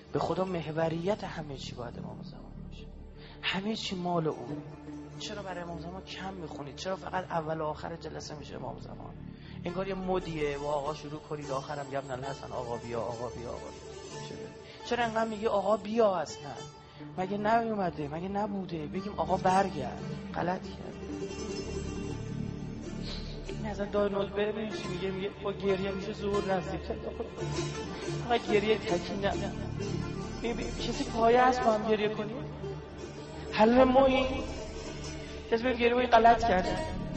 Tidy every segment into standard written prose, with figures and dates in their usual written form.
به خدا محوریت همه چی باید امام زمان باشه، همه چی مال اون. چرا برای امام زمان کم میخونید؟ چرا فقط اول و آخر جلسه میشه امام زمان؟ انگار یه مدیه و آقا شروع کنید آخرم ابن الحسن آقا بیا آقا بیا آقا بیا. چرا انقدر میگه آقا بیا؟ اصلا مگه نیومده؟ مگه نبوده؟ بگیم آقا برگرد. غلط کرد. این اصلا داینال ببین چی میگه با گریه میشه ظهور نزدیک. فقط گریه تکی نه. کسی پایه هست با هم گریه کنیم؟ حل ما این کسی بگیم گریه باید غلط کرده.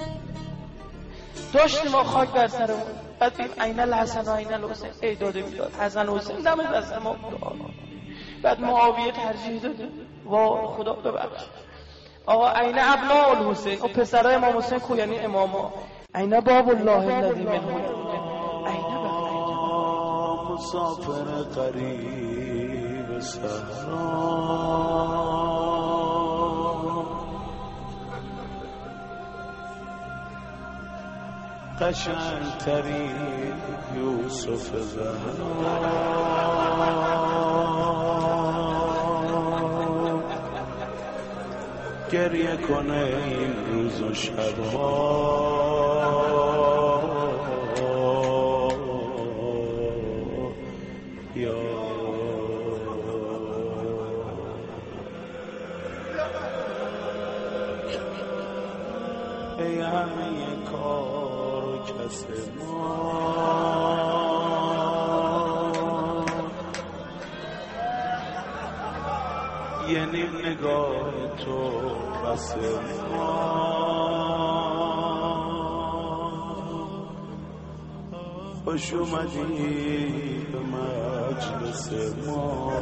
داشتیم ما خاک بر سرمون، بعد بگیم این الحسن و این الحسین، ای داده بیداد حسن و حسین دم دست ما. بعد معاویه ترجیح داده، وا خدا ببخش. آقا این ابناء الحسین، او پسرای امام حسین کو؟ یعنی اماما. این باب الله الذی منه این مسافر قریب صحرا، قشنگترین یوسف زهرا، گریه کنه این روز و شبها، ای همه کار و کس ما، یه نیم نگاه تو بس ما، خوش اومدی به مجلس ما،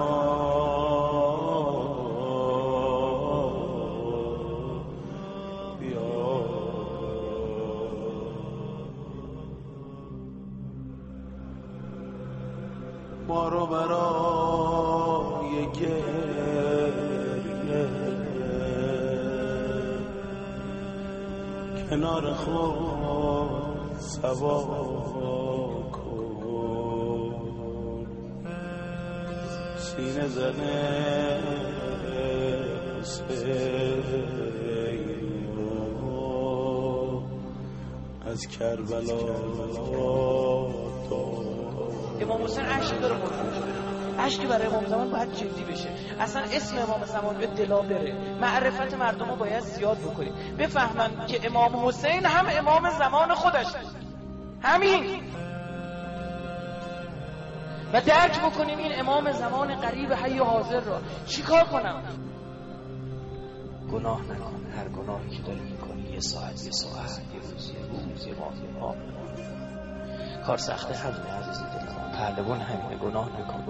ما رو برای گریه کنار خود سوا کن، سینه زنه حسین رو از کربلا امام حسین عشق داره مطلوب. عشقی برای امام زمان باید جدی بشه. اصلا اسم امام زمان به دلا بره. معرفت مردم رو باید زیاد بکنیم، بفهمن که امام حسین هم امام زمان خودش همین، و درک بکنیم این امام زمان قریب حی و حاضر را. چیکار کنم؟ گناه نکن. هر گناهی که داری میکنی یه ساعت یه روز یه ماه کار سخته همینه عزیزی دلم. پهلوان همینه. گناه نکن.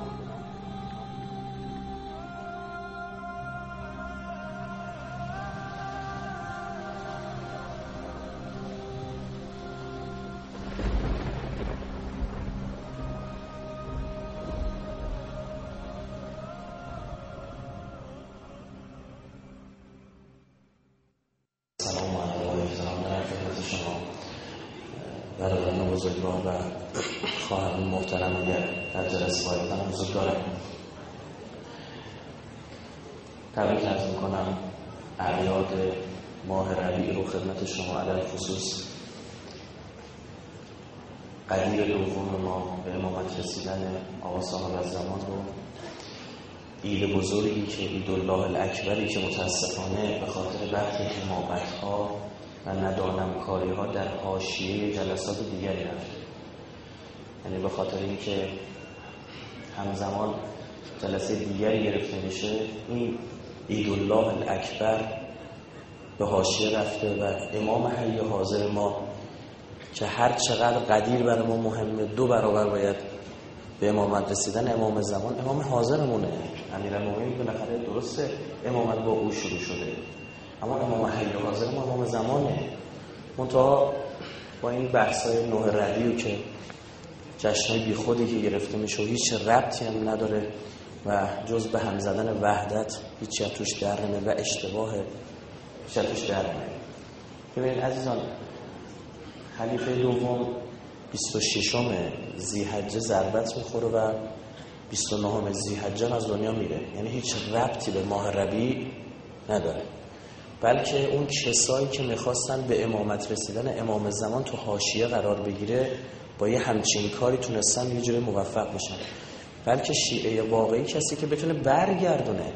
سلام و احترام در خدمت شما برادران بزرگوار و خواهران محترم در جلسه های من حضور دارم. تبریک عرض میکنم اعیاد ماه ربیع رو خدمت شما. علل خصوص قدیر دوم ما به امامت رسیدن آقا صاحب الزمان رو، عید بزرگی که عیدالله الاکبری که متاسفانه به خاطر برخی حماقت‌ها و ندانمکاری‌ها در حاشیه جلسات دیگری رفته. یعنی به خاطر اینکه همزمان جلسه دیگری گرفته میشه، این عیدالله الاکبر به حاشیه رفته و امام حی حاضر ما که هر چقدر قدیر برای ما مهمه، 2 برابر باید به امامت رسیدن امام زمان امام حاضرمونه. امیرالمومنین بالاخره درسته امامت با او شروع شده، اما امام حی حاضر ما امام زمانه. منتها با این بحث‌های 9 ربیع که جشن‌های بیخودی که گرفته میشه و هیچ ربطی هم نداره و جز به هم زدن وحدت هیچی توش در نمیاد و اشتباه هیچی توش در نمیاد. ببینید عزیزان، خلیفه دوم 26 ذی‌حجه ضربت میخوره و 29 ذی‌حجه از دنیا میره، یعنی هیچ ربطی به ماه ربیع نداره، بلکه اون کسایی که میخواستن به امامت رسیدن امام زمان تو حاشیه قرار بگیره با یه همچین کاری تونستن یه جوری موفق بشن. بلکه شیعه واقعی کسی که بتونه برگردونه،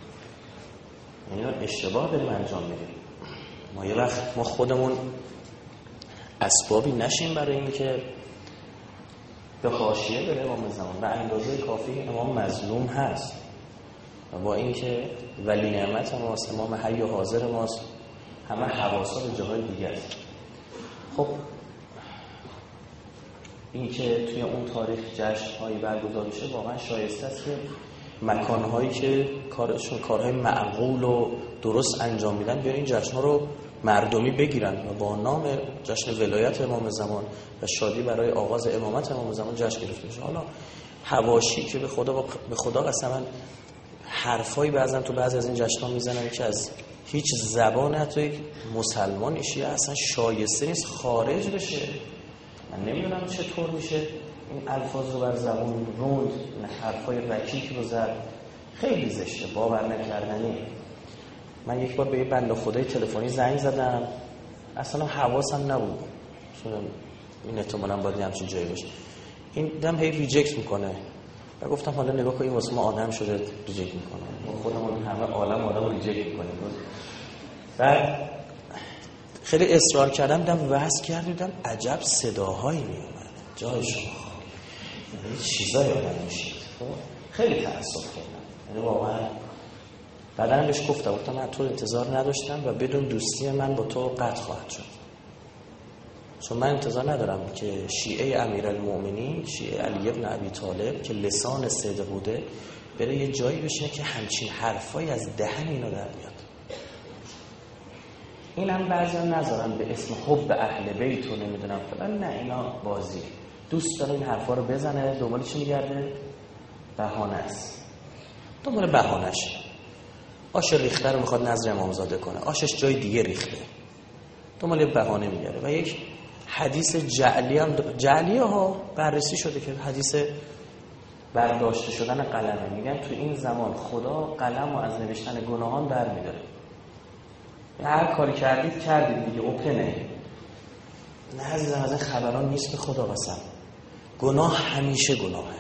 یعنی اشتباه داریم انجام میدیم. ما یه وقت ما خودمون اسبابی نشیم برای این که به حاشیه بره امام زمان. به اندازه کافی امام مظلوم هست و با این که ولی نعمت ماست، امام حی و حاضر ماست، همه حواسا به جاهای دیگه است. خب این که توی اون تاریخ جشن‌هایی برگزار میشه واقعا شایسته است که مکان‌هایی که کارهای معقول و درست انجام میدن بیان این جشن‌ها رو مردمی بگیرن و با نام جشن ولایت امام زمان و شادی برای آغاز امامت امام زمان جشن گرفته بشه. حالا حواشی که به خدا قسما حرفایی بعضن تو بعضی از این جشن‌ها میزنن که از هیچ زبان حتی مسلمان شیعه اصلا شایسته نیست خارج بشه. من نمیدونم چطور میشه این الفاظ رو بر زبون روند، این حرفای رکیک رو زد. خیلی زشته، باور نکردنی. من یک بار به یه بنده خدای تلفنی زنگ زدم، اصلا حواسم نبود، چون این احتمالاً باید همچین جایی باشه. این دیدم هی ریجکت میکنه و گفتم حالا نگاه کن این واسه ما آدم شده ریجکت میکنه، ما خودمون همه عالم آدم رو ریجکت میکنیم. و خیلی اصرار کردم، دیدم وصل کردم، عجب صداهایی میومد جای شما، یعنی چیزایی آدم میشید. خیلی تأسف کردم، یعنی واقعا بعدن بهش گفتم من تو انتظار نداشتم و بدون دوستی من با تو قطع خواهد شد، چون من انتظار ندارم که شیعه امیرالمؤمنین، شیعه علی ابن ابی طالب که لسان صدق بوده بره یه جایی بشینه که همچین حرفایی از دهن اینا در بیاد. این هم بعضی‌ها نذارن به اسم حب اهل بیت و نمیدونم فلان، نه اینا بازی، دوست داره این حرفا رو بزنه، دنبال چی میگرده؟ بهانه است، دنبال بهانه‌شه. آش ریخته رو میخواد نظر امامزاده کنه، آشش جای دیگه ریخته، دنبال بهانه میگره. و یک حدیث جعلیه ها بررسی شده که حدیث برداشته شدن قلمه. میگن تو این زمان خدا قلم رو از نوشتن گناهان برمیداره، هر کاری کردید دیگه، اوپنه. نه عزیزم، از این خبران نیست به خدا قسم. گناه همیشه گناهه،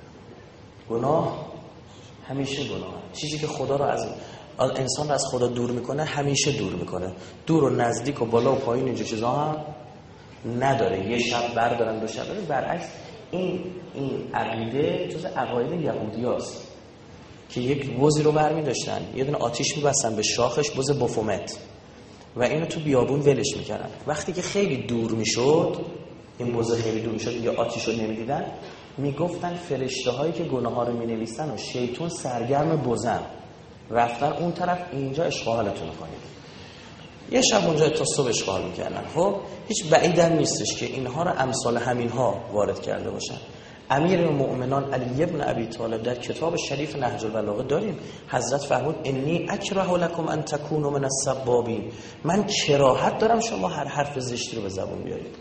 گناه همیشه گناهه. چیزی که خدا رو از انسان رو از خدا دور میکنه همیشه دور میکنه. دور و نزدیک و بالا و پایین اینجا چیزا هم نداره. یه شب بردارن دو شب بردارن. برعکس این عقیده جز عقاید یهودیاست که یک بزی رو برمی داشتن، یه دونه آتیش میبستن به شاخش، بز بافومت، و اینو تو بیابون ولش میکردن. وقتی که خیلی دور میشد، این بز خیلی دور میشد یا آتیش رو نمیدیدن، میگفتن فرشته هایی که گناه ها رو مینویسن و شیطان سرگرم بزن، رفتن اون طرف، اینجا اشغالتون کنید. یه شب اونجا تا صبح اشغال میکردن. خب هیچ بعیدن نیستش که اینها رو امثال همینها وارد کرده باشن. امیرالمؤمنان علی ابن ابی طالب در کتاب شریف نهج البلاغه داریم، حضرت فرمود انی اکره لکم ان تکونوا من السبابین، من کراهت دارم شما هر حرف زشتی رو به زبون بیارید.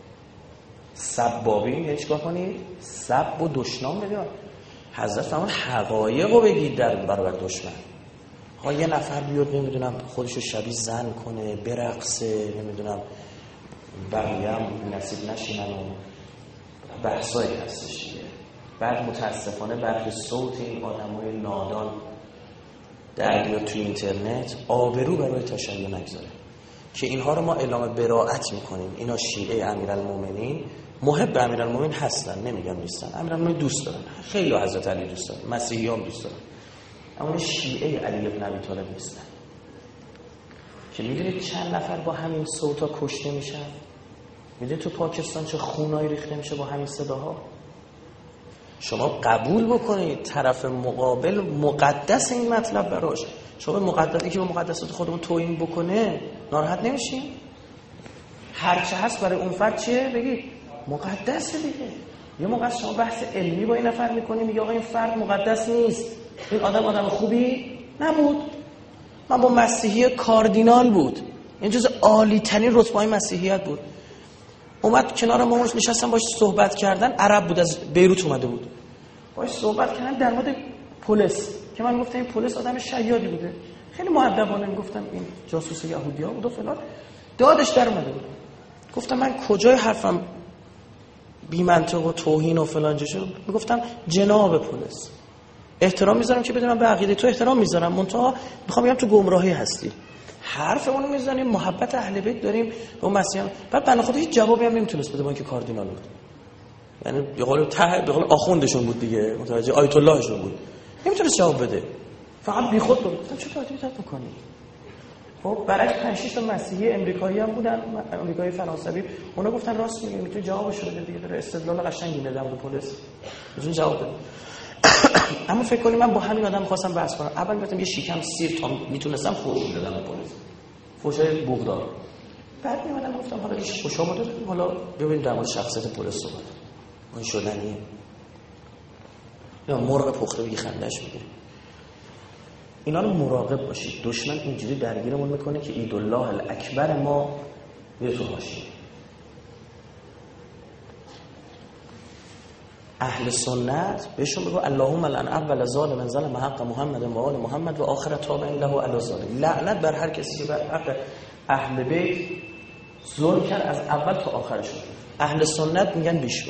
سبابین یعنی چیکار کنید؟ سب و دشنام بدید. حضرت فرمود حقایق رو بگید در برابر دشمن. ها یه نفر بیاد نمیدونم خودشو شبیه زن کنه، برقصه، نمیدونم بقیه هم نصیب نشینن و بحثایی هستش دیگه. بعد متاسفانه برخی صوت این آدمای نادان در بیاد توی اینترنت، آبرو برای تشیع نگذاره که اینها رو ما اعلام براءت میکنیم. اینا شیعه امیرالمومنین، محب امیرالمومنین هستن، نمیگم نیستن، امیرالمومنین دوست دارن، خیلی حضرت علی دوست دارن، مسیحی هم دوست دارن، اما شیعه علی ابن ابی طالب نیستن. که میدونید چند نفر با همین صوتا کشته میشن؟ میدونید تو پاکستان چه خونایی ریخته میشه با همین صداها؟ شما قبول بکنید طرف مقابل مقدس این مطلب براش، شما مقدسی که به مقدسات خودمون توهین بکنه ناراحت نمیشین؟ هرچه هست برای اون فرد چیه؟ بگید مقدسه دیگه. یه موقع شما بحث علمی با این نفر میکنی، میگه آقا این فرد مقدس نیست، این آدم خوبی نبود. من با مسیحی کاردینال بود، این جز عالی ترین رتبه‌های مسیحیت بود، اومد کنار ما نشستم باش صحبت کردن، عرب بود، از بیروت اومده بود. باهاش صحبت کردن در مورد پلیس که من گفتم این پلیس آدم شیادی بوده، خیلی مؤدبانه میگفتم این جاسوس یهودی‌ها بود و فلان. دادش در اومده بود. گفتم من کجای حرفم بی منطق و توهین و فلان جشو؟ میگفتم جناب پلیس. احترام میذارم که بدونم به عقیده تو احترام میذارم، منتها میخوام بگم تو گمراهی هستی. حرفمون میزنیم، محبت اهل بیت داریم، اون مسیح. بعد بنده خدا هیچ جوابی هم نمیتونست بده با اینکه کاردینال بود. یعنی به قول آخوندشون بود دیگه، متوجه آیت اللهشون بود. نمیتونست جواب بده. فقط بیخود بود. گفتم چه کاری می‌کنی؟ خب برعکس 5 6 تا مسیحی امریکایی هم بودن، امریکایی فرانسوی، اونا گفتن راست میگه، میتونه جوابش بده دیگه، داره استدلال قشنگی میده در پلیس. میتونه جواب بده. اما فکر کنید من با همین آدم خواستم بحث کنم. اول گفتم یه شیکم سیر تا میتونستم فوش بدم به پلیس. فوشای بغداد. بعد میومدم گفتم حالا این فوشا ما داریم، حالا ببینیم در مورد شخصیت پلیس صحبت. اون شدنیه. یا مرغ پخته بگی خندش میگیره. اینا رو مراقب باشید. دشمن اینجوری درگیرمون میکنه که ایدالله الاکبر ما میره تو حاشیه. اهل سنت بهشون بگو اللهم لعن اول ظالم ظلم حق محمد و آل محمد و آخر تابع له علی ظالم. لعنت بر هر کسی که بر حق اهل بیت ظلم کرد از اول تا آخرشون. اهل سنت میگن بیشوا.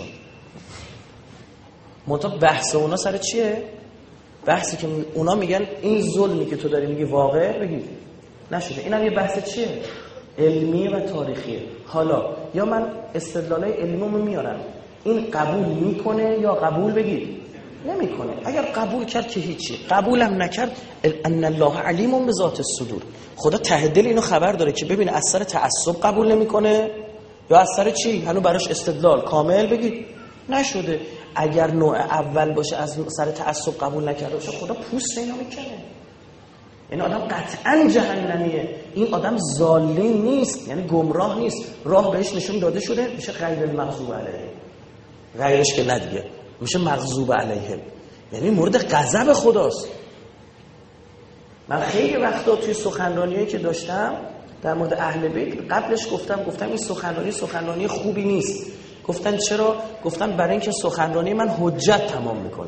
منتها بحث اونا سر چیه؟ بحثی که اونا میگن این ظلمی که تو داری میگی واقعه، بگید نشده. اینم یه بحث چیه؟ علمی و تاریخیه. حالا یا من استدلالای علمیمو میارم، این قبول میکنه یا قبول بگید نمیکنه. اگر قبول کرد که هیچی، قبولم نکرد ان الله علیم بذات الصدور. خدا ته دل اینو خبر داره که ببین از سر تعصب قبول نمیکنه یا از سر چی، هنوز براش استدلال کامل بگید نشده. اگر نوع اول باشه از سر تعصب قبول نکرده باشه، خدا پوست اینا میکنه. این آدم قطعا جهنمیه. این آدم ضالین نیست، یعنی گمراه نیست، راه بهش نشون داده شده، میشه غیر المغضوب علیه. غیرش که نه دیگه، میشه مغضوب علیهم، یعنی مورد غضب خداست. من خیلی وقتا توی سخنرانیایی که داشتم در مورد اهل بیت قبلش گفتم این سخنرانی خوبی نیست. گفتن چرا؟ گفتن برای اینکه سخنرانی من حجت تمام میکنه.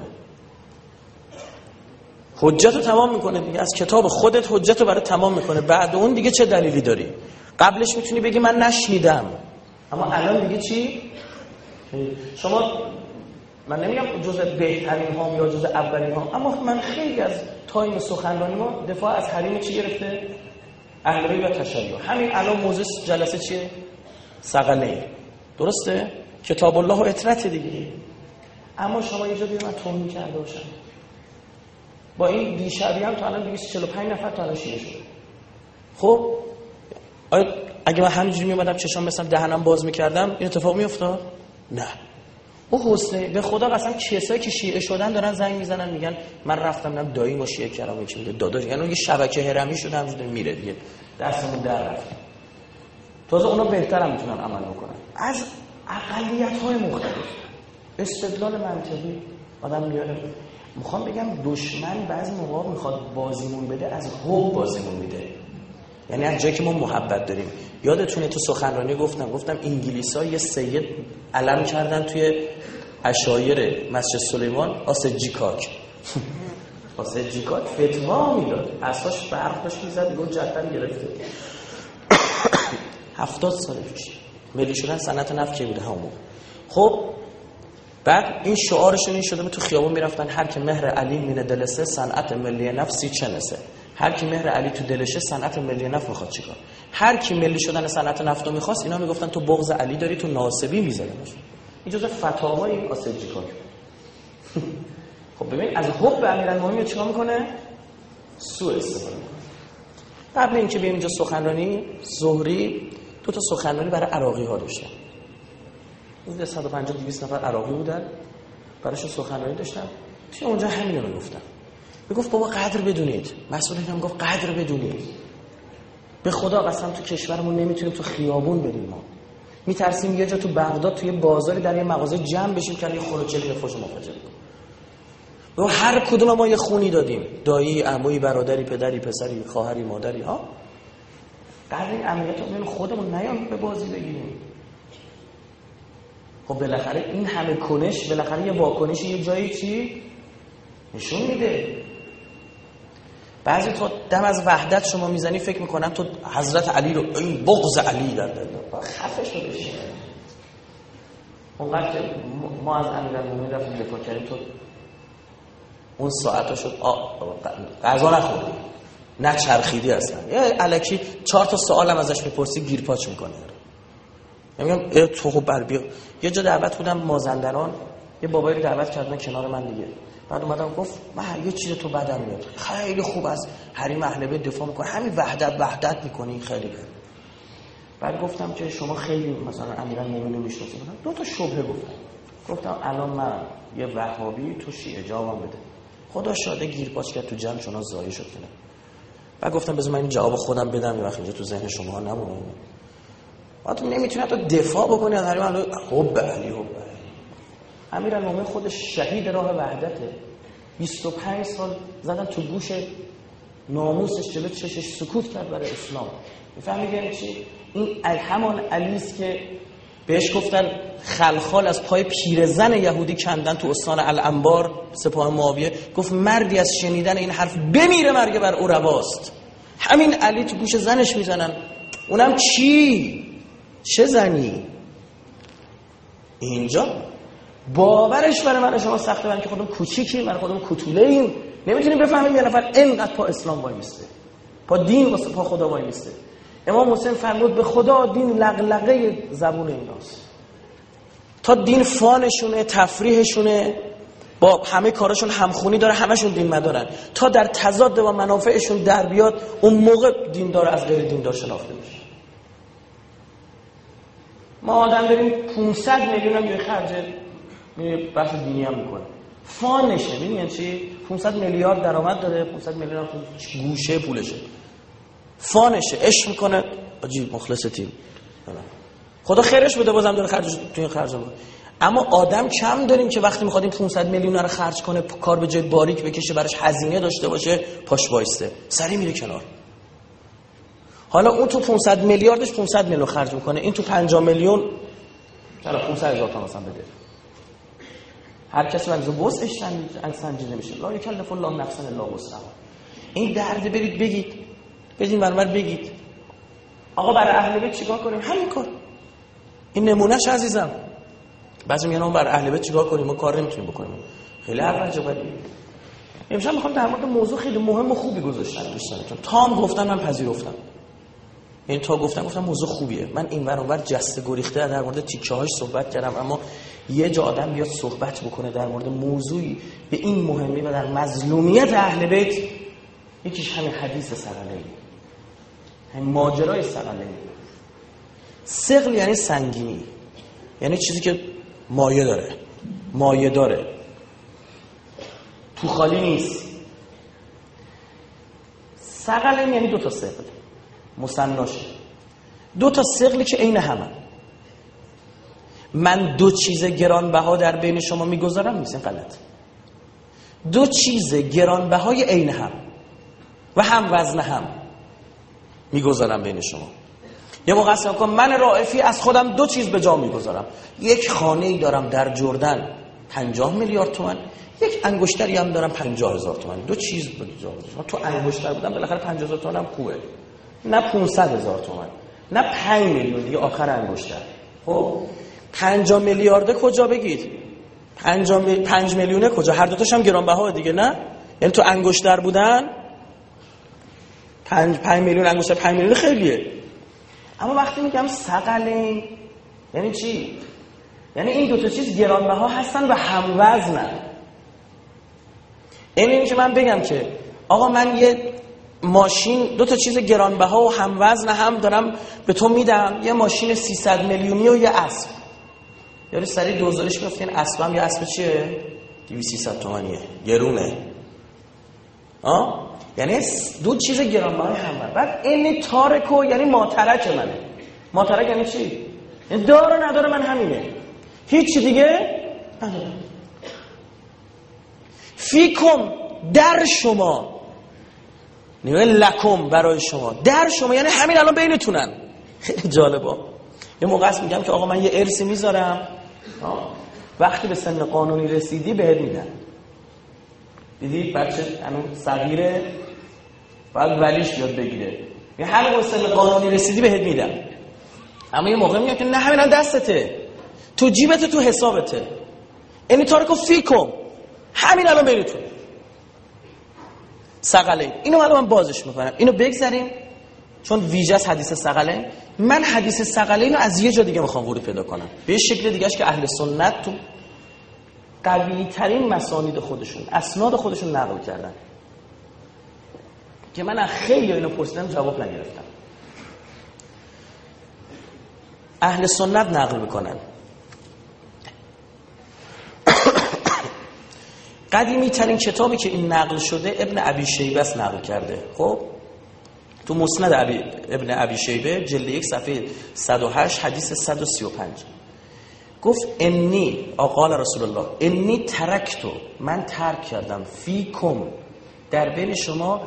حجت رو تمام میکنه دیگه، از کتاب خودت حجت رو برای تمام میکنه. بعد اون دیگه چه دلیلی داری؟ قبلش میتونی بگی من نشنیدم، اما الان دیگه چی؟ شما، من نمیگم جزء بهترین هام یا جزء اولین هام، اما من خیلی از تایم سخنرانی ما دفاع از حریم چی گرفته؟ اهل بیت و تشیع. همین الان موضوع جلسه چیه؟ ثقلین. درسته؟ کتاب الله و اطرت دیگه. اما شما یه جا دیگه من توهین کرده باشم، با این بیشعبی هم تا الان 245 نفر تا الان شیعه شده. خب اگه من همینجوری میومدم چشام مثلا دهنم باز میکردم این اتفاق میافتاد؟ نه. او حسین به خدا قسم کسایی که شیعه شدن دارن زنگ میزنن میگن من رفتم نم دایی ما شیعه کردم، چی میگه داداش، یعنی یه شبکه هرمی شده همینجوری میره دیگه، دستمون در رفت. تازه اونا بهترم میتونن عمل بکنن از اقلیت‌های مختلف. استدلال منطقی آدم میاره. میخوام بگم دشمن بعضی موقع میخواد بازیمون بده، از حب بازیمون میده، یعنی از جایی که ما محبت داریم. یادتونه تو سخنرانی گفتم انگلیس‌ها یه سید علم کردن توی عشایر مسجد سلیمان، آسجیکاک. آسجیکاک فتوا میداد، اساش برق داشت میزد، گفت جدن گرفته. 70 سال پیش ملی شدن صنعت نفت که بوده همون. خب بعد این شعارشون این شده، تو خیابون میرفتن هر کی مهر علی مینه دلسه صنعت ملی نفسی چنسه. هر کی مهر علی تو دلشه صنعت ملی نفت میخواد چیکار؟ هر کی ملی شدن صنعت نفتو میخواست، اینا میگفتن تو بغض علی داری، تو ناسبی میزدنش. این جزء فتاوای آسجیکاک. خب ببین از حب امیرالمومنین چیکار میکنه؟ سوء استفاده میکنه. قبل اینکه بیایم اینجا سخنرانی ظهری، دو تا سخنرانی برای عراقی ها داشتم. حدود 150-200 نفر عراقی بودن، براشون سخنرانی داشتم. توی اونجا همین رو میگفتم. میگفت بابا قدر بدونید. مسئول هم گفت قدر بدونید. به خدا قسم تو کشورمون نمیتونیم تو خیابون بریم، ما میترسیم یه جا تو بغداد توی بازاری در یه مغازه جمع بشیم که یه خروچلی فوش مفاجعه کنه. و هر کدوم ما یه خونی دادیم، دایی، عمویی، برادری، پدری، پسری، خواهری، مادری ها. قدر این امنیت رو خودمون نیام به بازی بگیریم. خب بالاخره این همه کنش بالاخره یه واکنش یه جایی چی نشون میده. بعضی تو دم از وحدت شما میزنی فکر میکنن تو حضرت علی رو این بغض علی در دل خفه شده بشی. اونقدر که ما از امیرالمومنین رفتیم دفاع کردیم تو اون ساعتا شد غذا نخوردی نه چرخیدی اصلا یه الکی 4 تا سوالم ازش میپرسی گیرپاچ میکنه. میگم تو خب بر بیا. یه جا دعوت بودم مازندران یه بابایی رو دعوت کردن کنار من دیگه. بعد اومدم گفت من یه چیز تو بدم میاد خیلی خوب از حریم اهل بیت دفاع میکنه همین وحدت میکنی خیلی خوب. بعد گفتم که شما خیلی مثلا امیرالمومنین میشناسید. 2 تا شبهه گفتم الان من یه وهابی تو شیعه جوابم بده. خدا شاده گیرپاچ کرد تو جمع چونا زایه شد کنه. بعد گفتم بذار من این جواب خودم بدم یه وقت اینجا تو ذهن شما نمونه. بعد نمیتونی حتی دفاع بکنی از حریم اهل بیت. حب علی امیرالمومنین خودش شهید راه وحدته. 25 سال زدن تو گوش ناموسش جلو چشش سکوت کرد برای اسلام. میفهمید یعنی چی؟ این همان علیست که بهش گفتن خلخال از پای پیرزن یهودی کندن تو استان الانبار سپاه معاویه. گفت مردی از شنیدن این حرف بمیره مرگ بر او رواست. همین علی تو گوش زنش میزنن. اونم چی؟ چه زنی؟ اینجا باورش برای من شما سخته برای که خودم کوچیکیم برای خودم کوتوله ایم نمیتونیم بفهمیم یه نفر اینقدر پا اسلام وای میسته پا دین واسه پا خدا وای میسته. امام حسین فرمود به خدا دین لغلغه زبون ایناست. تا دین فانشونه تفریحشونه با همه کارشون همخونی داره همشون دین مدارن تا در تضاد با منافعشون در بیاد اون موقع دیندار از غیر دیندار شناخته میشه. ما آدم داریم 500 میلیون هم یه خرج بحث دینی هم میکنه فانشه. میدونین چی؟ 500 میلیارد درآمد داره 500 میلیون هم گوشه پولشه فانشه عشق میکنه عجیب مخلص تیم خدا خیرش بده بازم داره خرجش تو این خرج میکنه. اما آدم کم داریم که وقتی میخواد این 500 میلیون رو خرج کنه کار به جای باریک بکشه براش هزینه داشته باشه پاش وایسته سری میره کنار. حالا اون تو 500 میلیاردش 500 میلیون خرج میکنه این تو 50 میلیون چرا 500,000 تومان مثلا بده. هر کسی منظور وسعش سنجیده میشه. لا یکلف الله نفسا الا وسعها. این درد برید بگید بدین برامر بگید آقا برای اهل بیت چیکار کنیم؟ همین کار. این نمونهش عزیزم. بعضی میگن برای اهل بیت چیکار کنیم؟ ما کار نمیتونیم بکنیم. خیلی عجیبه باید بگید. امشب میخوام در مورد موضوع خیلی مهم و خوبی گذاشتم دوستانتون. تام گفتن من پذیرفتم. این تا گفتم موضوع خوبیه. من این ور اونور جسته گریخته در مورد تیکه‌هاش صحبت کردم اما یه جا آدم بیاد صحبت بکنه در مورد موضوعی به این مهمی و در مظلومیت اهل بیت یکیش همین حدیث ثقلین همین ماجرای ثقلین. ثقل یعنی سنگینی یعنی چیزی که مایه داره تو خالی نیست. ثقلین یعنی 2 تا ثقل مثناشه 2 تا ثقلی که عین همن. من 2 چیز گرانبها در بین شما میگذارم نیست این غلط. 2 چیز گرانبهای عین هم و هم وزن هم میگذارم بین شما. یه موقع اصلا کنم من رائفی از خودم 2 چیز به جا میگذارم. یک خانه‌ای دارم در جردن 50 میلیارد تومان یک انگشتری هم دارم 50,000 تومان. 2 چیز به جا میگذارم. تو انگشتر بودم بالاخره 50,000 تومان هم خوبه نه 500,000 تومان نه 5 میلیون دیگه آخر انگشتر. خب 50 میلیارده کجا بگید 5 میلیونه کجا؟ هر دوتاش هم گرانبها دیگه نه؟ یعنی تو انگشتر بودن 5 میلیون انگشتر 5 میلیون خیلیه. اما وقتی میگم ثقلین یعنی چی؟ یعنی این 2 تا چیز گرانبها هستن و هم وزنن. یعنی اینکه من بگم که آقا من یه ماشین 2 تا چیز گرانبها و هم وزن هم دارم به تو میدم یه ماشین 300 میلیونی و یه اسب. یعنی سریع دوزارش میفتین اسبم یه اسب چیه؟ 200-300 تومانیه گرونه. یعنی 2 چیز گرانبها هم. بعد این تارکو یعنی ماترک منه. ماترک یعنی چی؟ یعنی داره نداره من همینه هیچ دیگه نداره. فیکم در شما نیوه لکم برای شما در شما یعنی همین الان بینتونن. خیلی جالبه. یه موقع است میگم که آقا من یه ارثی میذارم وقتی به سن قانونی رسیدی بهت میدن. دیدی بچه هنوز صغیره باید ولیش بیاد بگیره، یه هر موقع سن قانونی رسیدی بهت میدن. اما یه موقع میگه که نه همین دستته، تو جیبته، تو حسابته، اینی تارکو فیکم، همین الان بینتون ثقلین. اینو من بازش میکنم، اینو بگذاریم چون ویژه از حدیث ثقلین. من حدیث ثقلین رو از یه جا دیگه میخوام ورود پیدا کنم، به یه شکل دیگهش که اهل سنت تو قوی ترین مسانید خودشون، اسناد خودشون نقل کردن که من خیلی اینو پرسیدم جواب نگرفتم. اهل سنت نقل میکنن قدیمی ترین کتابی که این نقل شده ابن ابی شیبه است نقل کرده. خب تو مسند ابن ابی شیبه جلد 1 صفحه 108 حدیث 135 گفت انی قال رسول الله انی ترکتو، من ترک کردم، فیکم، در بین شما،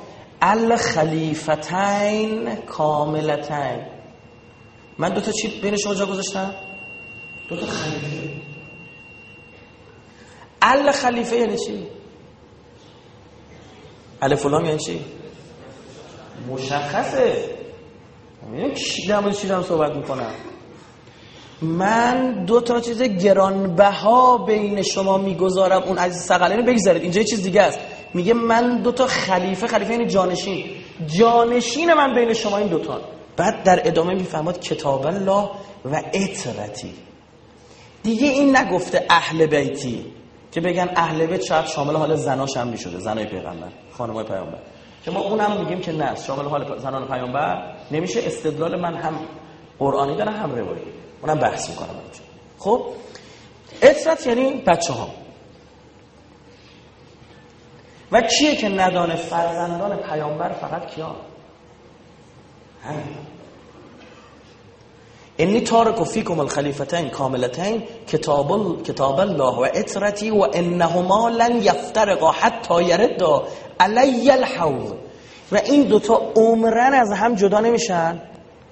الخلیفتین کاملتین، من دوتا چی بین شما جا گذاشتم؟ دوتا خلیفه. الخلیفه یعنی چی؟ الف و لام یعنی چی؟ مشخصه. میدونی کی در مورد چی دارم صحبت میکنم؟ من دو تا چیز گرانبها بین شما میگذارم، اون عزیز ثقلین بگذارید، اینجا یه چیز دیگه است. میگه من دو تا خلیفه یعنی جانشین من بین شما این دوتا. بعد در ادامه میفهمد کتاب الله و اطرتی. دیگه این نگفته اهل بیتی که بگن اهل بیت شاید شامل حال زناش هم میشده، زنای پیغمبر، خانمای پیامبر، که ما اونم میگیم که نه، شامل حال زنان پیامبر نمیشه. استدلال من هم قرآنی داره هم روایی، اونم بحث میکنم. خب اطرت یعنی بچه ها. و کیه که ندانه فرزندان پیامبر فقط کیا؟ همین. انی تارک فیکم الخلیفتین کاملتین کتاب الله و اطرتی و انهما لن یفترقا حتی یردا علی الحوض. و این دوتا عمرن از هم جدا نمیشن.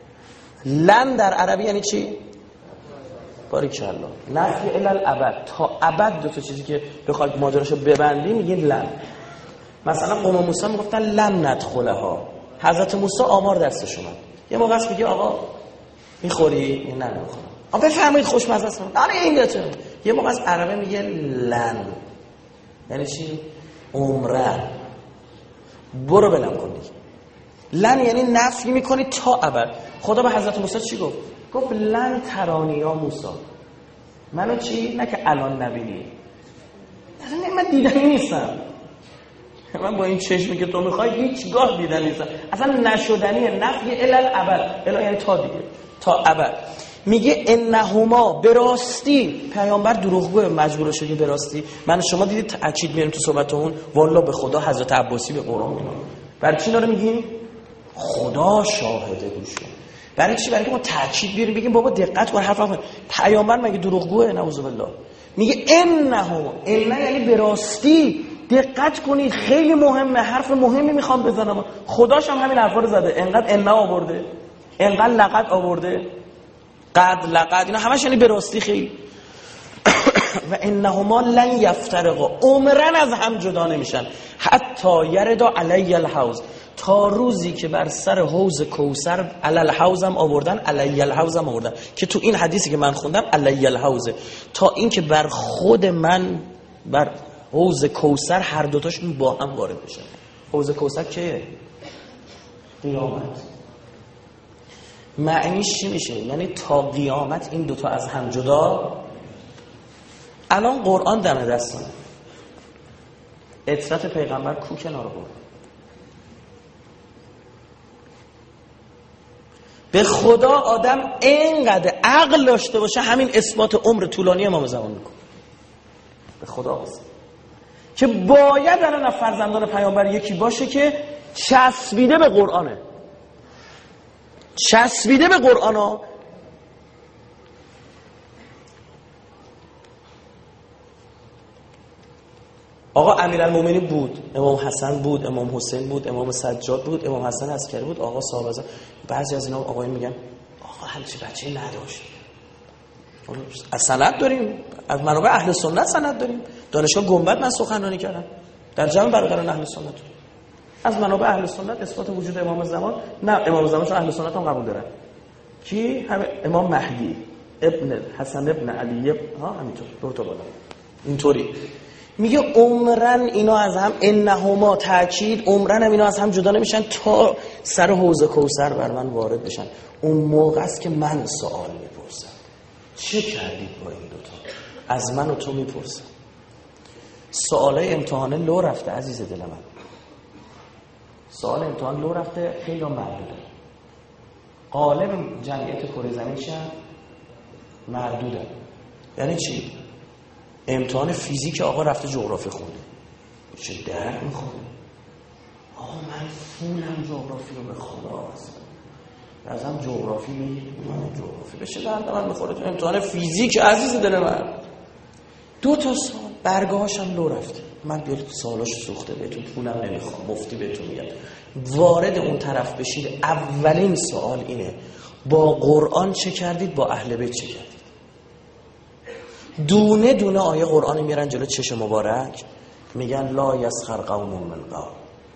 لن در عربی یعنی چی؟ باریکالله، نفی الی الابد، تا ابد. دوتا چیزی که بخواید ماجراشو ببندی میگین لن. مثلا قوم موسی میگفتن لن ندخلها، حضرت موسی آمار دستشون اومد. یه موقع است میگه آقا میخوری؟ نه نمیخورم. آقا بفرمایید خوشمزه است. نه این داته. یه موقع از عربه میگه لن، یعنی چی؟ عمره. برو بلم کن دیگه. لن یعنی نفی میکنی تا ابد. خدا به حضرت موسی چی گفت؟ گفت لن ترانی یا موسی، منو چی؟ نه که الان نبینی. نه من دیدنی نیستم، من با این چشمی که تو میخوای هیچگاه دیدنی نیستم، اصلا نشدنیه. نفی الی الابد، الی یعنی تا دیگه، تا ابد. میگه انهما، به راستی پیامبر دروغگوه، مجبور شده به راستی. من شما دیدید تاکید میاریم تو صحبتمون، والله به خدا حضرت عباسی به قرآن میگه. برای چی اینا رو میگیم؟ خدا شاهده گوش کن. برای چی؟ برای که ما تاکید بیاریم بگیم بابا دقت کن حرفم. پیامبر مگه دروغگوه؟ نعوذ بالله. میگه انه یعنی به راستی، دقت کنید خیلی مهمه، حرف مهمی میخوام بزنم. خداش هم همین حرفا رو زده، انقدر انه آورده، انقدر لقد آورده، قد لقد، اینا همش یعنی به راستی خیلی. و انهما لن یفترقا، عمرن از هم جدا نمیشن، حتی یردا علی الحوض، تا روزی که بر سر حوض کوثر، علی الحوض هم آوردن، علی الحوض هم آوردن، که تو این حدیثی که من خوندم علی الحوض، تا این که بر خود من بر حوض کوثر هر دوتاشون با هم وارد بشن. حوض کوثر کیه؟ قیامت. معنیش چی میشه؟ یعنی تا قیامت این دوتا از هم جدا. الان قرآن دم دستم، اطرت پیغمبر کو کنار برد. به خدا آدم اینقدر عقل داشته باشه همین اثبات عمر طولانی امام زمان میکنه. به خدا هست که باید الان از فرزندان پیامبر یکی باشه که چسبیده به قرآنه، چسبیده به قرآن. آقا امیرالمومنین بود، امام حسن بود، امام حسین بود، امام سجاد بود، امام حسن عسکری بود، آقا صاحب. بعضی از اینا آقایون میگن آقا همچین بچه‌ای نداشت، از سند داریم، از منابع اهل سنت سند داریم. دانشگاه گنبد من سخنرانی کردم در جمع برادران اهل سنت، از منابع اهل سنت اثبات وجود امام زمان. نه امام زمان چون اهل سنت هم قبول دارن. کی؟ همه امام مهدی ابن حسن ابن علی همینطور دو تا بالا اینطوری میگه عمرن اینا از هم انهما تاکید، عمرن هم اینا از هم جدا نمیشن تا سر حوض کوثر بر من وارد بشن. اون موقع است که من سوال میپرسم چه کردید با این دوتا؟ از من و تو میپرسم. سوالای امتحان لو رفته عزیز دل من، سوال امتحان لو رفته، خیلی محدوده. غالب جمعیت کره زمین چه؟ محدوده. یعنی چی؟ امتحان فیزیک آقا رفته جغرافی خونده، چه درد میخوره؟ آقا من فولم جغرافی رو به خدا ازم جغرافی میگید من جغرافی بشه درد من میخوره. امتحان فیزیک عزیز دل من 2 تا سال برگاهاشم لو رفته، من بیاد سالاش سوخته بهتون پولم نمیخوام، مفتی بهتون میگم. وارد اون طرف بشید اولین سوال اینه با قرآن چه کردید، با اهل بیت چه کردید؟ دونه دونه آیه قرآن میارن جلو چش مبارک، میگن لا یسخر قوم من قوم.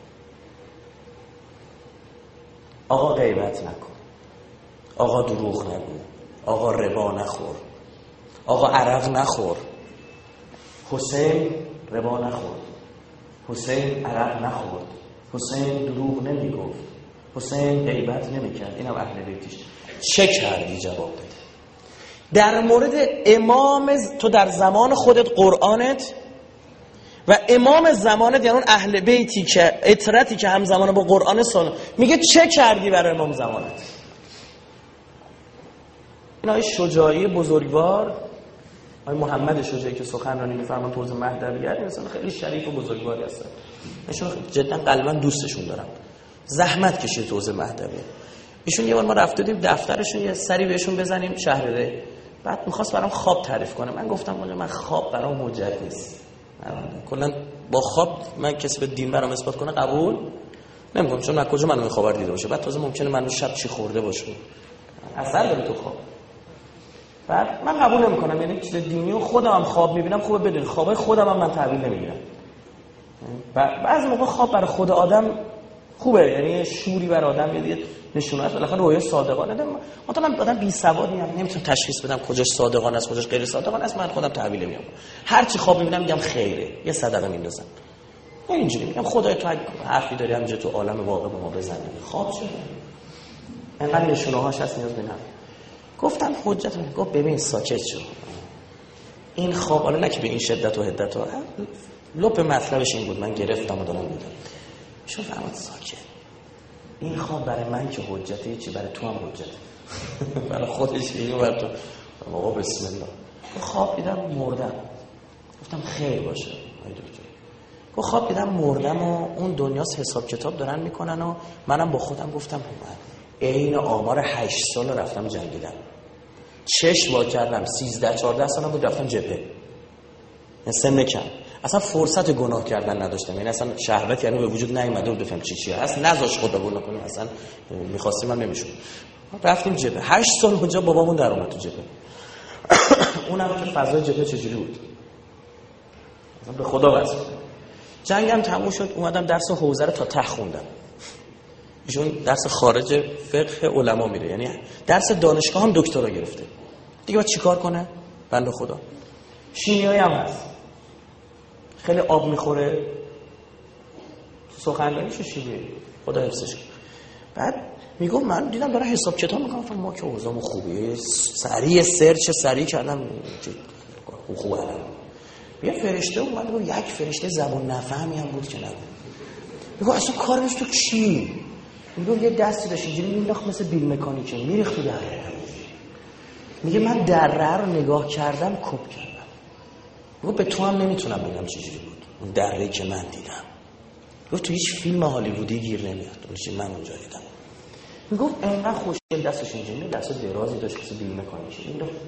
آقا غیبت نکن، آقا دروغ نگو، آقا ربا نخور، آقا عرق نخور. حسین ربا نخورد، حسین عرق نخورد، حسین دروغ نمیگفت، حسین غیبت نمیکرد. اینم اهل بیتش. چه کردی؟ جواب بده. در مورد امام تو در زمان خودت قرآنت و امام زمانت، یعنی اون اهل بیتی که اطرتی که همزمان با قرآن سنت، میگه چه کردی برای امام زمانت؟ این آیه شجاعی بزرگوار، آقای محمد شجاعی که سخنرانی می‌فرمان تو حوزه مهدویت، مثلا خیلی شریف و بزرگواری هستن، ایشون جدا قلبا دوستشون دارم، زحمت کشید تو حوزه مهدویت. ایشون یه بار ما رفته بودیم دفترشون، یه سری بهشون بزنیم شهر ره، بعد می‌خواست برام خواب تعریف کنه. من گفتم من خواب برام حجت نیست، کلا با خواب من کسی به دین برام اثبات کنه قبول نمی‌کنم، چون من کجا منو این خبر دیده باشه، بعد تازه ممکنه منو شب چی خورده باشه، اثر داره تو خواب. بعد من قبول نمی‌کنم، یعنی چیز دینی و خودم هم خواب می‌بینم، خوبه بدون خوابای خودم هم من تعبیر نمی‌گیرم. بعضی موقع خواب برای خود آدم خوبه، یعنی شوری بر آدم میاد، نشونات بالاخره رویا صادقانه ده. مثلا آدم بی سوادی هم نمیتونه تشخیص بدم کجاش صادقانه است کجاش غیر صادقانه است. من خودم تعبیر نمی‌کنم، هر چی خواب می‌بینم میگم خیره، یه صدقه میندازم. اینجوری میگم خدای تو حرفی داری همینجا تو عالم واقع به ما بزنی. خواب شده انقدر نشونه‌هاش هست نیاز به گفتم حجت من. گفت ببین ساکت شو، این خواب حالا نه که به این شدت و حدت ها، لپ مطلبش این بود، من گرفتم و دارم میدم. شو فرمود ساکت، این خواب برای من که حجته، چی برای تو هم حجته. برای خودش اینو برای تو. آقا بسم الله. خواب دیدم مردم. گفتم خیر باشه آی دکتر. گفت خواب دیدم مردم و اون دنیاس حساب کتاب دارن میکنن و منم با خودم گفتم عین آمار 8 سال رفتم جنگیدم، چشم وا کردم 13-14 سالم بود رفتم جبهه، سن کم، اصلا فرصت گناه کردن نداشتم، یعنی اصلا شهوت یعنی به وجود نیومده بود بفهم چی هست، نذاش خدا گناه کنه، اصلا می‌خواستیم هم نمیشد. رفتیم جبهه 8 سال اونجا بابامون در اومد تو جبهه. اونم که فضای جبهه چجوری بود اصلا به خدا واسه. جنگم تموم شد، اومدم درس حوزه رو تا ته خوندم. ایشون درس خارج فقه علما میره، یعنی درس دانشگاه هم دکترا گرفته. دیگه باید چیکار کنه؟ بنده خدا. شیمیایی هم هست، خیلی آب میخوره، سخنرانیشو شیمیایی، خدا حفظش کنه. بعد میگم من دیدم داره حساب کتاب میکنم، ما که اوضاعمون خوبه، سریع سرچ سریع کردم خوبه. یه فرشته اومد و یک فرشته زبان نفهمی هم بود که نبود. میگم اصلا کارش تو چی؟ میگم یه دستی داشت اینجوری مینداخت مثل بیل مکانیکه، میریخت تو دره. میگه من دره رو نگاه کردم کپ کردم. میگم به تو هم نمیتونم بگم چجوری بود اون دره‌ای که من دیدم. گفت تو هیچ فیلم هالیوودی گیر نمیاد، اون من اونجا دیدم. میگفت انقدر خوشگل دستش اینجوری، دست درازی داشت مثل بیل مکانیکه.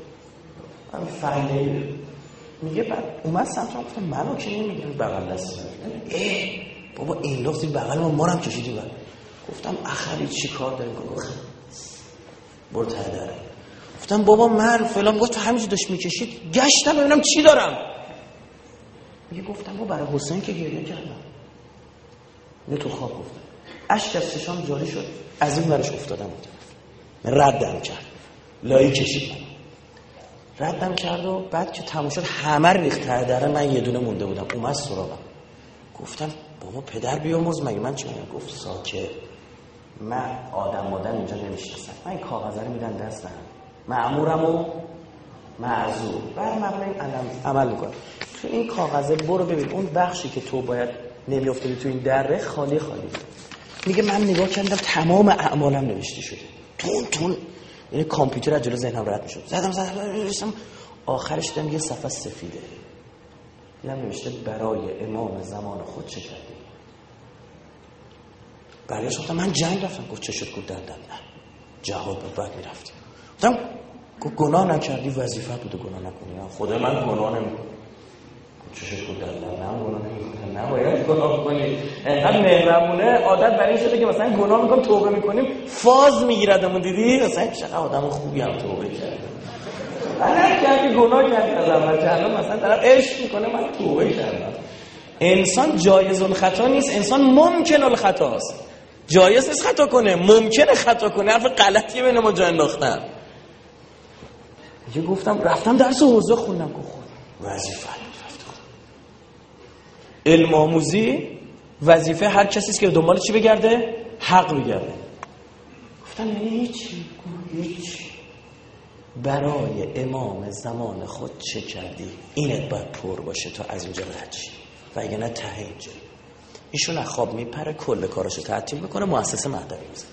من فهمیدم. میگه بعد اومد سمتم، گفتم منو که نمیگم بغل دست من. بابا این لفظی بغل ما هم کشیدی بعد. گفتم اخری چی کار داری کنی؟ برو ته دره. گفتم بابا من فلان. گفت تو همینجوری داشت میکشید گشتم ببینم چی دارم. میگه گفتم بابا برای حسین که گریه کردم. نه تو خواب گفتم اشک از چشام جاری شد، از این برش افتادم بود. ردم کرد، لایی کشید من. ردم کرد و بعد که تموم شد همه ریخت ته دره، من یه دونه مونده بودم. اومد سراغم. گفتم بابا پدر بیامرز مگه من چی میگم؟ گفت ساکت، من آدم اینجا نمیشناسم، من این کاغذ رو میدن دستم، مأمورم و معذور بر مبنای عمل میکنم. تو این کاغذه برو ببین اون بخشی که تو باید نمیافتادی تو این دره خالی خالی. میگه من نگاه کردم تمام اعمالم نوشته شده تون، یعنی کامپیوتر از جلو ذهنم رد میشد. زدم آخرش دیدم یه صفحه سفیده، دیدم نوشته برای امام زمان خود چه کردی؟ برایش گفتم من جنگ رفتم. گفت چه شد؟ گفت دندم نه جهاد بود بعد میرفتی. گفتم گناه نکردی وظیفه بوده گناه نکنی. خدا من گناه نمیکنم. چه شد؟ گفت دندم نه گناه نمیکنم. نباید گناه کنی. انقدر مهربونه عادت برای شده که مثلا گناه میکنم توبه میکنیم فاز میگیردمون. دیدی مثلا چقدر آدم خوبی هم توبه کرده. اگر کردی گناه کردی از اول کردم مثلا طرف عشق میکنه من توبه کردم. انسان جایز الخطا نیست، انسان ممکن الخطاست. جایز نیست خطا کنه، ممکنه خطا کنه. حرف غلطیه بین ما جا انداختن. یه گفتم رفتم درس حوزه خوندم. گفت وظیفه علم آموزی وظیفه هر کسی است که دنبال چی بگرده؟ حق بگرده. گفتم یعنی هیچی. برای امام زمان خود چه کردی؟ اینت باید پر باشه تا از اینجا رد شی، وگه نه ته اینجا. ایشون از خواب میپره کل کاراشو تعطیل میکنه، مؤسسه مهدوی میزنه.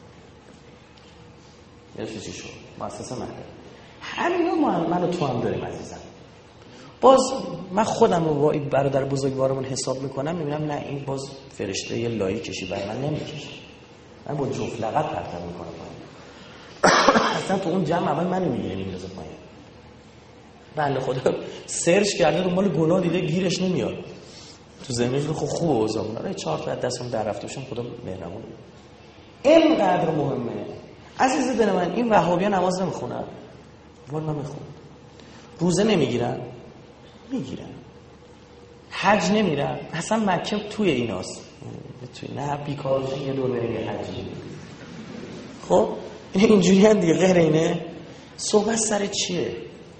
یه چیزی شد مؤسسه مهدوی. همینو من و تو هم داریم عزیزم. باز من خودم رو با این برادر بزرگوارمون حساب میکنم، میبینم نه این باز فرشته یه لایی کشی برای من نمیکشه. من با جفت لغت پرتم میکنم اصلا تو اون جمع اول منو میگیره میندازه پایین. بنده خدا سرچ کرده دنبال گناه دیده گیرش نمیاد. تو ذهنش خب خوبه اوضاعمون. آره 4 تا دستم در رفته باشم خدا مهربونه. اینقدر مهمه عزیز دل من. این وهابی‌ها نماز نمیخونن، والا میخونن. روزه نمیگیرن، میگیرن. حج نمیرن. اصلا مکه توی ایناست. نه بیکار بشین یه دور بریم حجی. خب اینجوری هم دیگه. غیر اینه صحبت سر چیه؟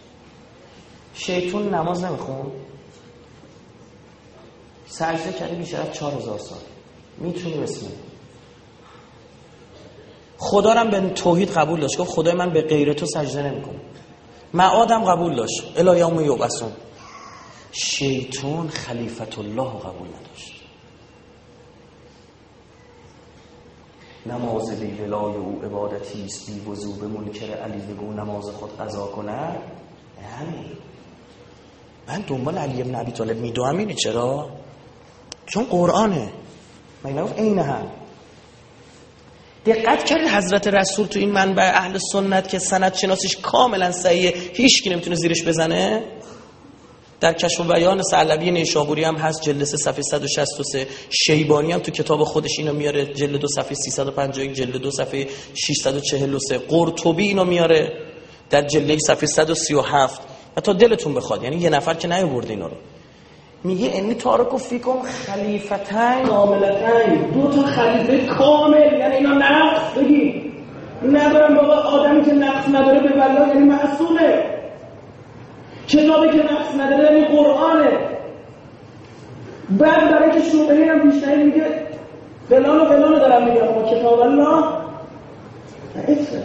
شیطون نماز نمیخون، سجده کرده بیشتر از 4000 سال. میتونی بسمی خدا رو به توحید قبول داشت. گفت خدای من به غیر تو سجده نمیکنم. معادم قبول داشت الی یوم یبعثون. شیطان خلیفت الله قبول نداشت. نماز بی ولای او عبادتی است، بی وضو به منکر علی بگو نماز خود قضا کنه. همین من دنبال علی بن ابی طالب میدوام. اینی چرا؟ چون قرآنه. من نگفت عین هم. دقت کردید حضرت رسول تو این منبع اهل سنت که سند شناسیش کاملا صحیحه، هیچ کی نمیتونه زیرش بزنه. در کشف و بیان ثعلبی نیشابوری هم هست جلد 3 صفحه 163. شیبانی هم تو کتاب خودش اینو میاره جلد 2 صفحه 351، جلد 2 صفحه 643. قرطبی اینو میاره در جلد صفحه 137. و تا دلتون بخواد، یعنی یه نفر که نیاورده اینا رو. میگه انی تارکو فیکم خلیفتین کاملتین. 2 تا خلیفه کامل، یعنی اینا نقص بگی ندارم. بابا آدمی که نقص نداره به والله یعنی معصومه. کتابی که نقص نداره یعنی قرآنه. بعد برای که شروعی هم بیشتری میگه فلان و فلان دارم میگه اما کتاب الله اطرتی.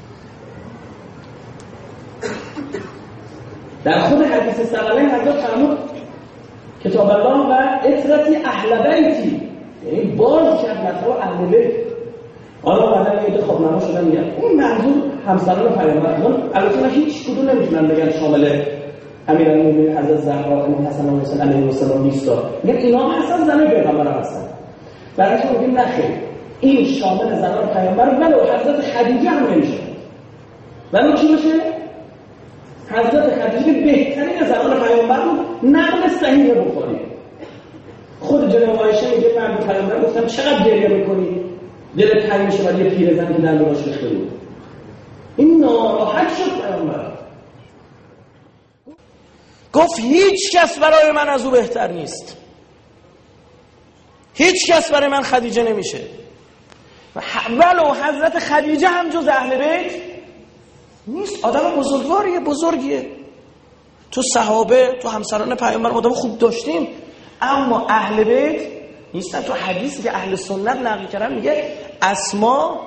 در خود حدیث ثقلین حضرت فرمود کتاب الله و اطرتی اهل بیتی، یعنی باز کرد مطلب اهل بیت. حالا بعدا میگه خب نما شدن میگن این منظور همسران پیامبر. البته من هیچ کدوم نمیتونن بگن شامل امیرالمومنین حضرت زهرا و حسن و حسین علیه السلام نیست. میگن اینا هستن زنای پیغمبر هستن. بعدش میگیم نخیر این شامل زنان پیامبر ولو حضرت خدیجه هم نمیشه. ولو چی میشه؟ حضرت خدیجه بهترین زنان پیامبر رو نقل صحیح بخونید. خود جناب عایشه میگه من به پیامبر گفتم چقدر گریه میکنی؟ دلت تنگ میشه برای یه پیرزن که دندوناش ریخته بود. این ناراحت شد پیامبر، گفت هیچ کس برای من از او بهتر نیست، هیچ کس برای من خدیجه نمیشه. ولو حضرت خدیجه هم جز اهل بیت نیست. آدم بزرگواریه، بزرگیه. تو صحابه، تو همسران پیامبر آدم خوب داشتیم، اما اهل بیت نیستن. تو حدیثی که اهل سنت نقل کردن میگه اسما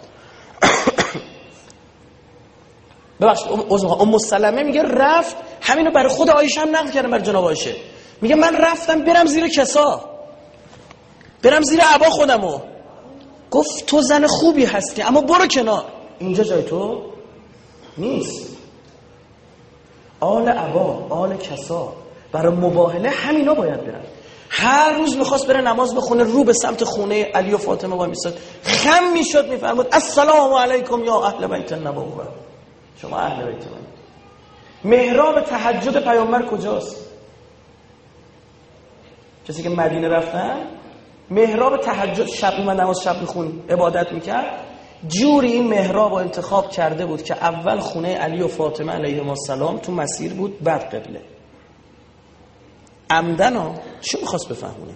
ببخشید ام سلمه میگه رفت، همینو برای خود عایشه هم نقل کردن، برای جناب عایشه میگه من رفتم برم زیر کسا، برم زیر عبا خودمو، گفت تو زن خوبی هستی اما برو کنار، اینجا جای تو نیست. آل عبا، آل کسا، برای مباهله همینا باید برن. هر روز میخواست بره نماز بخونه، رو به سمت خونه علی و فاطمه با میساد، خم میشد میفرمود السلام علیکم یا اهل بیت النبوه، شما اهل بیت من. محراب تهجد پیامبر کجاست؟ کسی که مدینه رفتن محراب تهجد شب اومد نماز شب میخون عبادت میکرد، جوری این محراب رو انتخاب کرده بود که اول خونه علی و فاطمه علیهم السلام تو مسیر بود، بعد قبله. عمدن ها چی میخواست بفهمونه؟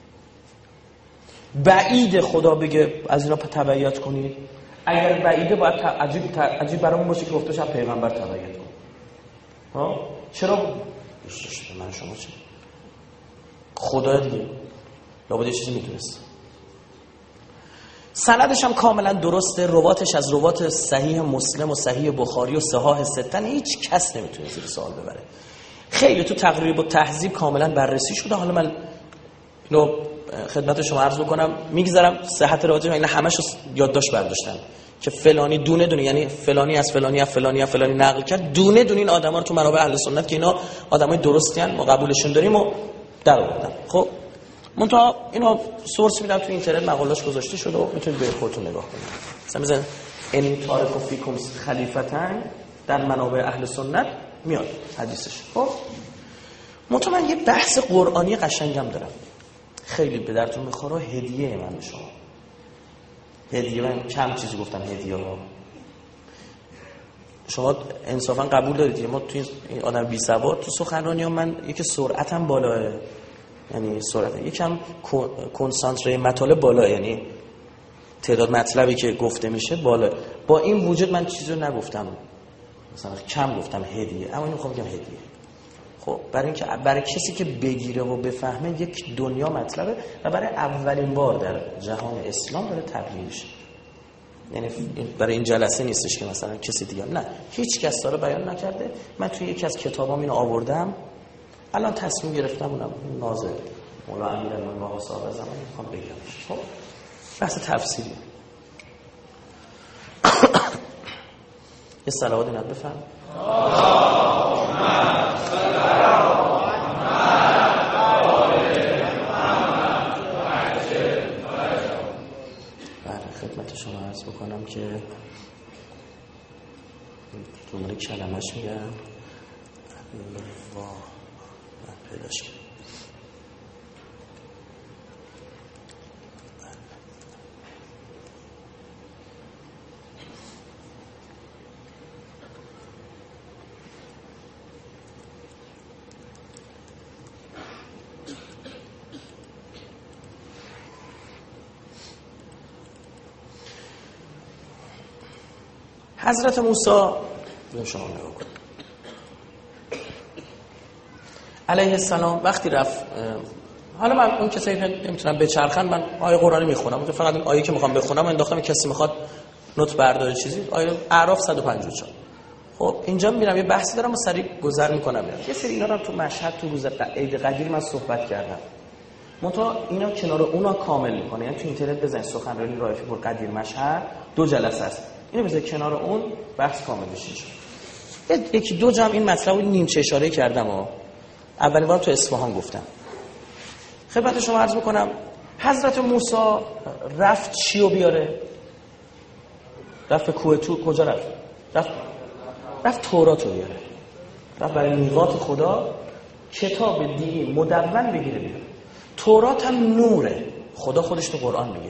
بعید خدا بگه از اینا تبعیت کنید؟ اگر بعیده باید عجیب برامون باشه که گفته شب پیغمبر تبعیت کن. ها چرا؟ من شما چه؟ خدا دیگه لابد یه چیزی میتونست. سندش هم کاملا درسته، رواتش از روات صحیح مسلم و صحیح بخاری و صحاح ستن هیچ کس نمیتونه زیر سوال ببره. خیلی تو تقریب و تهذیب کاملا بررسی شده. حالا من اینو خدمت شما عرض بکنم، میگذارم صحت روایت، اینا همش یادداشت برداشتن که فلانی دونه دونه، یعنی فلانی از فلانی از فلانی از فلانی نقل کرد، دونه دونه این آدما رو تو منابع اهل سنت که اینا آدمای درستی ان، ما قبولشون داریم و در آوردن. خب منتها اینو سورس میدم تو اینترنت، مقاله‌اش گذاشته شده و میتونید به خودتون نگاه کنید. مثلا ان تارک فیکم خلیفتن در منابع اهل سنت میاد حدیثش. خب منتها من یه بحث قرآنی قشنگم دارم، خیلی به درتون میخوره. هدیه من به شما، هدیه من کم چیزی گفتم، هدیه ها شما انصافا قبول دارید. ما توی آدم بی سواد تو سخنرانی ها من یکی سرعتم بالاه، یعنی سرعت یکم کنسانتره مطالب بالا، یعنی تعداد مطلبی که گفته میشه بالا. با این وجود من چیزی رو نگفتم، مثلا کم گفتم هدیه، اما اینو میخوام بگم هدیه. خب برای اینکه برای کسی که بگیره و بفهمه یک دنیا مطلبه و برای اولین بار در جهان اسلام داره تبیین میشه. یعنی برای این جلسه نیستش که مثلا کسی دیگه، نه، هیچ کس داره بیان نکرده. من توی یکی از کتابام اینو آوردم، الان تصمیم گرفتم اونم ناظر مولا امیرالمومنین صاحب زمان میخوام بگم. خب بحث تفسیری. یه صلوات نبی بفهم. خدمت شما عرض بکنم که دنبال کلمش میگم الله من پیداش کنم. حضرت موسی به شما نگاه کن علیه السلام وقتی رفت، حالا من اون کسایی که نمیتونم بچرخن من آیه قرآنی میخونم، فقط این آیه که میخوام بخونم انداختم، کسی میخواد نوت برداره چیزی، آیه اعراف 154. خب اینجا میرم یه بحثی دارم و سریع گذر میکنم. یه سری اینا رو تو مشهد تو روز عید قدیر من صحبت کردم، منتها اینا کنار اونا کامل میکنه. یعنی تو اینترنت بزنید سخنرانی رایفی پور قدیر مشهد 2 جلسه است، اینو بذار کنار اون بحث کامل بشه. یکی دو جمع این مطلب رو نیمچه اشاره کردم اولین بار تو اصفهان گفتم. خدمت شما عرض میکنم حضرت موسی رفت چیو بیاره؟ رفت به کوه طور. کجا رفت؟ رفت تورات رو بیاره، رفت برای میقات خدا کتاب دینی مدون بگیره بیاره. تورات هم نوره، خدا خودش تو قرآن میگه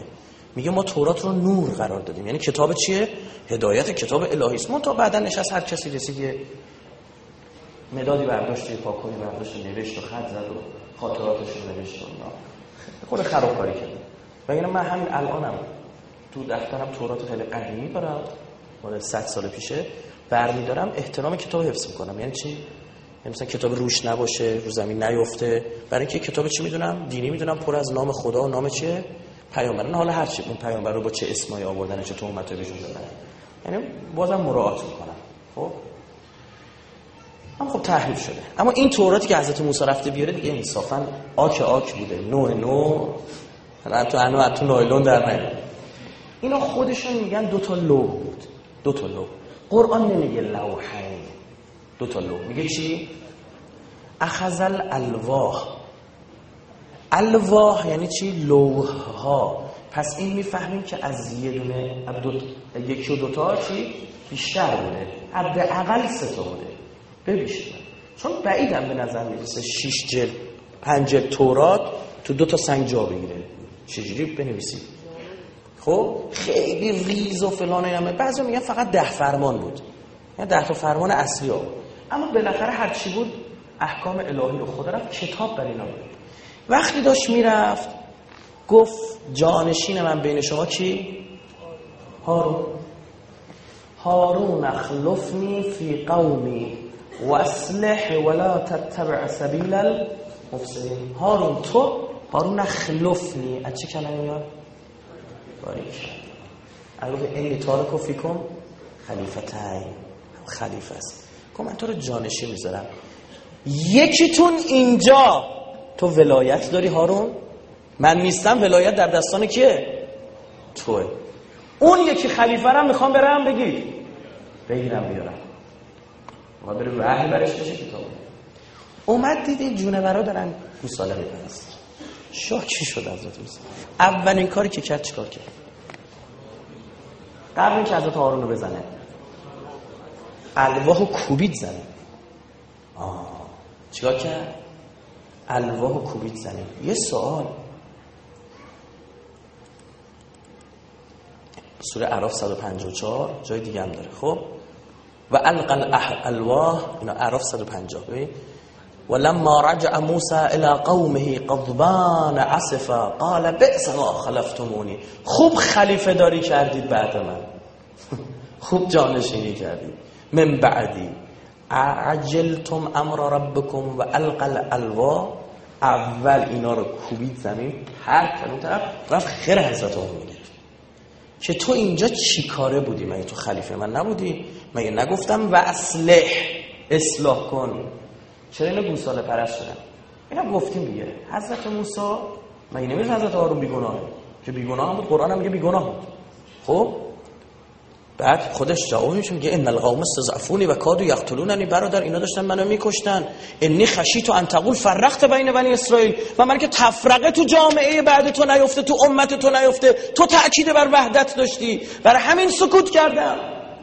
میگه ما تورات رو نور قرار دادیم. یعنی کتاب چیه؟ هدایت، کتاب الهی است. من تا بعدا نشست هر کسی رسید یه مدادی برداشت، پاکویی برداشت، نوشت و خط زد و خاطراتش رو نوشت و اینا. خود خرابکاری کرد. وگرنه من همین الانم تو دفترم تورات خیلی قدیمی دارم، مال 100 سال پیشه، برمی‌دارم احترام کتاب حفظ می‌کنم. یعنی چی؟ یعنی مثلا کتاب روش نباشه، رو زمین نیفته. برای اینکه کتاب چی میدونم؟ دینی میدونم، پر از نام خدا و نام چیه؟ پیامبران. حالا هر چی اون پیامبر رو با چه اسمایی آوردن، چه تهمتی بهشون دادن، یعنی بازم مراعات می‌کنم. خب اما خب تحریف شده. اما این توراتی که حضرت موسی رفته بیاره دیگه انصافا آک بوده، نو تو نایلون در نیاد. اینا خودشون میگن 2 تا لوح بود. 2 تا لوح. قرآن نمیگه لوحین، 2 تا لوح. میگه چی؟ اخذ الالواح. الواح یعنی چی؟ لوح ها. پس این میفهمیم که از یه دونه یکی و 2 تا چی بیشتر بوده، حداقل 3 تا بوده به بیشتر. چون بعیدم به نظر میرسه 6 جلد 5 جلد تورات تو 2 تا سنگ جا بگیره. چجوری بنویسید؟ خب خیلی ریز و فلان اینا. بعضی میگن فقط 10 فرمان بود، یعنی 10 تا فرمان اصلی ها. اما بالاخره هر چی بود احکام الهی رو خدا رفت کتاب بر اینا بود. وقتی داشت میرفت گفت جانشین من بین شما کی؟ هارون اخلفنی فی قومی و اصلح ولا تتبع سبیل المفسدین. هارون اخلفنی از چه کلمه میاد؟ باریک البته این تارکو فیکم خلیفتین، خلیفه است. من تو رو جانشین میذارم، یکیتون اینجا تو ولایت داری هارون، من نیستم، ولایت در دستان کیه؟ توه. اون یکی خلیفه رو میخوام برم بگیرم بیارم و بره وحی برش بشه کتاب. اومد دیدی جونورا دارن گوساله میپرستن، شاکی شد حضرت موسی. اولین کاری که کرد چیکار کرد؟ قبل اینکه حضرت هارون رو بزنه الواحو کوبید زمین. چیکار کرد؟ الواحو کوبید زمین. یه سوال، سوره اعراف 154 جای دیگه هم داره. خب و القى الالواح، اینا اعراف 150. ببین ولما رجع موسى الى قومه غضبان اسفا قال بئس ما خلفتموني. خوب خلیفه داری کردید بعد من، خوب جانشینی کردید. من بعدی عجلتم امر ربكم و القى الالواح. اول اینا رو کوبید زمین، هر کدوم طرف رفت خیر حضرت رو میگه که تو اینجا چی کاره بودی؟ مگه تو خلیفه من نبودی؟ مگه نگفتم و اصلاح کن؟ چرا اینا گوساله پرست شدن؟ اینا گفتیم دیگه. حضرت موسی مگه نمیگه حضرت هارون بیگناهه؟ که بیگناه هم بود، قرآن هم میگه بیگناه بود. خب بعد خودش جوابش میگه ان القوم استضعفونی و کادوا یقتلوننی. برادر اینا داشتن منو میکشتن. انی خشیت ان تقول فرقت بین بنی اسرائیل. و من که تفرقه تو جامعه بعد تو نیفته، تو امت تو نیفته، تو تأکید بر وحدت داشتی، برای همین سکوت کردم.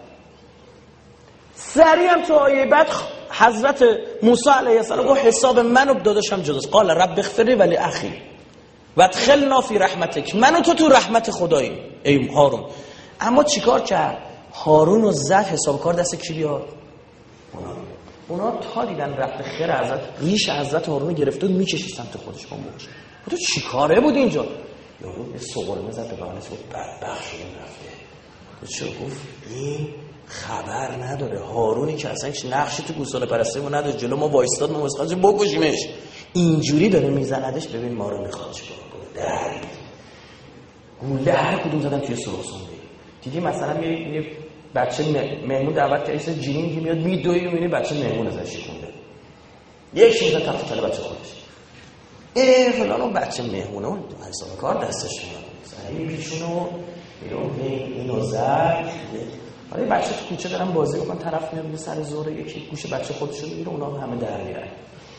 سریع هم تو آیه بعد حضرت موسی علیه السلام گفت حساب منو داداشم جداست. قال رب اغفر لی ولی اخی وادخلنا فی رحمتک. منو تو رحمت خدایی ای هارون. اما چیکار کرد؟ هارون رو زد، حساب کار دست کی بیاد؟ اونا تا دیدن رفت خیر حضرت، ریش حضرت هارون رو گرفته و میکشید سمت خودش با موش. تو چیکاره بود اینجا؟ یارو به سوال زد به بغلش گفت بدبخت شده رفته. چه گفت؟ این خبر نداره. هارونی که اصلا هیچ نقشی تو گوساله پرستی ما نداره، جلو ما وایستاد، ما واسه بکشیمش. اینجوری داره میزندش. ببین ما رو میخواد چیکار کنه. در گوله هر کدوم زدن توی سراسون. دیدی مثلا میری بچه مهمون دعوت کردیسه جیرینگی میاد میدوی و میبینی بچه مهمون ازش شکونده، یک میزن تخت تله بچه خودش فلان اون بچه مهمونه اون حساب کار دستش میاد سریع پیشونو میرون اینو زد. حالا بچه تو کوچه دارن بازی میکنن، طرف میاد سر زوره یکی گوش بچه خودشو میگیره، اونا همه در میارن.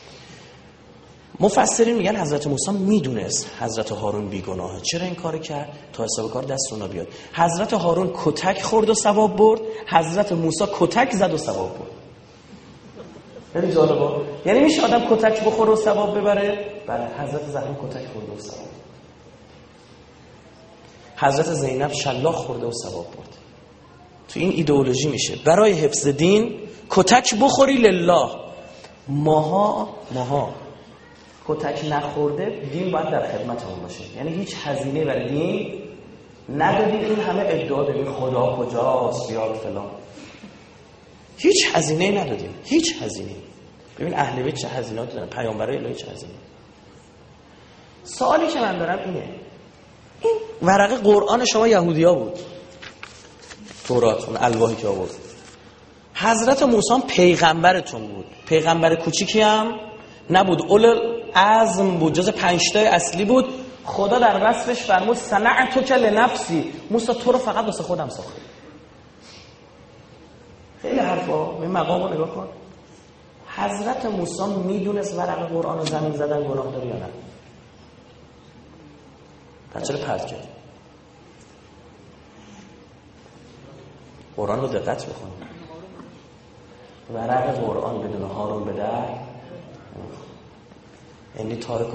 مفسرین میگن حضرت موسی میدونست حضرت هارون بیگناهه. چرا این کارو کرد؟ تا حساب کار دست اونا بیاد. حضرت هارون کتک خورد و ثواب برد، حضرت موسی کتک زد و ثواب برد. خیلی جالبه. یعنی میشه آدم کتک بخوره و ثواب ببره؟ بله، حضرت زهرا کتک خورد و ثواب. حضرت زینب شلاق خورده و ثواب برده. تو این ایدئولوژی میشه برای حفظ دین کتک بخوری لله. ماها کتک نخورده دین باید در خدمتمون باشه، یعنی هیچ هزینه برای دین ندادیم. این همه ادعا داریم خدا کجاست بیاد فلان، هیچ هزینه ندادیم، هیچ هزینه. ببین اهل بیت چه هزینه‌ای دارن، پیامبرای الهی چه هزینه. سوالی که من دارم اینه، این ورقه قرآن شما یهودیا بود، تورات اون الواحی که آورد. حضرت موسی پیغمبرتون بود، پیغمبر کوچیکی هم نبود، اول عزم بود، جز 5 تا اصلی بود. خدا در وصفش فرمود صنعتک لنفسی، موسی تو رو فقط واسه خودم ساختم. خیلی حرفا، این مقامو نگاه کن. حضرت موسی میدونست ورقه قرآن رو زمین زدن گناه داره یا نه؟ پس چرا پرت کرد؟ قرآن رو دقت بخون. ورق قرآن بدون هارون به در یعنی تارک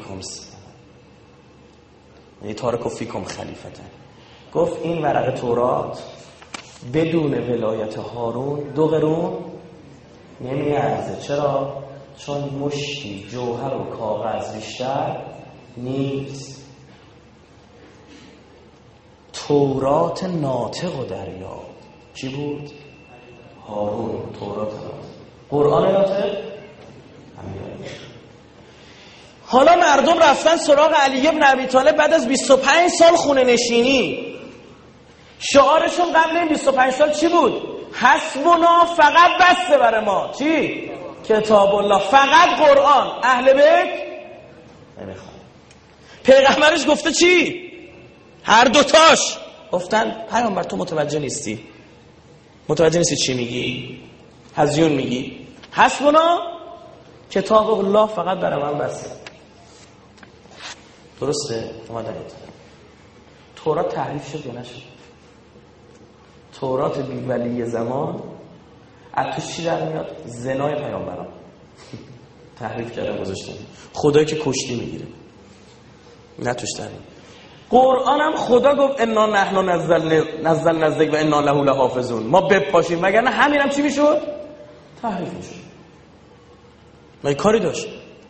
و فیکم خلیفتن. گفت این ورق تورات بدون ولایت هارون 2 قرون نمیارزه. چرا؟ چون مشتی جوهر و کاغذ بیشتر نیست. تورات ناطق و دریا کی بود؟ هارون. تورات ناطق، قرآن ناطق. حالا مردم رفتن سراغ علی بن ابی طالب بعد از 25 سال خونه نشینی. شعارشون قبل این 25 سال چی بود؟ حسبنا، فقط بسته برای ما. چی؟ کتاب الله، فقط قرآن. اهل بیت نمیخوان. پیغمبرش گفته چی؟ هر دوتاش. گفتن پیامبر تو متوجه نیستی چی میگی؟ هزیون میگی؟ حسبنا کتاب الله، فقط برای من بسته. درسته؟ اومدن تورات تحریف شد یا نشد؟ تورات بی ولی زمان از توش چی در میاد؟ زنای پیامبران تحریف کردن گذاشتن. خدایی که کشتی میگیره نه توش در میاد. قرآن هم خدا گفت انا نحن نزلنا الذکر و انا له لحافظون، ما بپاشیم، وگرنه همین هم چی میشد؟ تحریف میشد. ما کاری داشت.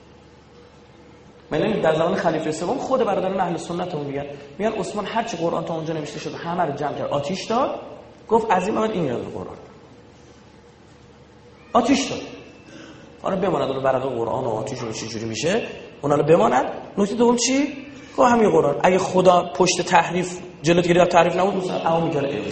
من در زمان خلیفه سوم خود برادران اهل سنت هم میگن عثمان هر چی قرآن تا اونجا نوشته شد همه رو جمع کرد، آتیش داد، گفت از این بعد این میاد قرآن، آتیش داد. حالا بماند اون ورقه قرآن و آتیش رو چه جوری میشه، اونا رو بماند. نکته دوم چی؟ گفت همین قرآن اگه خدا پشت تحریف جلوت گرفت، تحریف نبود مثلا اما میگه ایوری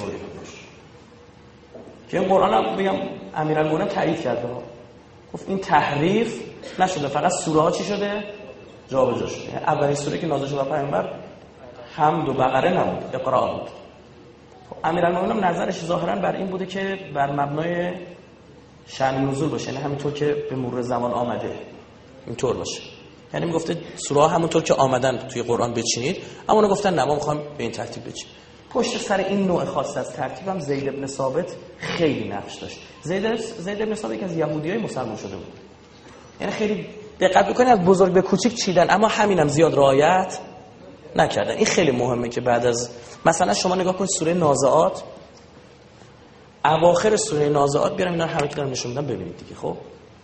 که این قرآن هم بگم امیرالمومنین تایید کرده، گفت این تحریف نشده، فقط سوره ها چی شده؟ جابجا شده. یعنی اولین سوره که نازل شد بر پیامبر حمد و بقره نبود، اقرا بود. امیرالمومنین نظرش ظاهرا بر این بوده که بر مبنای شأن نزول باشه، یعنی همینطور که به مرور زمان آمده اینطور باشه. یعنی میگفته سوره ها همونطور که آمدن توی قرآن بچینید، اما اونا گفتن نه ما می‌خوایم به این ترتیب بچینیم. پشت سر این نوع خاص از ترتیب هم زید بن ثابت خیلی نقش داشت. زید بن ثابت یکی از یهودیای مسلمان شده بود. یعنی خیلی دقت بکنید از بزرگ به کوچیک چیدن، اما همینم زیاد رعایت نکردن. این خیلی مهمه که بعد از مثلا شما نگاه کنید سوره نازعات، اواخر سوره نازعات بیارم اینا همه که دارم نشون میدم ببینید دیگه. خب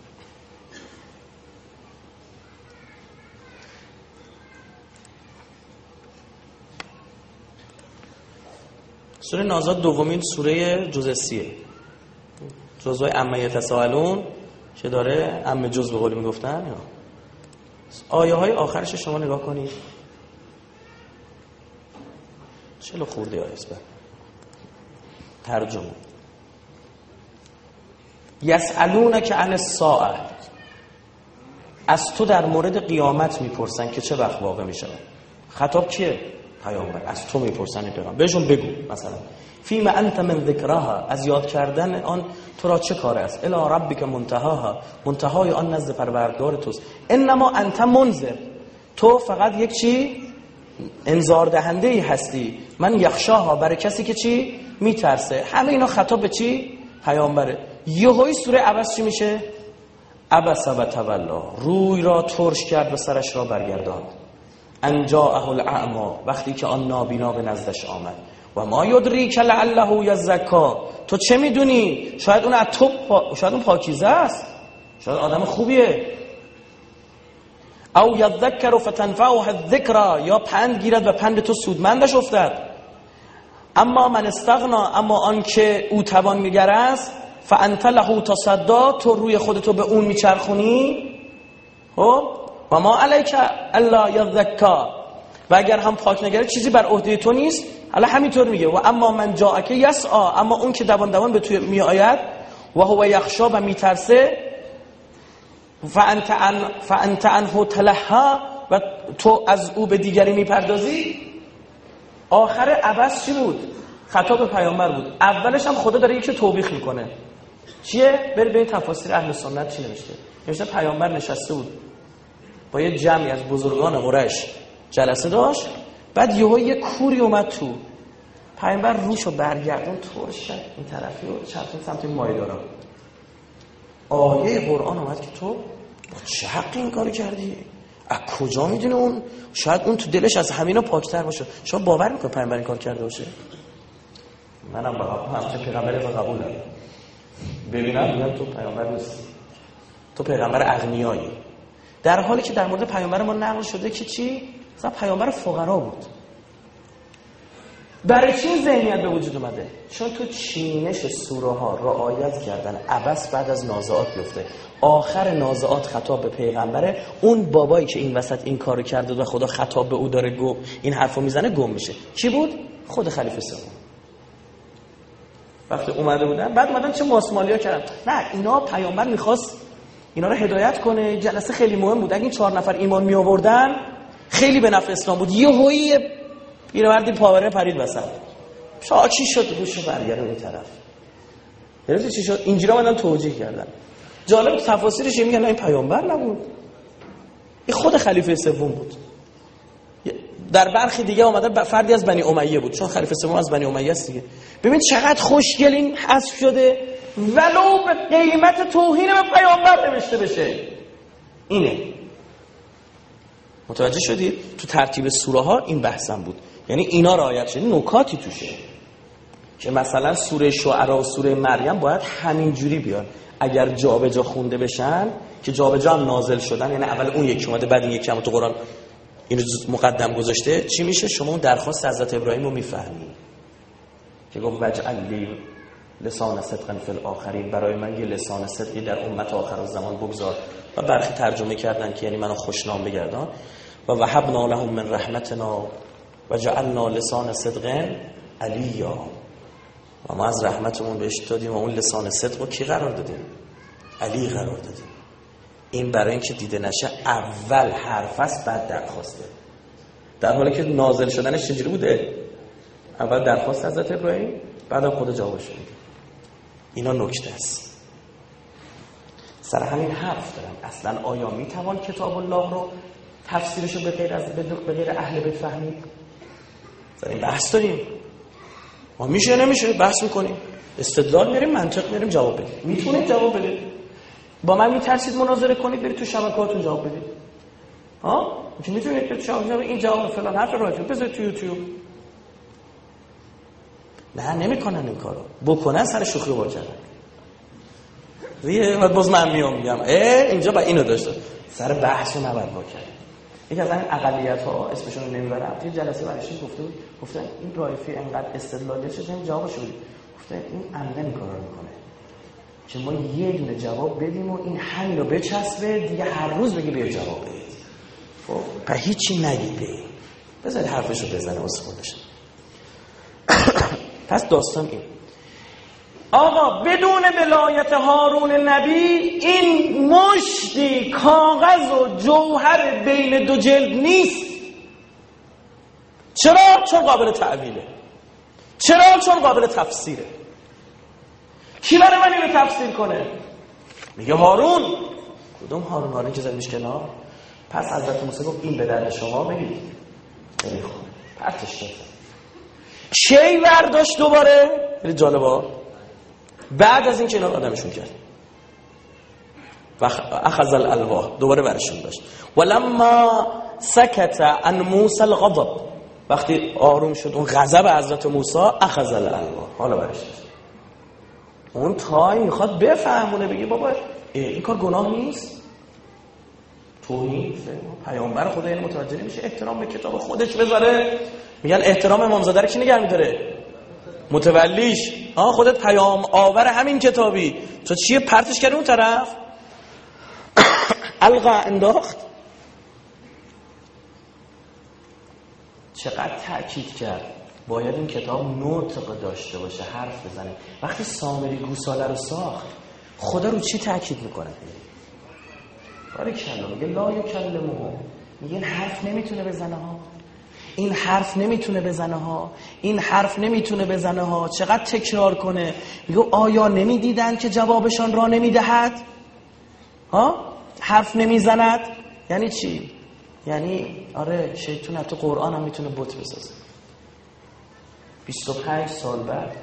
سوره نازعات دومین سوره جزء 30، جزء عما یتساءلون که داره عم جز به قولی میگفتن. آیه های آخرش شما نگاه کنید، 40 خورده آیه است. ترجمه یسألونک عن الساعه، از تو در مورد قیامت میپرسن که چه وقت واقع میشه. خطاب کیه؟ پیامبر. از تو میپرسن پیغمبر، بهشون بگو مثلا فیم انت من ذکرها، از یاد کردن آن تو را چه کار است؟ الی ربک منتهاها، منتهای آن نزد پروردگار توست. انما انت منذر، تو فقط یک چی؟ انذار دهنده ای هستی. من یخشاها، برای کسی که چی؟ میترسه. همه اینا خطاب به چی؟ پیامبره. یهویی سوره عبس چی میشه؟ عبس و تولا، روی را ترش کرد و سرش را برگرداند. ان جاءه الاعمی، وقتی که آن نابینا به نزدش آمد. و ما یدریک لعله یزکا، تو چه میدونی؟ شاید اون شاید اون پاکیزه است، شاید آدم خوبیه. او یذکر فتنفعه الذکرى، یا پند گیرد و پند تو سودمندش افتد. اما من استغنا، اما آن که او توان میگر است، فانت له تصدا، تو روی خودتو به اون میچرخونی. و ما علیک الا یذکا، و اگر هم پاک نگره چیزی بر عهده تو نیست. حالا همینطور میگه و اما من جاءک یسعا، اما اون که دوان دوان به تو می آید، و هو یخشا، و میترسه، فانت عنه تلها، و تو از او به دیگری میپردازی. آخر عبس چی بود؟ خطاب پیامبر بود. اولش هم خدا داره یکی توبیخ میکنه. چیه؟ برید ببین تفاسیر اهل سنت چی نوشته. پیامبر نشسته بود با یه جمعی از بزرگان قریش جلسه داشت، بعد یه کوری اومد تو. پیامبر روشو برگردون طورش کرد این طرفی و چرخید سمت مایدارا. آیه قرآن اومد که تو با چه حقی این کارو کردی؟ از کجا میدونه اون؟ شاید اون تو دلش از همینا پاکتر باشه. شما باور میکنه پیامبر این کار کرده باشه؟ منم همچه پیغمبری رو قبول دارم. ببینم میگم تو پیامبر نیستی، تو پیغمبر اغنیایی، در حالی که در مورد پیامبر ما نقل شده که چی؟ مثلا پیامبر فقرا بود. برای چی این ذهنیت به وجود اومده؟ چون تو چینش سوره ها رعایت کردن عبس بعد از نازعات بیفته. آخر نازعات خطاب به پیغمبره، اون بابایی که این وسط این کارو کرده و خدا خطاب به او داره این حرفو میزنه گم میشه. کی بود؟ خود خلیفه سوم. وقتی اومده بودن، بعد اومدن چه ماسمالیا کردن. نه، اینا پیامبر میخواست اینا رو هدایت کنه. جلسه خیلی مهم بود. اگه این 4 نفر ایمان می آوردن خیلی به نفع اسلام بود. یهویی پیرمردی پاوره پرید وسط. شاکی شد، روشو برگردون این طرف. درسته چی شد؟ اینجوری اومدن توجیه کردن. جالب تفاسیرش میگن این پیامبر نبود، این خود خلیفه سوم بود. در برخی دیگه اومده فردی از بنی امیه بود، چون خلیفه سوم از بنی امیه است دیگه. ببین چقدر خوشگل این حذف شده، ولو به قیمت توهین به پیامبر نوشته بشه. اینه. متوجه شدید؟ تو ترتیب سوره ها این بحثم بود. یعنی اینا رعایت شده، نکاتی توشه که مثلا سوره شعراء و سوره مریم باید همین جوری بیان. اگر جابجا خونده بشن که جابجا هم نازل شدن، یعنی اول اون یکی اومده بعد این یکی هم تو قرآن اینو مقدم گذاشته، چی میشه؟ شما اون درخواست حضرت ابراهیم رو میفهمی که گفت وجعل لی لسان صدق فی الاخرین، برای من یه لسان صدقی در امت آخر الزمان بگذار. و برخی ترجمه کردن که یعنی منو خوشنام بگردان. و وهبنا لهم من رحمتنا و جعلنا لسان صدق علیا، و ما از رحمتمون بهش دادیم و اون لسان صدق رو کی قرار دادیم؟ علی قرار دادیم. این برای اینکه دیده نشه اول حرف است بعد درخواسته، در حالی که نازل شدنش چجوری بوده؟ اول درخواست حضرت ابراهیم بعد خود جوابش میده. اینا نکته است. سر همین حرف دارم اصلا آیا میتوان کتاب الله رو تفسیرشو به غیر اهل بیت فهمید؟ سر این بحث داریم. ما میشه نمیشه بحث میکنیم، استدلال میریم، منطق میریم، جواب بدیم. میتونید جواب بدید. با من میترسید مناظره کنید، برید تو شبکه‌هاتون جواب بدید. میتونید تو شبکه‌ها این جواب فلان حرف راجع بذارید تو یوتیوب. نه نمیکنن این کارو. بکنن سر شوخی با کردن. بعد باز من میگم اینجا با اینو داشته. سر بحثو نباید با کرد. یکی از این اقلیت‌ها اسمشون رو نمیبرم. توی جلسه برایشون گفتن این رایفی انقدر استدلالیه چه جوابش بدید. گفتن این عمدن این کارا رو میکنه که ما یه دونه جواب بدیم و این همین رو بچسبه دیگه، هر روز بگی بیا جواب بدید. خب په هیچی نگید به این. بذارید حرفشو بزنه واسه خودش. پس داستان این. آقا بدون ولایت هارون نبی این مشتی کاغذ و جوهر بین دو جلد نیست. چرا؟ چون قابل تعویله. چرا؟ چون قابل تفسیره. کی برای من اینو تفسیر کنه؟ میگه هارون. کدوم هارون؟ هارون که زدیش کنار. پس حضرت موسی گفت این به درد شما بگید نمیخوره، پرتش کرد. چی برداشت دوباره؟ خیلی جالبه. بعد از این کنار آدمشون کرد. و اخذ الالواح، دوباره برشون داشت. ولما سکت عن موسی الغضب، وقتی آروم شد اون غضب حضرت موسی، اخذ الالواح، حالا برش داشت. اون تایم میخواد بفهمونه، بگه بابا این کار گناه نیست، توهین پیامبر خدا یعنی متوجه نمیشه احترام به کتاب خودش بذاره. میگن احترام امامزاده رو کی نگه میداره؟ متولیش. خودت پیام آور همین کتابی، تو چیه پرتش کردی اون طرف؟ القا انداخت. چقدر تأکید کرد باید این کتاب نطق داشته باشه، حرف بزنه. وقتی سامری گوساله رو ساخت، خدا رو چی تأکید میکنه؟ باری کلام میگه لا یکلمه، میگه این حرف نمیتونه بزنه ها، این حرف نمیتونه بزنه ها، این حرف نمیتونه بزنه ها. چقدر تکرار کنه. میگه آیا نمیدیدن که جوابشان را نمیدهد؟ حرف نمیزند یعنی چی؟ یعنی آره شیطان حتی قرآن هم میتونه بت بسازه. 25 سال بعد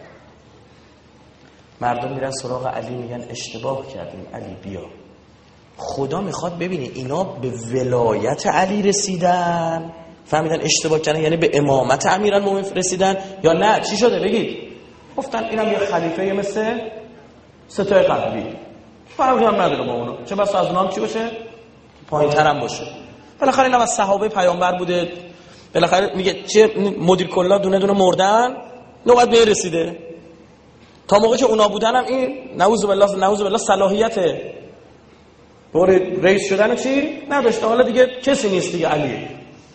مردم میرن سراغ علی، میگن اشتباه کردیم علی بیا. خدا میخواد ببینی اینا به ولایت علی رسیدن، فهمیدن اشتباه کردن، یعنی به امامت امیرالمومنین رسیدن یا نه چی شده؟ بگید. گفتن اینم یه خلیفه مثل ستای قبلی، فرقی هم نداره با اونو، چه بس از اونام چی باشه؟ پایین‌تر هم باشه. بالاخره اینم از صحابه پیامبر بوده. بالاخره میگه چه مدیر کلا دونه دونه مردن، نوبت به رسیده. تا موقعی که اونا بودن هم این نعوذ بالله صلاحیت بور رئیس شدن چی نداشته. حالا دیگه کسی نیست دیگه علی.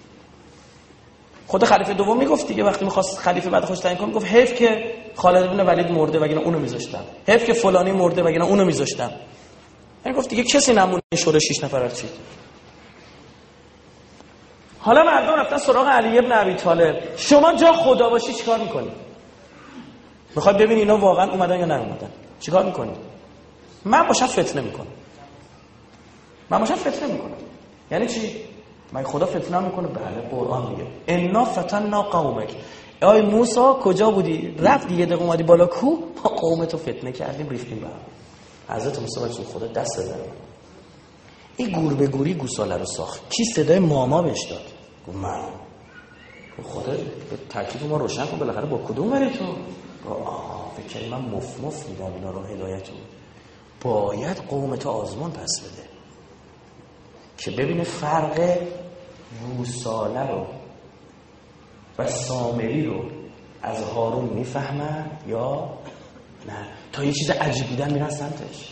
خود خلیفه دوم میگفت دیگه وقتی می‌خواست خلیفه بعد خوش تعیین کنه، میگفت حیف که خالد بن ولید مرده وگرنه اونو میذاشتم، حیف که فلانی مرده وگرنه اونو میذاشتم. میگفت دیگه کسی نمونه شورای 6 نفر چی. حالا مردم رفتن سراغ علی ابن ابی طالب. شما جا خدا باشی چیکار میکنی؟ میخواد ببینی اینا واقعا اومدن یا نیومدن. چیکار میکنی؟ من باشم فتنه میکنم. یعنی چی؟ من خدا فتنه میکنه؟ بله قرآن میگه انا فتنا قومک. ای موسی کجا بودی؟ رفت یه دقیقه اومدی بالا کو؟ ما قومتو فتنه کردیم ریختیم به هم. حضرت موسی رسول خدا دست داره. این گور به گوری گوساله رو ساخت. کی صدای ماما بهش داد؟ گفت من. خدا ترکیب ما روشن کن بالاخره با کدوم بری تو؟ فکر کنی من مف میدم اینا رو هدایتو. باید قومتو آزمون پس بده که ببینه فرق گوساله رو و سامری رو از هارون میفهمن یا نه. تا یه چیز عجیب دیدن میرن سمتش،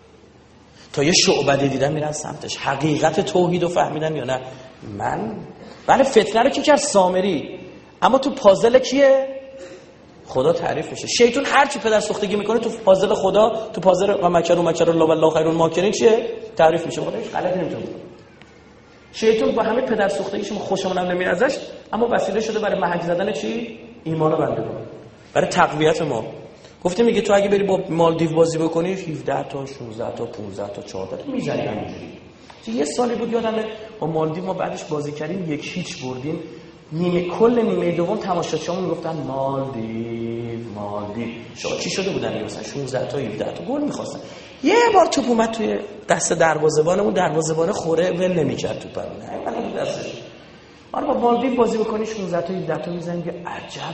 تا یه شعبده دیدن میرن سمتش، حقیقت توحید رو فهمیدن یا نه. بله فتنه رو کی کرد؟ سامری. اما تو پازل کیه؟ خدا تعریف میشه. شیطان هر چی پدر سوختگی میکنه تو پازل خدا، تو پازل و مکر الله والله خیر الماکرین چیه؟ تعریف میشه. خدا هیچ غلطی نمیتونه بکنه. شیطان با همه پدر سوختگیش خوشمون هم نمیاد ازش، اما وسیله شده برای محک زدن چی؟ ایمان بندگان، برای تقویت ما. گفته میگه تو اگه بری با مالدیو بازی بکنی 17 تا 16 تا 15 تا 14 تا میزنی همینجوری. یه سالی بود یادمه با مالدیو ما بعدش بازی کردیم 1-0 بردیم. کل نیمه دوم تماشاچیامون میگفتن مالدیو. شما چی شده بودن مثلا 16 تا 17 تا گل می‌خواستن. یه بار توپ اومد توی دست دروازه‌بانمون، دروازه‌بان خوره ول نمی‌کرد توپ رو. نه تو دستش. آره با مالدیو بازی بکنی 16 تا 17 تا میزنی که عجب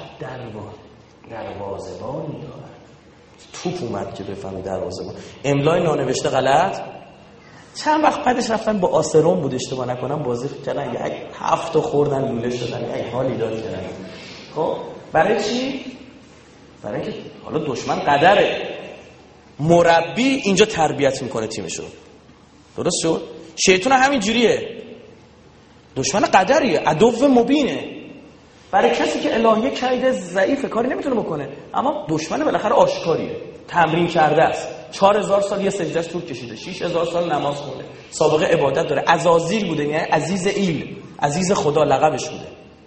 دروازه‌بانی داره. توپ اومد که بفهمی دروازه‌بان. املای نانوشته غلط. چند وقت بعدش رفتن با آسرون بود اشتباه نکنم بازی کردن، یک 7 تا خوردن لوله شدن، یک حالی داد کردن. خب برای چی؟ برای اینکه حالا دشمن قدره، مربی اینجا تربیت میکنه تیمشو. درست شد؟ شیطان همین جوریه، دشمن قدریه، عدو مبینه. برای کسی که الهیه کید ضعیف کاری نمیتونه بکنه، اما دشمن بالاخره آشکاریه، تمرین کرده است. 4000 سال یه سجدهش طول کشیده، 6000 سال نماز خونده، سابقه عبادت داره، عزازیل بوده، یعنی عزیز ایل، عزیز خدا لقبش بوده.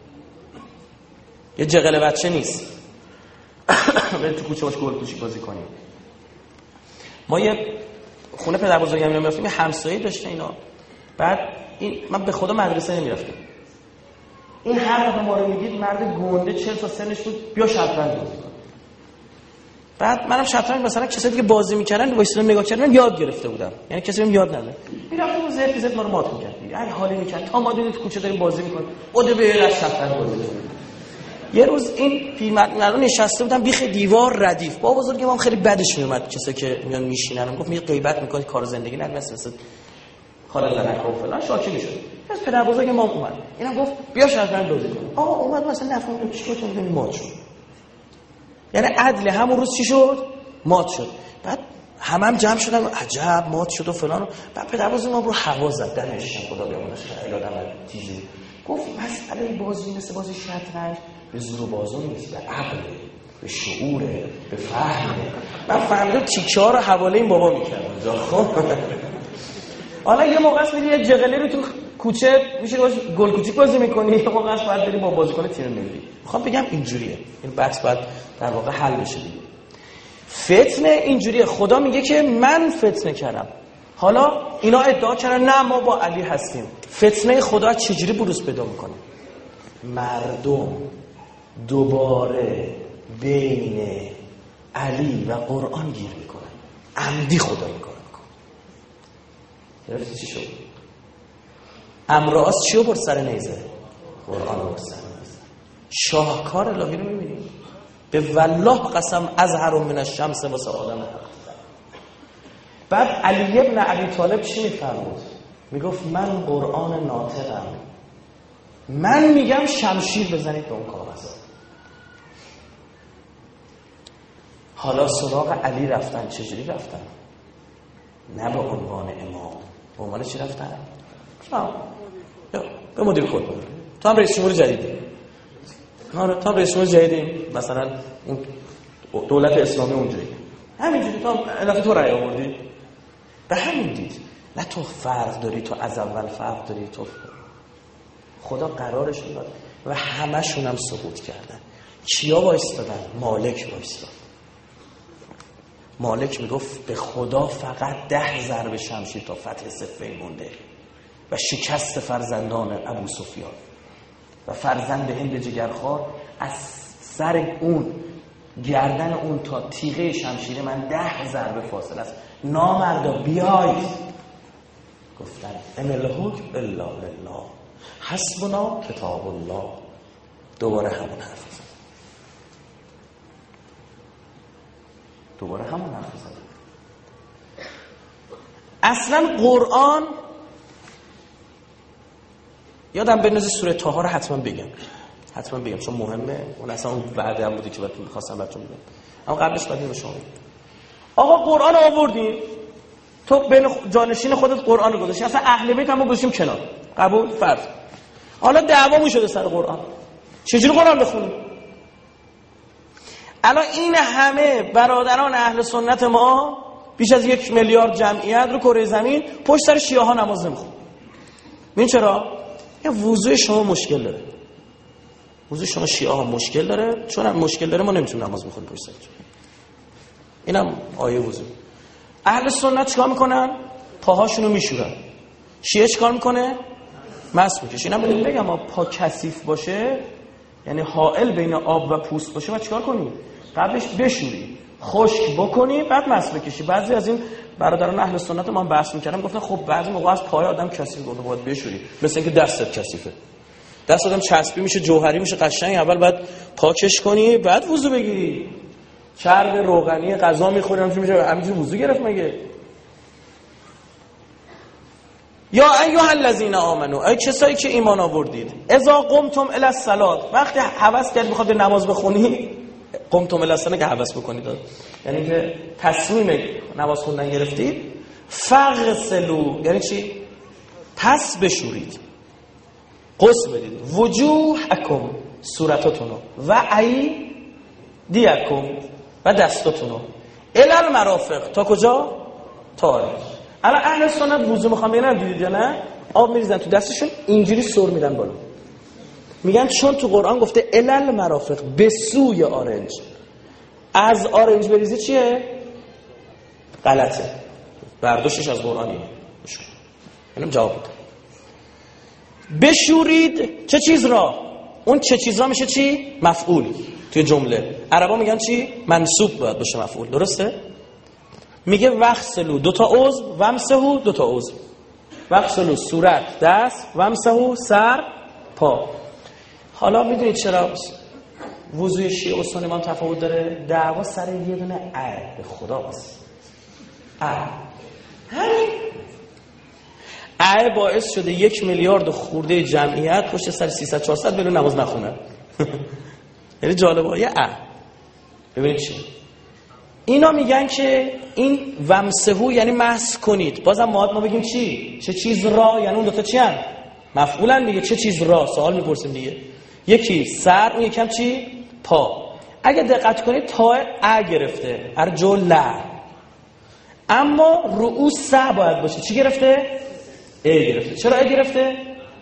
یه جغل بچه نیست بریم تو کوچه باش گل کوچیک بازی کنیم. ما یه خونه پدر بزرگم میرفتیم، یه همسایه داشته اینا. بعد من به خدا مدرسه نمیرفتم. این هر وقت ما رو میدید مرد گنده 40 تا سنش بود، بیا شطرنج بازی کن. بعد منم شطرنج مثلا کسایی که بازی میکردن وایسادم نگاه کردم یاد گرفته بودم، یعنی کسی بهم یاد نداد. میرفتم اون زرت ما رو مات می‌کرد. اگه حالی می‌کرد تا ما دیدیم تو کوچه داریم بازی می‌کنیم، بوده به از شطرنج بازی می‌کنیم. یه روز این پیرمردان نشسته بودن بیخ دیوار ردیف. با بزرگی ما خیلی بدش میومد کسایی که میان میشینن، گفت می غیبت می‌کنی کار زندگی نمی‌کنی مثل خاله زنک و فلان شاکی می‌شد. از پدر بزرگ ما اومد. اینم گفت بیا شطرنج بازی کنیم. آقا اومد مثلا نفهمیدم چیکار کنیم مات شد. یعنی عدل همون روز چی شد؟ مات شد. بعد همم جمع شدن عجب مات شد و فلان. بعد پدربزرگ ما رو هوا زد دمش خدا بیامرزش خیلی آدم چیزی. گفت مسئله بازی مثل بازی شطرنج به زور و بازو نیست، به عقل، به شعور، به فهم. من فهمیدم تیکه‌ها رو حواله این بابا می‌کردم. خب حالا یه موقع است میری یه جغلی رو تو کوچه میشه باش گل کوچیک بازی می‌کنی، یه موقع است بعد بری با بازیکن تیر ملی. میخوام بگم اینجوریه. این بحث بعد در واقع حل بشه دیگه. فتنه اینجوریه. خدا میگه که من فتنه کردم. حالا اینا ادعا کردن نه ما با علی هستیم. فتنه خدا چجوری بروز پیدا میکنه؟ مردم دوباره بین علی و قرآن گیر میکنن. عمدی خدا این کار میکنه. گرفتی چی شد؟ امراض چیو بر سر نیزه؟ قرآن بر سر نیزه. شاهکار الهی رو میبینیم. به والله قسم ازهر من الشمس واسه آدم. بعد علی ابن ابی طالب چی میفرمود؟ میگفت من قرآن ناطقم، من میگم شمشیر بزنید به اون کاغذ. حالا سراغ علی رفتن. چجوری رفتن؟ نه به عنوان امام. به عنوان چی رفتن؟ به مدیر خود بود. تو هم رئیس جمهور جدیدی. تا رئیس جمهور جدیدی مثلا اون دولت اسلامی اونجوری. همینجوری تو علت تو رأی آوردی. به همین دید. نه تو فرق داری، تو از اول فرق داری، تو خدا قرارش داد و همشون هم سقوط کردن. کیا وایستادن؟ مالک وایستاد. مالک میگفت به خدا فقط 10 ضرب شمشیر تا فتح صفین مونده و شکست فرزندان ابو سفیان و فرزند هند جگرخوار از سر اون گردن اون تا تیغه شمشیر من 10 ضربه فاصله است. نامردا بیاید. گفتن ان الحکم الا لله حسبنا کتاب الله. دوباره همون حرف زد. اصلا قرآن یادم بنویسی سوره طه رو حتما بگم چون مهمه. اون اصلا اون وعده هم بودی که بهتون می‌خواستم بهتون بگم، اما قبلش بعد به شما بگم. آقا قرآن آوردی تو بین جانشین خودت قرآن رو گذاشتی، اصلا اهل بیت هم گذاشتیم کنار، قبول فرض. حالا دعوامون شده سر قرآن. چجوری قرآن بخونیم؟ الان این همه برادران اهل سنت ما بیش از 1 میلیارد جمعیت رو کره زمین پشت سر شیعه ها نماز نمیخونن. ببین چرا؟ یه وضوی شما مشکل داره. وضوی شما شیعه ها مشکل داره، چون هم مشکل داره ما نمیتونیم نماز بخونیم پشت سرش. اینم آیه وضو. اهل سنت چیکار میکنن؟ پاهاشونو میشورن. شیعه چیکار میکنه؟ مس میکشه. اینم بگم پا کثیف باشه یعنی حائل بین آب و پوست باشه و چیکار کنی؟ قبلش بشوری، خشک بکنی، بعد مس بکشی. بعضی از این برادران اهل سنت ما هم بحث میکردن، گفتن خب بعضی موقع از پای آدم کثیف بود باید بشوری، مثل اینکه دستت کثیفه. دست آدم چسبی میشه، جوهری میشه، قشنگ اول بعد پاکش کنی بعد وضو بگیری. چرب روغنی غذا میخوری همینجوری وضو گرفت مگه؟ یا ایها الذین آمنو، ای کسایی که ایمان آوردید، اذا قمتم الی الصلاه، وقتی هوس کرد میخواد نماز بخونی، قمتم الی الصلاه که هوس بکنید، یعنی که تصمیم نماز خوندن گرفتید، فغسلوا یعنی چی؟ پس بشورید، غسل بدید، وجوهکم صورتاتونو و ایدیکم و دستاتونو الی المرافق، تا کجا؟ تا آرنج. الان اهل سنت وضو میخوام بگیرن، دیدید یا نه؟ آب میریزن تو دستشون اینجوری سر میدن بالا، میگن چون تو قرآن گفته الی المرافق، به سوی آرنج. از آرنج بریزی چیه؟ غلطه. برداشتش از قرآنیه. اینم جواب بده. بشورید چه چیز را؟ اون چه چیز را میشه چی؟ مفعول. توی جمله. عربا میگن چی؟ منصوب باید باشه مفعول. درسته؟ میگه وغسلوا 2 تا عضو، وامسحوا 2 تا عضو. وغسلوا صورت، دست، وامسحوا سر، پا. حالا میدونید چرا وضوی شیعه و سنی امام تفاوت داره؟ دعوا سر یه دونه به خداست. همین باعث شده 1 میلیارد خورده جمعیت پشت سر 300-400 میلیون نماز نخونه. یعنی جالبه یه ببینید چی اینا میگن که این ومسحو یعنی مسح کنید. بازم ما بگیم چی؟ چه چیز را؟ یعنی اون دوتا چی هن؟ مفعولن دیگه. چه چیز را؟ سوال میپرسیم دیگه. یکی سر، اون یکم چی؟ پا. اگه دقت کنید تا گرفته، ارجل، اما رؤوس باید باشه. چی گرفته؟ گرفته. چرا گرفته؟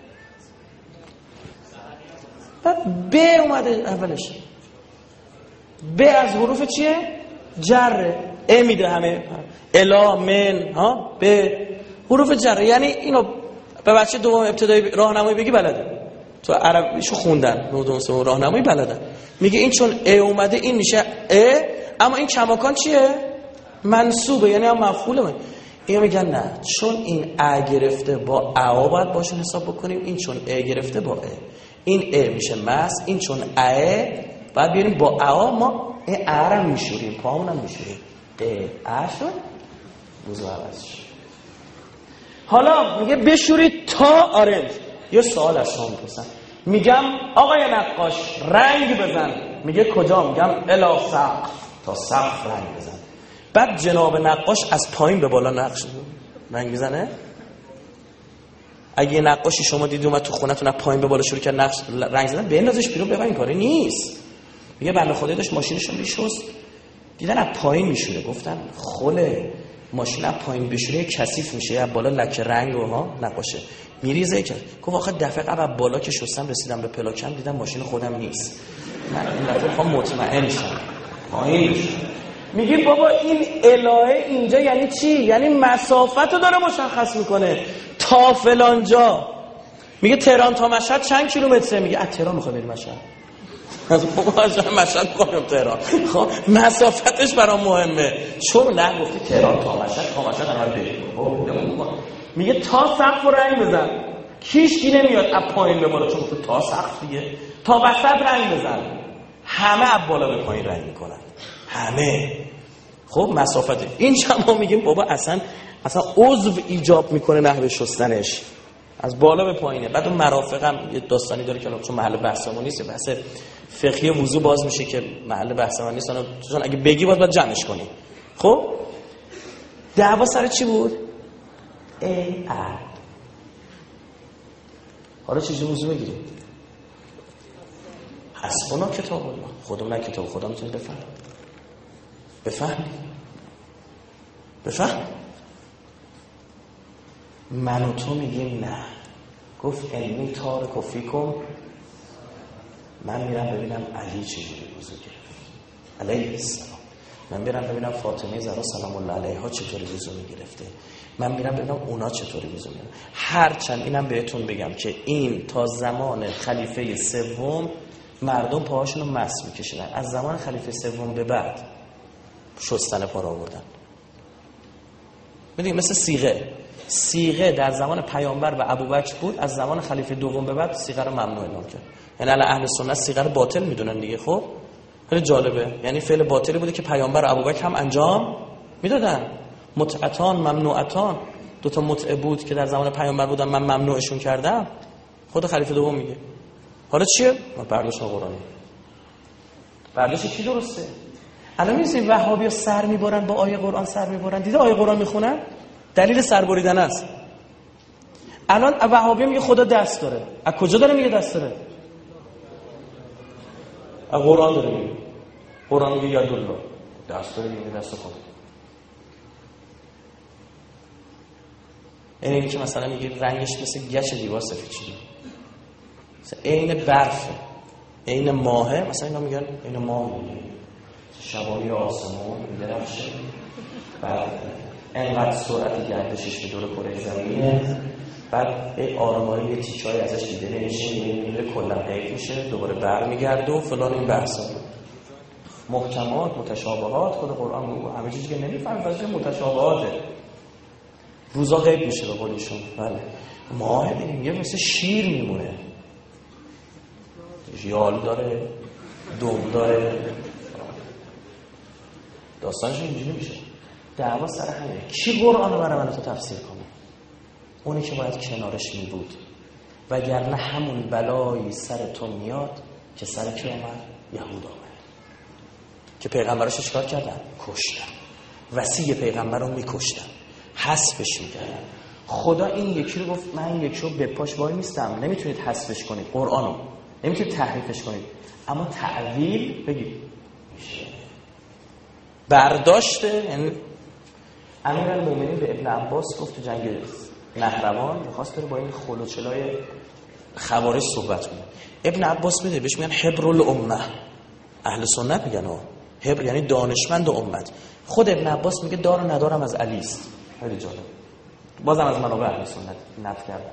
ب اومده اولش. ب از حروف چیه؟ جره. میده همه الا، من، به حروف جره. یعنی اینو به بچه دوم ابتدایی راهنمایی بگی بلده. تو عربیشو خوندن، دوم راهنمایی بلدن. میگه این چون اومده این میشه اما این کماکان چیه؟ منصوبه، یعنی هم مفعوله. اینا میگن نه، چون این گرفته با باید باشون حساب بکنیم. این چون گرفته با این میشه مس. این چون بعد بیاریم با ما هم میشوریم، پامون هم میشوریم. شد وضو عوض شد. حالا میگه بشورید تا آرنج. یه سوال از شما میپرسن، میگم آقای نقاش رنگ بزن. میگه کجا؟ میگم الی سقف، تا سقف رنگ بزن. بعد جناب نقاش از پایین به بالا نقش رنگ میزنه. اگه نقاشی شما دیدی اومد تو خونتون از پایین به بالا شروع کرد نقش رنگ زدن، بندازش بیرون، ببین این کاری نیست. میگه بنده خدایی داشت ماشینش رو میشست، دیدن از پایین میشوره، گفتن خله ماشین از پایین بشوره کثیف میشه، از بالا لکه رنگ و نقاشه میریزه. گفت آخه دفعه قبل بالا که شستم رسیدم به پلاکم دیدم ماشین خودم نیست، من این دفعه میخوام مطمئن شم پایین. میگی بابا این الهه اینجا یعنی چی؟ یعنی مسافت رو داره مشخص میکنه تا فلان جا. میگه تهران تا مشهد چند کیلومتره؟ میگه از تهران میخوای بری مشهد؟ از مشهد میخوام تهران. خب مسافتش برام مهمه، چون نه گفتی تهران تا مشهد همه بریم. میگه تا سقف رو رنگ بزن. کیشکی نمیاد از پایین به بالا، چون گفتی تا سقف دیگه. تا وسط رنگ بزن. همه از بالا به پایین رنگ میکنن، همه. خب مسافته. این ما میگیم بابا اصلا عضو ایجاب میکنه نحوه شستنش از بالا به پایینه. بعد اون مرافق هم یه داستانی داره که چون محل بحثمون نیست، بحث فقهی وضو باز میشه که محل بحثمون نیست، چون اگه بگی باید جمعش کنی. خب دعوا سر چی بود؟ حالا چیزی وضو بگیریم؟ حسبنا کتاب الله، خودمون نه کتاب خدا میتونی بفهم. من و تو میگیم نه. گفت انی تارک فیکم، من میرم ببینم علی چجوری وضو گرفت علیه السلام، من میرم ببینم فاطمه زهرا سلام الله علیها چطوری وضو میگرفته، من میرم ببینم اونا چطوری وضو میگرفتن. هرچند اینم بهتون بگم که این تا زمان خلیفه سوم مردم پاهاشون رو مس میکشیدن، از زمان خلیفه سوم به بعد شستن پا رو آوردن. میدونید مثل صیغه در زمان پیامبر و ابوبکر بود، از زمان خلیفه دوم به بعد صیغه رو ممنوع اعلام کرد. یعنی اهل سنت صیغه رو باطل میدونن دیگه. خب خیلی جالبه، یعنی فعل باطلی بوده که پیامبر و ابوبکر هم انجام میدادن. متعتان ممنوعتان، دو تا متع بود که در زمان پیامبر بودن، من ممنوعشون کردم. خود خلیفه دوم میگه. حالا چیه؟ برداشت قرآنی. برداشت کی درسته؟ الان می‌بینید وهابی‌ها سر می‌برن با آیه قرآن سر می‌برن. دیده آیه قرآن می‌خونن؟ دلیل سر بریدن است. الان وهابی میگه خدا دست داره. از کجا داره میگه دست داره؟ از قرآن داره میگه. قرآن میگه یدالله، دست داره، میگه دست خدا. این که مثلا میگه رنگش مثل گچ دیوار سفید شده، مثلا عین برفه، عین ماهه. مثلا اینا میگن عین ماه، شبایی آسمون میدرخشه، بعد انقدر سرعت گردشش به دور کره زمینه، بعد آراماری یه تیکه‌ای ازش دیده نمیشه، میره کلا حیف میشه، دوباره برمیگرده و فلان. این بحثا محکمات، متشابهات، خود قرآن گفت همه چیزی که نمیفهمید واسه متشابهاته. روزا غیب میشه به قولشون. بله. ما دیگه مثل شیر میمونه. یال داره، دوم داره. داستانش اینجوری میشه. دعوا سر همینه. کی قرآن رو برای من تو تفسیر کنه؟ اونی که باید کنارش می بود. وگرنه همون بلایی سر تو میاد که سر کی آمد؟ یهود آمد که پیغمبرش چیکار کردن؟ کشتن. وصی پیغمبر رو میکشتن، حذفش میکردن. خدا این یکی رو گفت من این یکی رو به پاش وای میستم، نمیتونید حذفش کنید، قرآنو نمیتونید تحریفش کنید، اما تعویل بگید میشه. برداشته. یعنی امیرالمومنین به ابن عباس گفت تو جنگ نهروان میخواست بره با این خلوچلای خوارج صحبت کنه. ابن عباس میده بهش میگن حبر الامه، اهل سنت میگن حبر یعنی دانشمند امت. خود ابن عباس میگه دار و ندارم از علی است. خیلی جالب. بازم از منابع اهل سنت نفی کرد.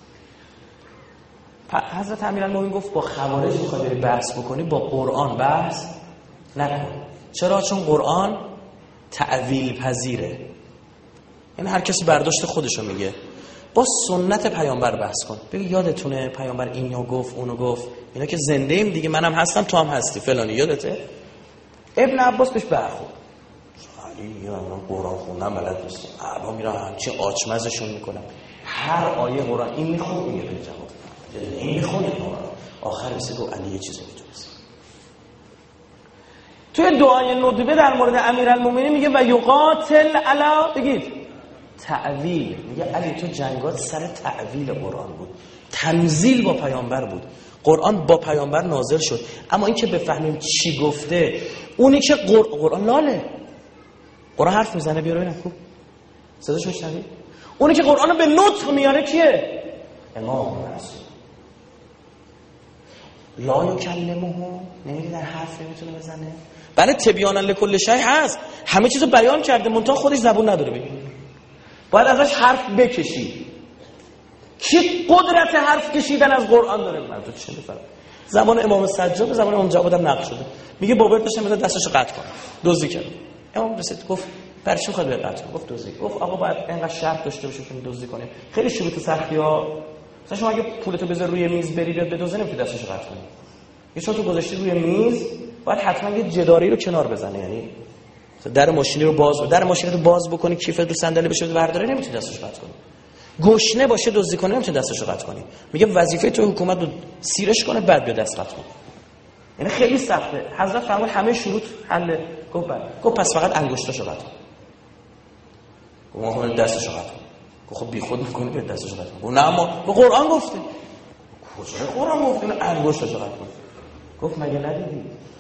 حضرت امیرالمومنین گفت با خوارج میخوای بری بحث بکنی، با قرآن بحث نکن. چرا؟ چون قرآن تعویل پذیره. یعنی هر کسی برداشت خودشو میگه. با سنت پیامبر بحث کن. بگی یادتونه پیامبر اینو گفت اونو گفت، اینا که زنده ایم دیگه، منم هستم تو هم هستی فلانی، یادته؟ ابن عباس بهش برخورد. علی من قرآن خوندم بلد نیستم. ابا میرم همچین آچمزشون میکنم. هر آیه قرآن این میخونه میگه به جواب. این میخونه آخر میشه گفت علی یه چیزی میتونست. توی دعای ندبه در مورد امیرالمومنین میگه و یقاتل علی، بگید تعویل. میگه علی تو جنگات سر تعویل قرآن بود، تنزیل با پیامبر بود، قرآن با پیامبر نازل شد، اما این که بفهمیم چی گفته، اونی که قرآن لاله، قرآن حرف میزنه بیاره ببینم خوب صداش میشنوی؟ اونی که قرآن رو به نطق میاره کیه؟ امام رسول. لا یکلمه، نمیگه در حرف نمیتونه بزنه. بله تبیانا لکل شیء هست، همه چیزو بیان کرده، منتها خودش زبون نداره بگه. باید ازش حرف بکشی. کی قدرت حرف کشیدن از قرآن داره؟ من تو چه میفهمم. زمان امام سجاد به زمان امام جواد هم نقل شده. میگه بابر داشتم مثلا دستشو قطع کنه، دزدی کرد. امام رسید گفت برای چی میخواد قطع کنه؟ گفت دزدی. گفت آقا باید اینقدر شرط داشته باشه که دزدی کنیم. خیلی شروط سختی‌ها. مثلا شما اگه پولتو بذار روی میز بری بیاد بدزدی نمیتونی دستشو قطع کنی. یه چون تو گذاشتی روی میز باید حتما یه جداری رو کنار بزنه. یعنی در ماشینی رو در ماشین رو باز بکنی، کیف رو صندلی بشه برداره، نمیتونی دستش قطع کنی. گشنه باشه دزدی کنه، نمیتونی دستش رو قطع کنی. میگه وظیفه تو حکومت رو سیرش کنه بعد بیا دست قطع کنه. یعنی خیلی سخته. حضرت فرمود همه شروط حل. گفت پس فقط انگشتاشو قطع کن. گفت ما دستشو قطع کن. گفت خب بیخود میکنی به دستشو قطع کن. نه اما به قرآن گفته. کجا قرآن گفته انگشتاشو قطع کن؟ گفت مگه ندیدی؟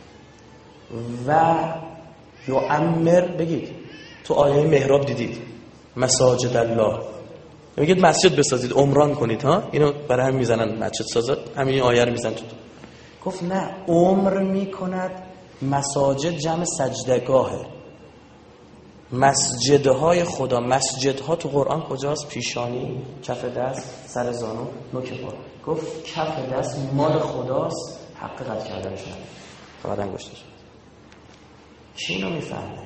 و یعمر، بگید تو آیه محراب دیدید مساجد الله، میگید مسجد بسازید عمران کنید ها، اینو برای هم میزنن مسجد سازات، همین آیه رو میزنن تو. گفت نه، عمر میکند مساجد جمع سجدگاهه، مسجدهای خدا. مسجدها تو قرآن کجاست؟ پیشانی، کف دست، سر زانو، نوک پا. گفت کف دست مال خداست، حق قطع کردنش نداره، فقط انگشتش. کی اینو میفهمه؟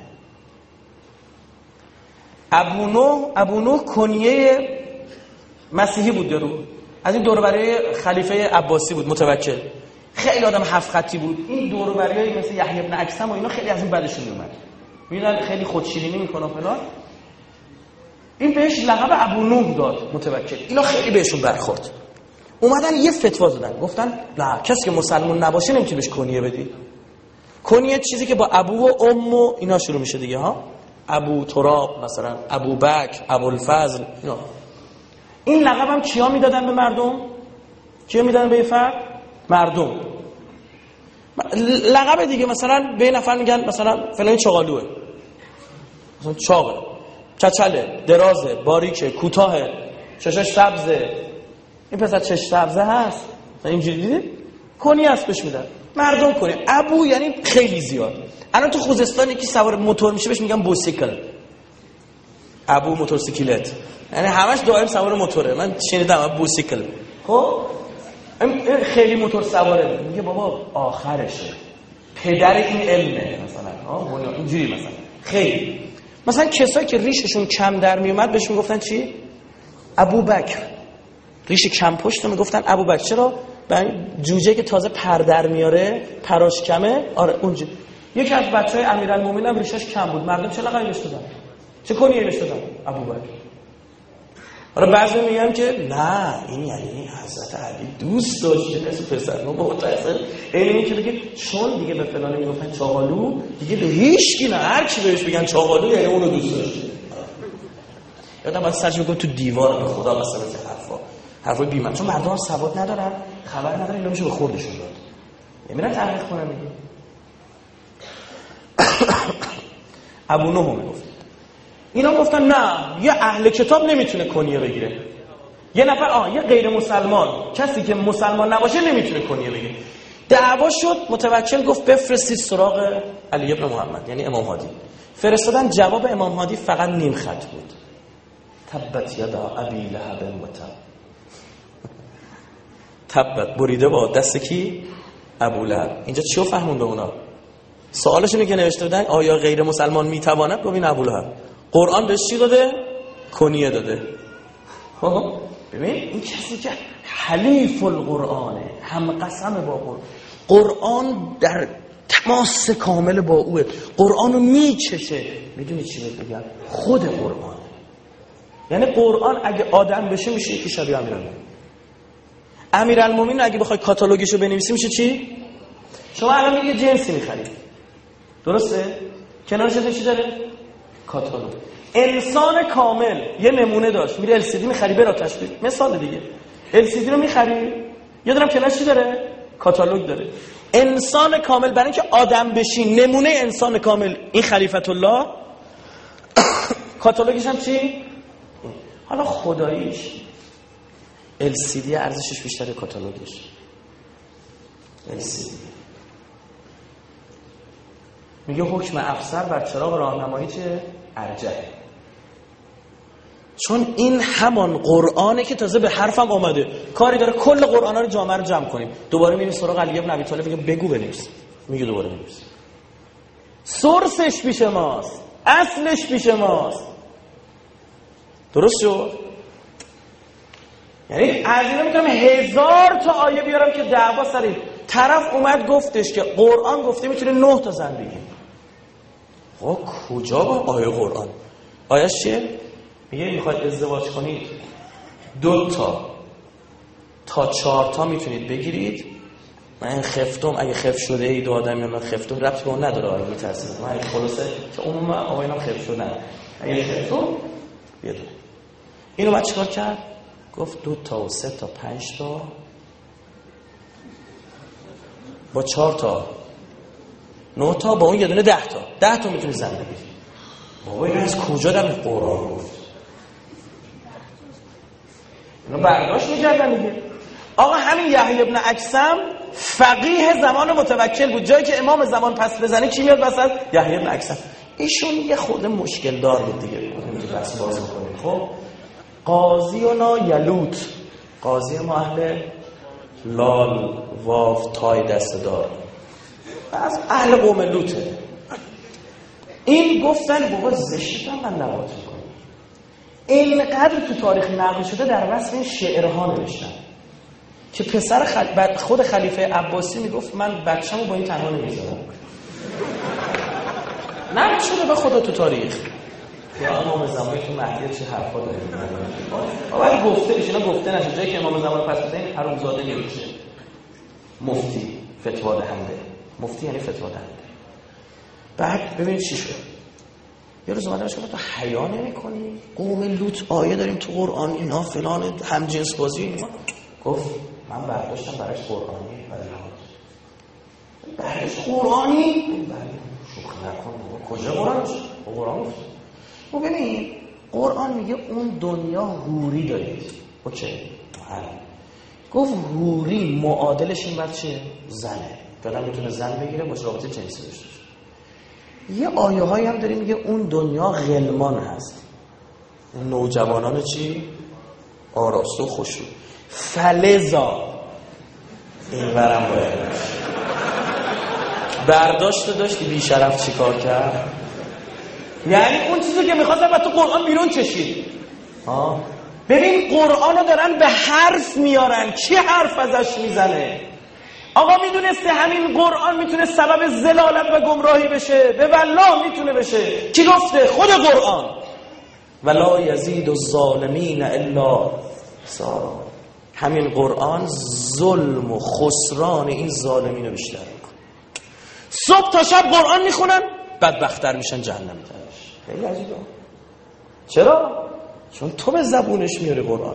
ابو نوح کنیه مسیحی بود درو، از این دور برای خلیفه عباسی بود، متوکل. خیلی آدم هفت خطی بود. این دور برای مثل یحیی بن اکثم و اینا خیلی از این بدشون میومد. میبینن خیلی خودشیرینی میکنه فلان. این بهش لقب ابو نوح داد، متوکل. اینا خیلی بهشون برخورد. اومدن یه فتوا دادن، گفتن نه، کسی که مسلمان نباشه نمیتونی بهش کنیه بدی. کنیه چیزی که با ابو و ام و اینا شروع میشه دیگه ها. ابو تراب مثلا، ابو بکر، ابوالفضل، اینا. این لقب هم کیا میدادن به مردم؟ کیا میدادن به فرد؟ مردم. لقب دیگه مثلا به نفر میگن مثلا فلان چاقالوه، مثلا چاقه، کچله، درازه، باریکه، کوتاهه، چشاش سبزه. این پسر چش سبزه هست، اینجوری دیدی؟ کنیه است بهش میدن. مردم کنه. ابو یعنی خیلی زیاد. الان تو خوزستان یکی سوار موتور میشه بهش میگن بوسیکل. ابو موتورسیکلت. یعنی همش دائم سوار موتوره. من شنیدم بوسیکل. خب خیلی موتور سواره. میگه بابا آخرشه. پدر این علمه مثلا اینجوری مثلا. خیلی مثلا کسایی که ریششون کم در میومد بهشون گفتن چی؟ ابوبکر. ریش کم پشت رو میگفتن ابوبکر. چرا؟ جوجه که تازه پر در میاره پراش کمه. آره اونجا یکی از بچهای امیرالمومنین هم ریشش کم بود، مردم چه لقبی بهش دادن؟ چه کنیه بهش دادن؟ ابوبکر. آره بعضی میگن که نه این یعنی حضرت علی دوست داشته کسی پسر رو متأثر این که بگه چون دیگه به فلانی میگفتن چاقالو دیگه به هیچ کی نه، هر کی بهش بگن چاقالو یعنی اونو دوست داشته. یادم بعد سرش میگم تو دیوار به خدا قسم این حرفای بی‌معنی، چون مردم سواد ندارن، خبر ندارن، اینا میشه به خوردشون داد. نمیرن تحقیق کنن دیگه. ابو نهم میگفت اینا گفتن نه یه اهل کتاب نمیتونه کنیه بگیره، یه نفر یه غیر مسلمان کسی که مسلمان نباشه نمیتونه کنیه بگیره. دعوا شد. متوکل گفت بفرستید سراغ علی ابن محمد یعنی امام هادی. فرستادن. جواب امام هادی فقط نیم خط بود. تبت یدا ابی لهب و تب. تبت بریده با دست کی؟ ابو لهب. اینجا چیو فهمون به اونا؟ سوالشونو که نوشته بودن آیا غیر مسلمان میتواند؟ گفت این ابو لهب. قرآن بهش چی داده؟ کنیه داده. ببین این کسی که حلیف القرآنه، هم قسم با قرآن در تماس کامل با اوه، قرآنو میچشه. میدونی چی بگم؟ خود قرآن. یعنی قرآن اگه آدم بشه میشه یکی شبیه امیرالمومنین. امیرالمومنین اگه بخوای کاتالوگشو بنویسی میشه چی؟ شما الان یه جنسی میخرید درسته؟ کنارش چی داره؟ کاتالوگ. انسان کامل یه نمونه داشت، میره LCD میخری برا تشبیه، مثال دیگه LCD رو میخری یه دونم کنارش چی داره؟ کاتالوگ داره. انسان کامل برای اینکه آدم بشی نمونه انسان کامل این خلیفت الله کاتالوگش هم چی؟ حالا خداییش LCD ارزشش بیشتره کاتالوگش. LCD میگه حکم افسر بر چراغ راهنمایی چه؟ ارجح. چون این همان قرآنه که تازه به حرفم آمده، کاری داره کل قرآنا رو جامعه رو جمع کنیم. دوباره میریم سراغ علی ابن ابی طالب میگه بگو بنویس، میگه دوباره بنویس. سورسش پیش ماست، اصلش پیش ماست. درست شد؟ یعنی از اینا میتونم 1000 تا آیه بیارم که دعوا سر این. طرف اومد گفتش که قرآن گفته میتونه 9 تا زن بگیره. کجا با آیه قرآن؟ آیهش چیه؟ میگه میخواید ازدواج کنید 2 تا 4 تا میتونید بگیرید. من خفتم اگه خفت شده ای دو آدمی من خفتم ربطی به اون نداره. آیه میترسید من خلاصه که عموما آقایانم خفت شدن اگه خفتم بیاد. اینو بعد چیکار کرد؟ گفت 2 تا و 3 تا 5 تا با 4 تا 9 تا با اون یه دونه 10 تا 10 تا میتونی زن بگیری. بابا این از کجا در قرآن گفت؟ اینو برداشت میکردن دیگه. آقا همین یحیی ابن اکثم فقیه زمان متوکل بود. جایی که امام زمان پس بزنه کی میاد وسط؟ یحیی ابن اکثم. ایشون یه خود مشکل دار بود دیگه. نمیشه بس باز کنیم. خب قاضی و نا یلوت، قاضی ما اهل لال واف تای دست دار از اهل قوم لوته. این گفتن بابا زشتم من نبات میکنم. اینقدر تو تاریخ نقل شده در وصف این شعرها نوشتن که پسر خود خلیفه عباسی میگفت من بچه‌مو با این تنها نمیذارم. نقل شده به خدا تو تاریخ. یا امام زمانی تو مهدی چه حرفا داره. ولی گفته بشه، اینا گفته نشه. جایی که امام زمان پس بزنین حرومزاده نمیشه. مفتی فتوا دهنده. مفتی یعنی فتوا دهنده. بعد ببینید چی شد. یه روز اومدم گفتم تو حیا نمی‌کنی؟ قوم لوط آیه داریم تو قرآن اینا فلان هم جنس بازی اینا. گفت من برداشتم براش قرآنی براش قرآنی شوخی نکن. کجا قرآنش؟ قرآن گفت. و ببین قرآن میگه اون دنیا حوری دارید. اوکی گفت حوری معادلش این بچه زنه. دادم میتونه زن بگیره باشه رابطه جنسی داشته باشه. یه آیه هایی هم داریم میگه اون دنیا غلمان هست. نوجوانان چی؟ آراسته و خوشو. فلزا این ورم باید برداشت داشتی بیشرف چی کار کرد؟ یعنی اون چیزی که میخواستم و تو قرآن بیرون کشید. ببین قرآن رو دارن به حرف میارن. کی حرف ازش میزنه؟ آقا میدونسته همین قرآن میتونه سبب ضلالت و گمراهی بشه؟ به والله میتونه بشه. کی گفته؟ خود قرآن. ولا یزید الظالمین الا خسارا. همین قرآن ظلم و خسران این ظالمین رو بیشتر میکنه. صبح تا شب قرآن میخونن بدبخت‌تر میشن جهنمی ترش. خیلی عجیبه. چرا؟ چون تو به زبونش میاری قرآن.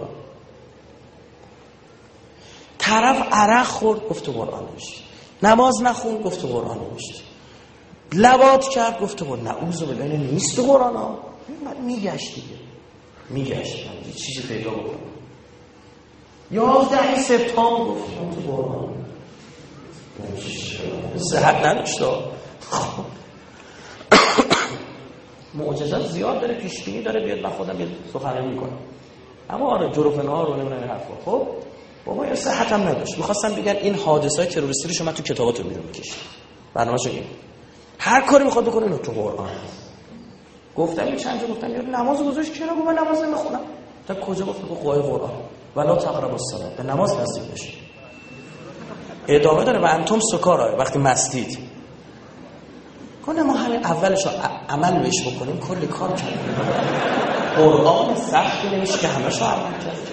طرف عرق خورد گفت تو قرآن نمیشتی، نماز نخون گفت تو قرآن نمیشتی، لواط کرد گفت تو قرآن. نعوذ بالله نیست تو قرآن ها. میگشت دیگه، میگشت یه چیزی پیدا بکنم. 11 سپتامبر گفت تو قرآن صحت نداشت. معجزات زیاد داره، پیشبینی داره، بیاد من خودم بیاد سخنرانی میکنم. اما آره جروفن‌ها رو نمیدونم این حرفا. خب بابا یا صحت هم نداشت. می‌خواستم بگن این حادثه‌های تروریستی رو شما تو کتاباتون بیرون می‌کشید. برنامه‌شو این. هر کاری می‌خواد بکنه اینو تو قرآن. گفتم این چند جا گفتم یا نماز گذاشت چرا گفت من نماز نمیخونم؟ تا کجا گفت تو قرآن ولا تقربوا الصلاة، به نماز نزدیک بشید. ادامه داره و انتم سکارا، وقتی مستید. کنه ما همین اولش رو عمل بهش بکنیم کلی کار کردیم. قرآن سختی نمیشه که همه شو عمل کرد.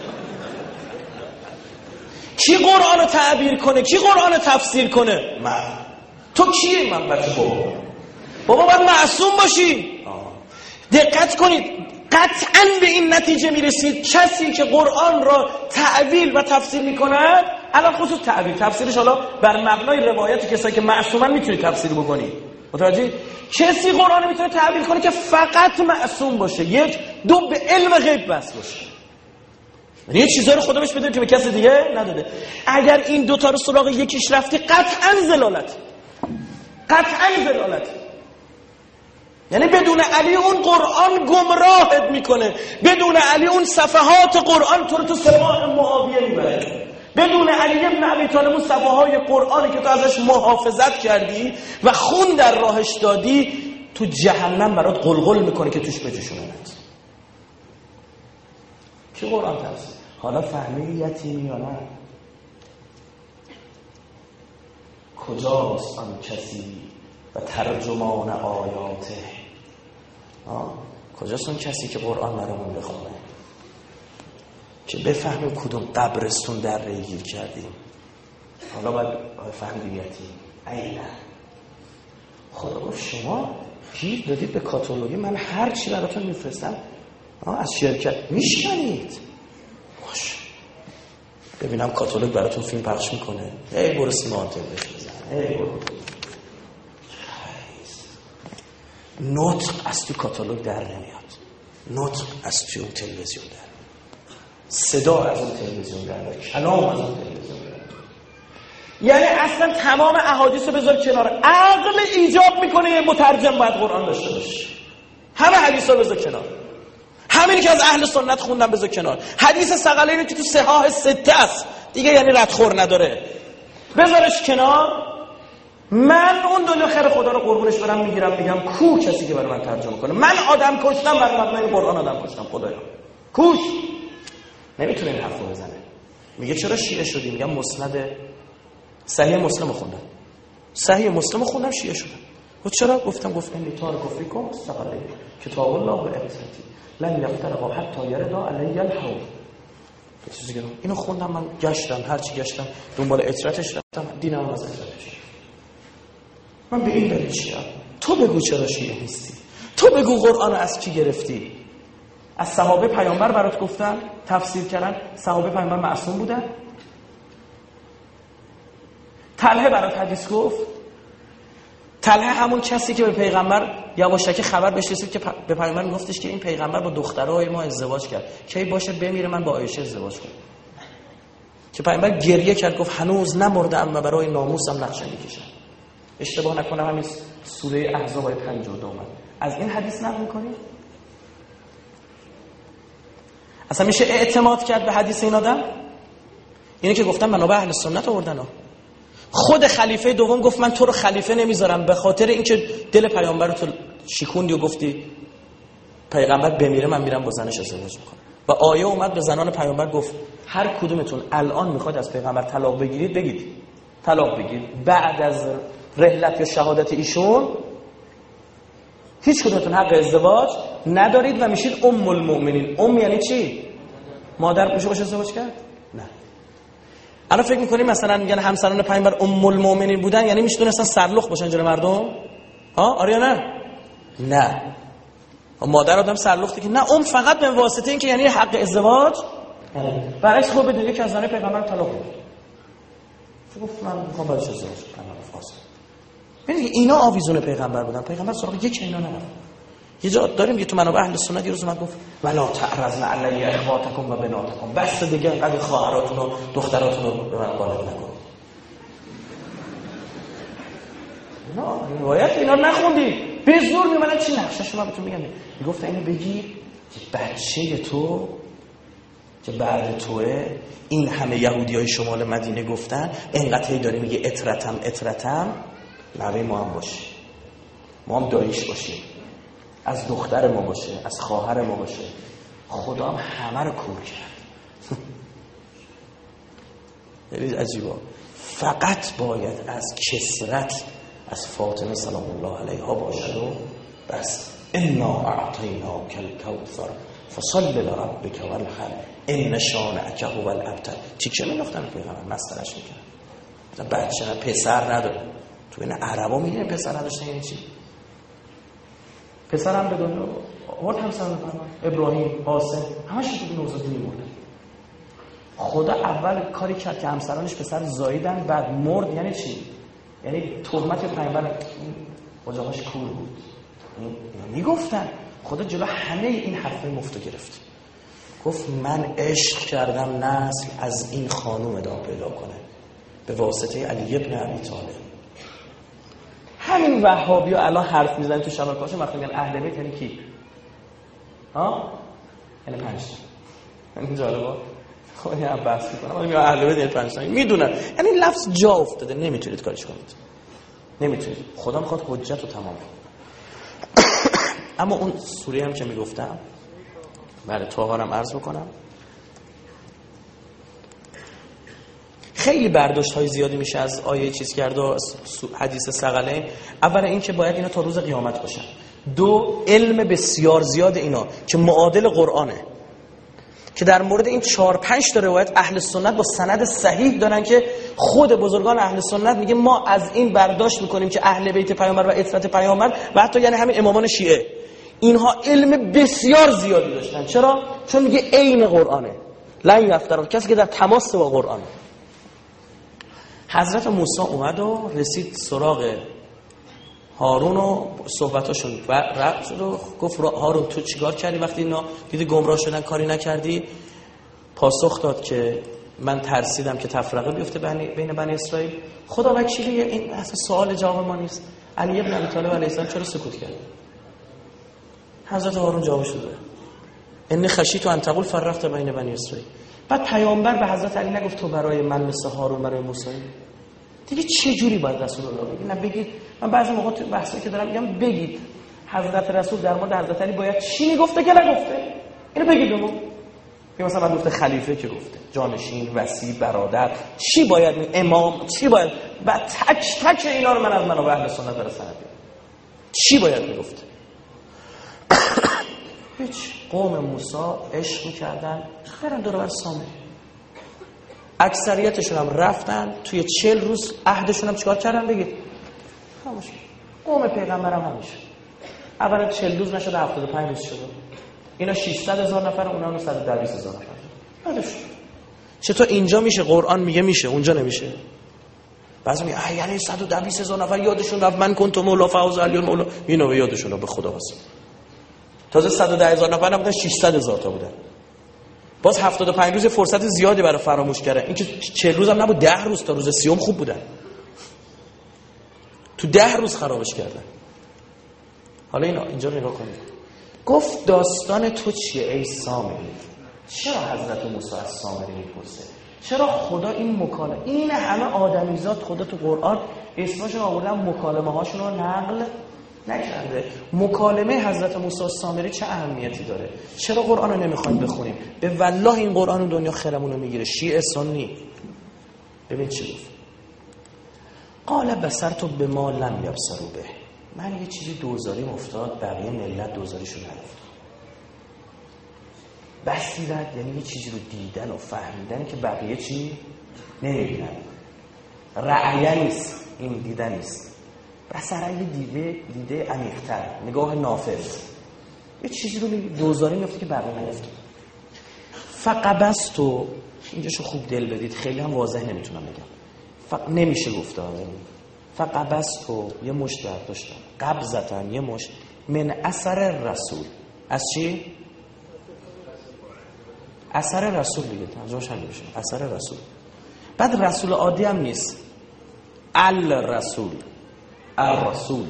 کی قرآن رو تعبیر کنه؟ کی قرآن رو تفسیر کنه؟ من. تو کیه؟ من بچه بابا باید معصوم باشی. دقت کنید، قطعاً به این نتیجه میرسید کسی که قرآن را تعبیر و تفسیر میکند، الان خصوص تعبیر تفسیرش حالا بر مبنای روایت کسایی که معصومن میتونی تفسیر بکنی. متوجه؟ کسی قرآن میتونه تعبیر کنه که فقط معصوم باشه، یک دو به علم غیب بس باشه، یعنی یه چیزایی رو خدا بهش بده که به کسی دیگه نداده. اگر این دوتا رو سراغ یکیش رفتی قطعاً زلالت، قطعاً زلالت. یعنی بدون علی اون قرآن گمراهت میکنه، بدون علی اون صفحات قرآن تو رو تو سپاه معاویه میبره، بدون علی ابن ابی طالب اون صفحه‌های قرآنی که تو ازش محافظت کردی و خون در راهش دادی تو جهنم برات قلقل میکنه که توش بجوشونت. کی قرآن تفسیر؟ حالا فهمیدی یتیمی یا نه؟ کجاست آن کسی و ترجمان آیاته؟ کجاست اون کسی که قرآن برامون بخونه که بفهمیم کدوم قبرستون در ریگیر کردیم؟ حالا باید فهمیدیم یتیم اینا. خدا گفت شما گیر دادید به کاتالوگی من هر چی براتون میفرستم از شرکت میشکنید. باش ببینم کاتالوگ براتون فیلم پخش میکنه. ای برو سیما آنتن بزن، ای برو. نطق از تو کاتالوگ در نمیاد، نطق از تو اون تلویزیون در، صدا از اون تلویزیون در، کلام از اون تلویزیون در. یعنی اصلا تمام احادیث رو بذار کنار، عقل ایجاب میکنه یه مترجم باید قرآن داشته باشه. همه حدیث رو بذار کنار، همینی که از اهل سنت خوندن بذار کنار. حدیث ثقلینی که تو صحاح سته است دیگه، یعنی ردخور نداره، بذارش کنار. من اون دنیا خیر خدا رو قربونش برم میگیرم، میگم کو کسی که برای من ترجمه کنه. من آدم کشتم، برای مبنای قرآن آدم کشتم، خدایا کوش. نمیتونه این حرفو بزنه. میگه چرا شیعه شدی؟ میگم مسند صحیح مسلم خوندم، صحیح مسلم خوندم شیعه شدم. گفت چرا؟ گفتم گفت این تار کفریکم استقره کتاب الله و عبرتی لن یفترقا حتی یردا علی الحوض. اینو خوندم، من گشتم، هرچی گشتم دنبال اطرتش رفتم، دینم از اطرتش. من به این دلیل شیعه. تو بگو چرا شیعه نیستی؟ تو بگو قرآن از کی گرفتی؟ از صحابه پیامبر برات گفتن، تفسیر کردن، صحابه پیامبر معصوم بودن؟ طلحه برات حدیث گفت؟ طلحه همون کسی که به پیغمبر یواشکی خبر بهش رسید که به پیغمبر میگفتش که این پیغمبر با دخترای ما ازدواج کرد، کی باشه بمیره من با عایشه ازدواج کنم. که پیغمبر گریه کرد گفت هنوز نمردم و برای ناموسم نقشه میکشم. اشتباه نکنم همین سوره احزاب آیه 52 اومد. از این حدیث نقل می‌کنی؟ اصلا میشه اعتماد کرد به حدیث این آدم؟ اینه که گفتم منابع اهل سنت آوردن ها. خود خلیفه دوم گفت من تو رو خلیفه نمیذارم به خاطر اینکه دل پیامبر رو تو شیکوندی و گفتی پیغمبر بمیره من میرم با زنش ازدواج میکنم. و آیه اومد به زنان پیامبر گفت هر کدومتون الان میخواد از پیغمبر طلاق بگیرید بگید طلاق بگیرید، بعد از رحلت یا شهادت ایشون هیچ کدومتون حق ازدواج ندارید و میشید ام المؤمنین. ام یعنی چی؟ مادر میشه باشه ازدواج کرد؟ نه. الان فکر میکنیم مثلا میگن همسران پیامبر ام المؤمنین بودن یعنی میشدونستن سرلخ باشن جلوی مردم؟ ها آره یا نه؟ نه. مادر آدم سرلخته که نه، ام فقط به واسطه اینکه یعنی حق ازدواج. برعکس خب بدونید که از زن پیغمبر طلاق بگیره. گفت من میخوام بعدش ازدواج کنم فاصله. ببینید اینا آویزون پیغمبر بودن. پیغمبر سراغ یک اینا نرفت. یه جا داریم یه تو منابع اهل سنت یه روز اومد گفت ولا تعرضن علی اخواتکم و بناتکم، بس دیگه اینقدر خواهراتون و دختراتون رو به من غالب نکنید. نه روایت اینا رو نخوندید به زور میمونن چی نقشه‌شو من بهتون میگم. میگفت اینو بگیر که بچه تو که بعد توه این همه یهودیای شمال مدینه گفتن اینقدر هی داری میگه اطرتم نوه ما هم باشه، ما هم داییش باشیم، از دختر ما باشه، از خواهر ما باشه. خدا هم همه رو کور کرد. یعنی عجیبا. فقط باید از کثرت از فاطمه سلام الله علیها باشد و بس. انا اعطیناک الکوثر فصل لربک وانحر ان شانئک هو الابتر. چیکه میگفتن پیغمبر مسخرهش میکرد. بچه پسر نداره. تو این عربا میگن پسر نداشتن یعنی چی؟ پسرم به دنیا آورد همسر ابراهیم، قاسم، همش تو نوزادی میمرد. خدا اول کاری کرد که همسرانش پسر زاییدن بعد مرد. یعنی چی؟ یعنی تهمت پیامبر اجاقش کور بود. میگفتن خدا جلو همه این حرفای مفتو گرفت. گفت من عشق کردم نسل از این خانوم ادامه پیدا کنه به واسطه علی ابن ابی طالب. همین وهابی ها الان حرف میزنن تو شبکه‌هاش وقتی میگن اهل بیت یعنی کی؟ ها؟ یعنی 5 تا. این جالبه. خب این هم بحث میکنم. ولی میگن اهل بیت یعنی 5 تا. میدونن. یعنی لفظ جا افتاده نمیتونید کارش کنید. نمیتونید. خدا میخواد حجت رو تمام کنه. اما اون سوره هم که میگفتم بله طاهرم عرض بکنم خیلی برداشت های زیادی میشه از آیه چیز کرده و حدیث ثقلین. اول این که باید اینا تا روز قیامت باشن. دو علم بسیار زیاد اینا که معادل قرآنه که در مورد این 4-5 تا روایت اهل سنت با سند صحیح دارن که خود بزرگان اهل سنت میگه ما از این برداشت میکنیم که اهل بیت پیامبر و عترت پیامبر و حتی یعنی همین امامان شیعه اینها علم بسیار زیادی داشتن. چرا؟ چون میگه عین قرآنه. لن یفتر، کسی که در تماس با قرآنه. حضرت موسی اومد و رسید سراغ هارون و صحبتاشون و رفت شد و گفت هارون تو چیکار کردی وقتی اینا دیدی گمراه شدن کاری نکردی؟ پاسخ داد که من ترسیدم که تفرقه بیفته بین بنی اسرائیل. خدا وکیلی این اصلا سوال جواب ما نیست. علی ابن ابی طالب علیه السلام چرا سکوت کرد؟ حضرت هارون جوابش داد ان خشیت ان تقول فرقت بین بنی اسرائیل. بعد پیامبر به حضرت علی نگفت تو برای من مثل هارون برای موسی؟ دیگه چه جوری باید رسول الله بگید؟ نه بگید. من بعضی موقع تو بحثی که دارم میگم بگید حضرت رسول در مورد حضرت علی باید چی میگفته که نگفته. اینو بگید بگو. مثلا من گفته خلیفه که گفته جانشین، وصی، برادر، چی باید امام، چی باید بعد تک اینا رو من از منابع اهل سنت برسونم. چی باید میگفته؟ هیچ. قوم موسی عشق میکردن برن دور بر سامری. اکثریتشون هم رفتن توی 40 روز عهدشون هم چیکار کردن بگید؟ خاموش. قوم پیغمبر هم همیشه اولا 40 روز نشده 75 روز شده. اینا 600,000 نفر اونا 120,000 نفر. بعدش چطور اینجا میشه قرآن میگه میشه اونجا نمیشه؟ بعضی میگه یعنی 120,000 نفر یادشون رفت من کنت مولا فوز علی مولا. اینو به یادشون به خدا واسه تازه 110,000 نفر نبودن 600,000 تا بودن. باز 75 روز فرصت زیادی برای فراموش کردن. این که 40 روز هم نبود 10 روز تا روز 30 خوب بودن. تو 10 روز خرابش کردن. حالا اینجا رو نگاه کنید. گفت داستان تو چیه ای سامری؟ چرا حضرت موسی از سامری میپرسه؟ چرا خدا این مکالمه، این همه آدمیزاد خدا تو قرآن اسمشون آوردن، مکالمه هاشون رو نقل نکرده؟ مکالمه حضرت موسی سامری چه اهمیتی داره؟ چرا قرآن رو نمیخوایم بخونیم؟ به والله این قرآن دنیا خیرمون رو میگیره، شیعه سنی. ببین چی گفت، قال بصرت بما لم یبصروا به، من یه چیزی دوزاریم افتاد بقیه ملت دوزاریشون نرفت. بصیرت یعنی یه چیزی رو دیدن و فهمیدن که بقیه چی نمیبینن. رأیه نیست، این دیدن نیست. بصره دیده عمیق‌تر، نگاه نافذ. یه چیزی رو دوزاری میفته که بقیه نرفت. فقبستو، اینجاشو خوب دل بدید، خیلی هم واضح نمیتونم بگم، نمیشه گفته. فقبستو یه مشت برداشتم، قبضتن یه مشت، من اثر رسول. از چی؟ اثر رسول دیگه، ترجمه‌ش همین میشه، اثر رسول. بعد رسول عادی هم نیست، الرسول، الرسول.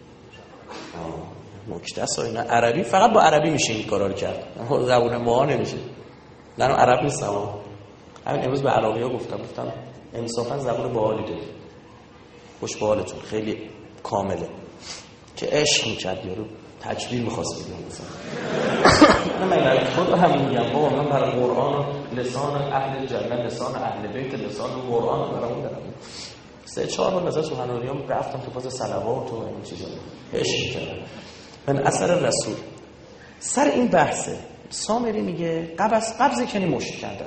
نکته است اینا. عربی فقط با عربی میشه این کارا رو کرد، زبون ما نمیشه. من عرب نیستم، همین امروز به عراقی‌ها گفتم انصافا زبون باحالی دارید، خوش به حالتون، خیلی کامله. که عشق میکرد یارو، تکبیر می‌خواست بگم مثلا. من خود هم میگم بابا من برای قرآن لسان اهل جنت، لسان اهل بیت، لسان قرآن برام دارم. 3-4 بار نظر سبحانالله رفتم تو فاز صلوات و این چیزا، عشق کردم. من اثر رسول. سر این بحثه سامری میگه قبض کنی مشت کردن.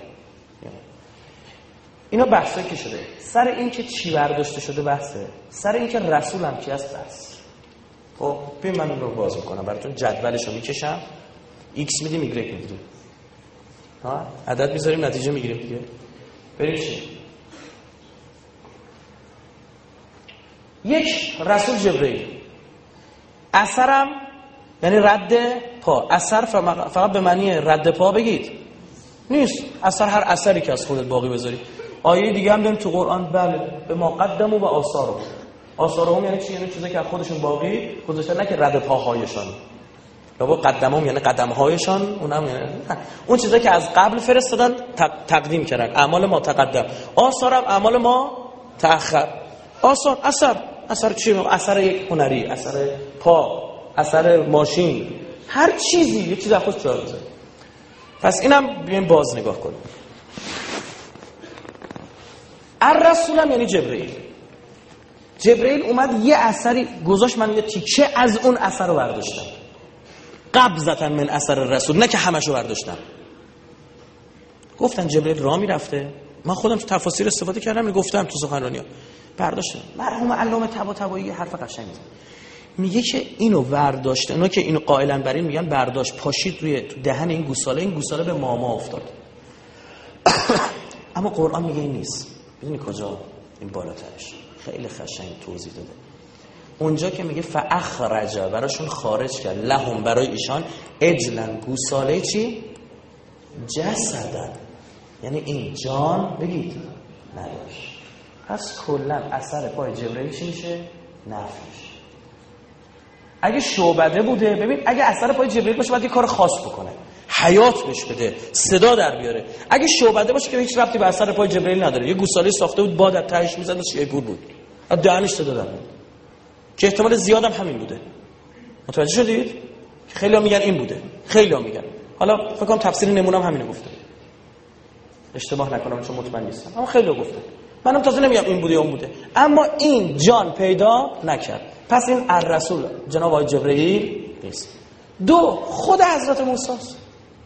اینا بحثایی که شده، سر این که چی برداشته شده بحثه، سر این که رسول هم کی است بحث. خب ببین من این رو باز میکنم براتون، جدولش رو میکشم، x میدیم y میدیم، ها عدد میذاریم نتیجه میگیریم دیگه. بریم چی؟ یک، رسول جبرئیل. اثرم یعنی رد پا. اثر فقط به معنی رد پا بگید نیست، اثر هر اثری که از خودت باقی بذاری. آیه دیگه هم داریم تو قرآن، بله، به ما قدموا و آثارهم. آثارهم یعنی چی؟ یعنی چیزایی که از خودشون باقی گذاشتن، نه که رد پاهایشان. لابا قدمهم یعنی قدمهایشان، اونم یعنی اون چیزایی که از قبل فرستادن تقدیم کردن، اعمال ما تقدم. آثارم اعمال ما تأخر. آثار اثر چی؟ اثر یک هنری، اثر پا، اثر ماشین، هر چیزی یه چیز از خودش جا بذاره. پس اینم بیایم باز نگاه کنیم. الرسول هم یعنی جبرئیل اومد یه اثری گذاشت، من یه تیکه از اون اثر رو برداشتم. قبضتن من اثر رسول، نه که همشو برداشتم. گفتن جبرئیل راه میرفته، من خودم تو تفاسیر استفاده کردم، گفتم تو سخنرانی‌ها برداشتم. مرحوم علامه طباطبایی حرف قشنگی میگه که اینو برداشته، اونا که اینو قائلن بر این میگن برداشت، پاشید روی تو دهن این گوساله به ماما افتاد. اما قرآن میگه این نیست. ببینید کجا این بالاترش خیلی قشنگ توضیح داده. اونجا که میگه فاخرج، براشون خارج کرد، لهم برای ایشان، اجلن گوساله چی؟ جسدن، یعنی این جان بگید نداشت. پس کلا اثر پای جبرئیل چی میشه؟ نفیش. اگه شعبده بوده، ببین اگه اثر پای جبرئیل باشه باید یه کار خاص بکنه، حیات بهش بده، صدا در بیاره. اگه شعبده باشه که هیچ ربطی به اثر پای جبرئیل نداره، یه گوساله ساخته بود باد از تهش میزد شیپور بود، از دهنش صدا در میاد، که احتمال زیادم همین بوده. متوجه شدید؟ خیلی‌ها میگن این بوده، خیلی‌ها میگن. حالا فکر کنم تفسیر نمونه‌ام همینو گفته، اشتباه نکنم چون مطمئن نیستم، اما خیلی‌ها گفتن. منم تازه نمیگم این بوده یا اون بوده، اما این جان پیدا نکرد. پس این الرسول جناب آقای جبرئیل نیست. دو، خود حضرت موسی است.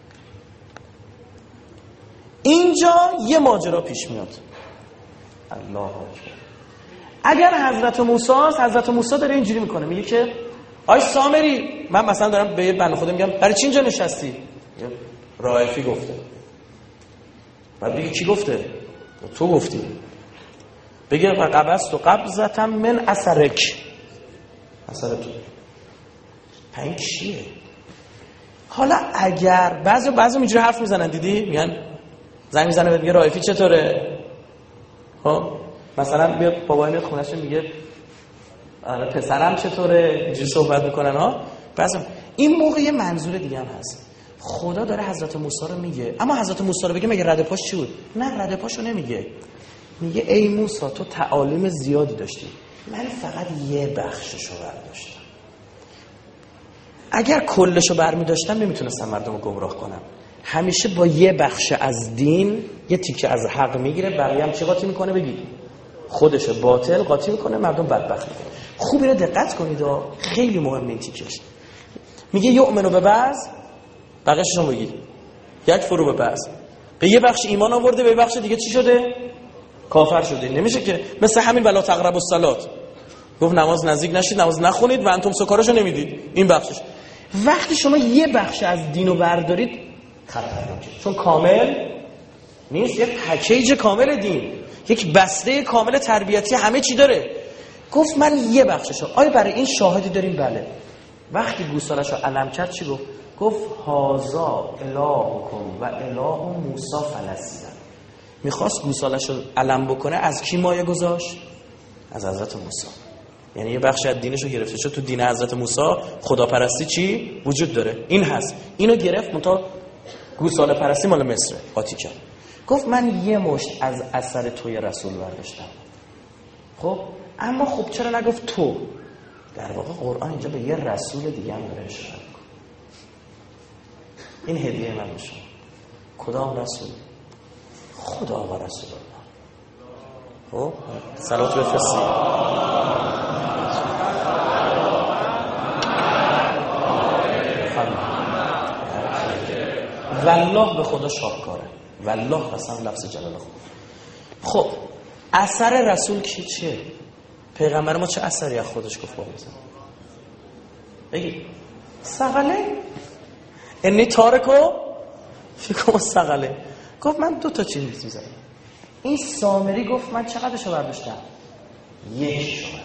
اینجا یه ماجرا پیش میاد. الله اکبر. اگر حضرت موسی است، حضرت موسی داره اینجوری میکنه، میگه که آی سامری، من مثلا دارم به بنده خدا میگم برای چی اینجا نشستی؟ رائفی گفته. بعد بگه کی گفته؟ تو گفتی. بگه قبضت و قبضتا من اثرک، اثر تو. این چیه؟ حالا اگر بعضی اینجوری حرف میزنن، دیدی؟ میگن زنگ میزنه میگه رائفی چطوره؟ خب مثلا بیا بابای میاد خونه‌ش میگه پسرم چطوره؟ اینجوری صحبت میکنن ها. بعضی این موقع یه منظور دیگه هم هست. خدا داره حضرت موسی رو میگه، اما حضرت موسی رو بگه مگه رد پاش چی بود؟ نه، رد پاشو نمیگه. میگه ای موسی تو تعالیم زیادی داشتی، من فقط یه بخششو برداشتم. اگر کلشو برمی‌داشتم نمیتونستم مردم رو گمراه کنم. همیشه با یه بخش از دین یه تیکه از حق میگیره، بقیه هم چی قاطی میکنه؟ بگید خودش باطل قاطی میکنه، مردم بدبخت میکنه. خوب اینو دقت کنید، خیلی مهمه این تیکش. میگه یؤمنو به بعض، بقیه‌اش رو بگید یک فرو به بعض. به یه بخش ایمان آورده، به یه بخش دیگه چی شده؟ کافر شده. نمیشه که مثل همین ولا تقربوا الصلاه، گفت نماز نزدیک نشید، نماز نخونید و انتم سکاراشو نمیدید. این بخشش. وقتی شما یه بخش از دینو بردارید خطرناکه، چون کامل نیست، یه پکیج کامل دین، یک بسته کامل تربیتی همه چی داره. گفت من یه بخششو. آیا برای این شاهدی داریم؟ بله. وقتی گوسالشو علم کرد چی گفت؟ گفت هازا الهکم و اله موسی فلسطین. میخواست گوسالشو علم بکنه، از کی مایه گذاشت؟ از حضرت موسی. یعنی یه بخش از دینشو گرفته. چون تو دین حضرت موسی خداپرستی چی وجود داره؟ این هست. اینو گرفت، منتها گوساله پرستی مال مصر قاطی کرد. گفت من یه مشت از اثر توی رسول برداشتم. خب اما خب چرا نگفت تو؟ در واقع قرآن اینجا به یه رسول دیگه هم داره اشاره میکنه. این هدیه من به شما. کدام رسول؟ خدا و رسول الله. خب صلوات بفرستید. والله به خدا شاهکاره. والله قسم لفظ جلال خدا. خب اثر رسول کی چیه؟ پیغمبر ما چه اثری از خودش گفت؟ بگید ثقله انی تارکو فیکم ثقله. گفت من 2 تا چیز می‌ذارم. این سامری گفت من چقدرشو برداشتم؟ 1 برداشتم.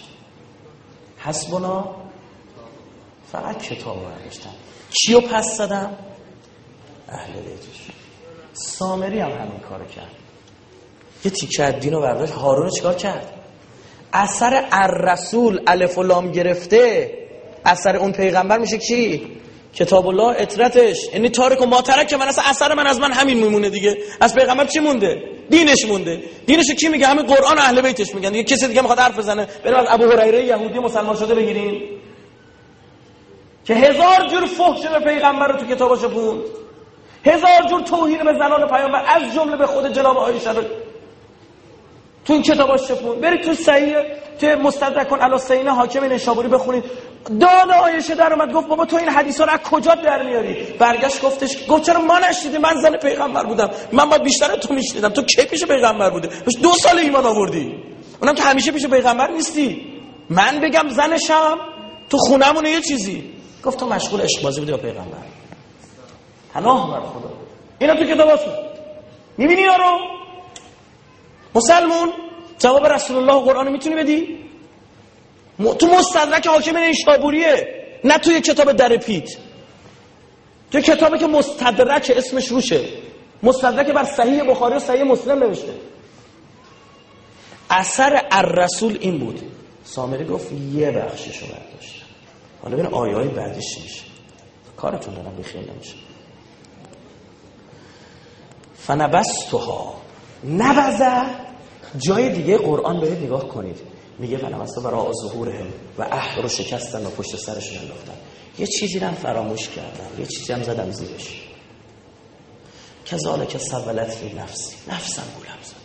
حسبنا فقط کتاب برداشتم. کیو پس زدم؟ اهل بیتش. سامری هم همین کارو کرد. یه تیکه از دینو برداشت. هارون چیکار کرد؟ اثر الرسول الف و لام گرفته. اثر اون پیغمبر میشه کی؟ کتاب الله اطرتش. یعنی تارک و ما ترک که من اثر من از من همین میمونه دیگه. از پیغمبر چی مونده؟ دینش مونده. دینشو کی میگه؟ همین قرآن و اهل بیتش میگن دیگه. کسی دیگه میخواد حرف بزنه بریم از ابو هریره یهودی مسلمان شده بگیریم که 1000 جور فحش به پیغمبر رو تو کتاباشو خوند، 1000 جور توهین به زنان پیامبر از جمله به خود جناب عایشه رو تو این کتاباش چپون. برید تو صحیح تو مستدرک علی الصحیحین حاکم نیشابوری بخونید. داد عایشه در اومد گفت بابا تو این حدیثا رو از کجا در میاری؟ برگشت گفت چرا ما نشنیدی؟ من زن پیغمبر بودم، من باید بیشتر تو میشنیدم. تو کی پیش پیغمبر بوده؟ بس 2 سال ایمان آوردی، اونم که همیشه پیش پیغمبر نیستی. من بگم زنشم تو خونمون یه چیزی. گفت تو مشغول عشق بازی بودی با پیغمبر. پناه بر خدا. اینا تو کتاباشون میبینی یارو مسلمون جواب رسول الله قرآن میتونی بدی؟ تو مستدرک حاکم نیشابوریه، نه توی کتاب در پیت. توی کتابی که مستدرک اسمش روشه، مستدرک بر صحیح بخاری و صحیح مسلم نوشته. اثر الرسول این بود. سامری گفت یه بخششو برداشتم. حالا ببین آیه‌های بعدیش میشه. کارتون دارم بخیر نمیشه. فنبستها نبذه. جای دیگه قرآن برید نگاه کنید، میگه فنبسته برای ظهورهم و اهل رو شکستن و پشت سرشون انداختن. یه چیزی رو فراموش کردم، یه چیزی هم زدم زیرش. کذالک سولت فی نفسی، نفسم گولم زد.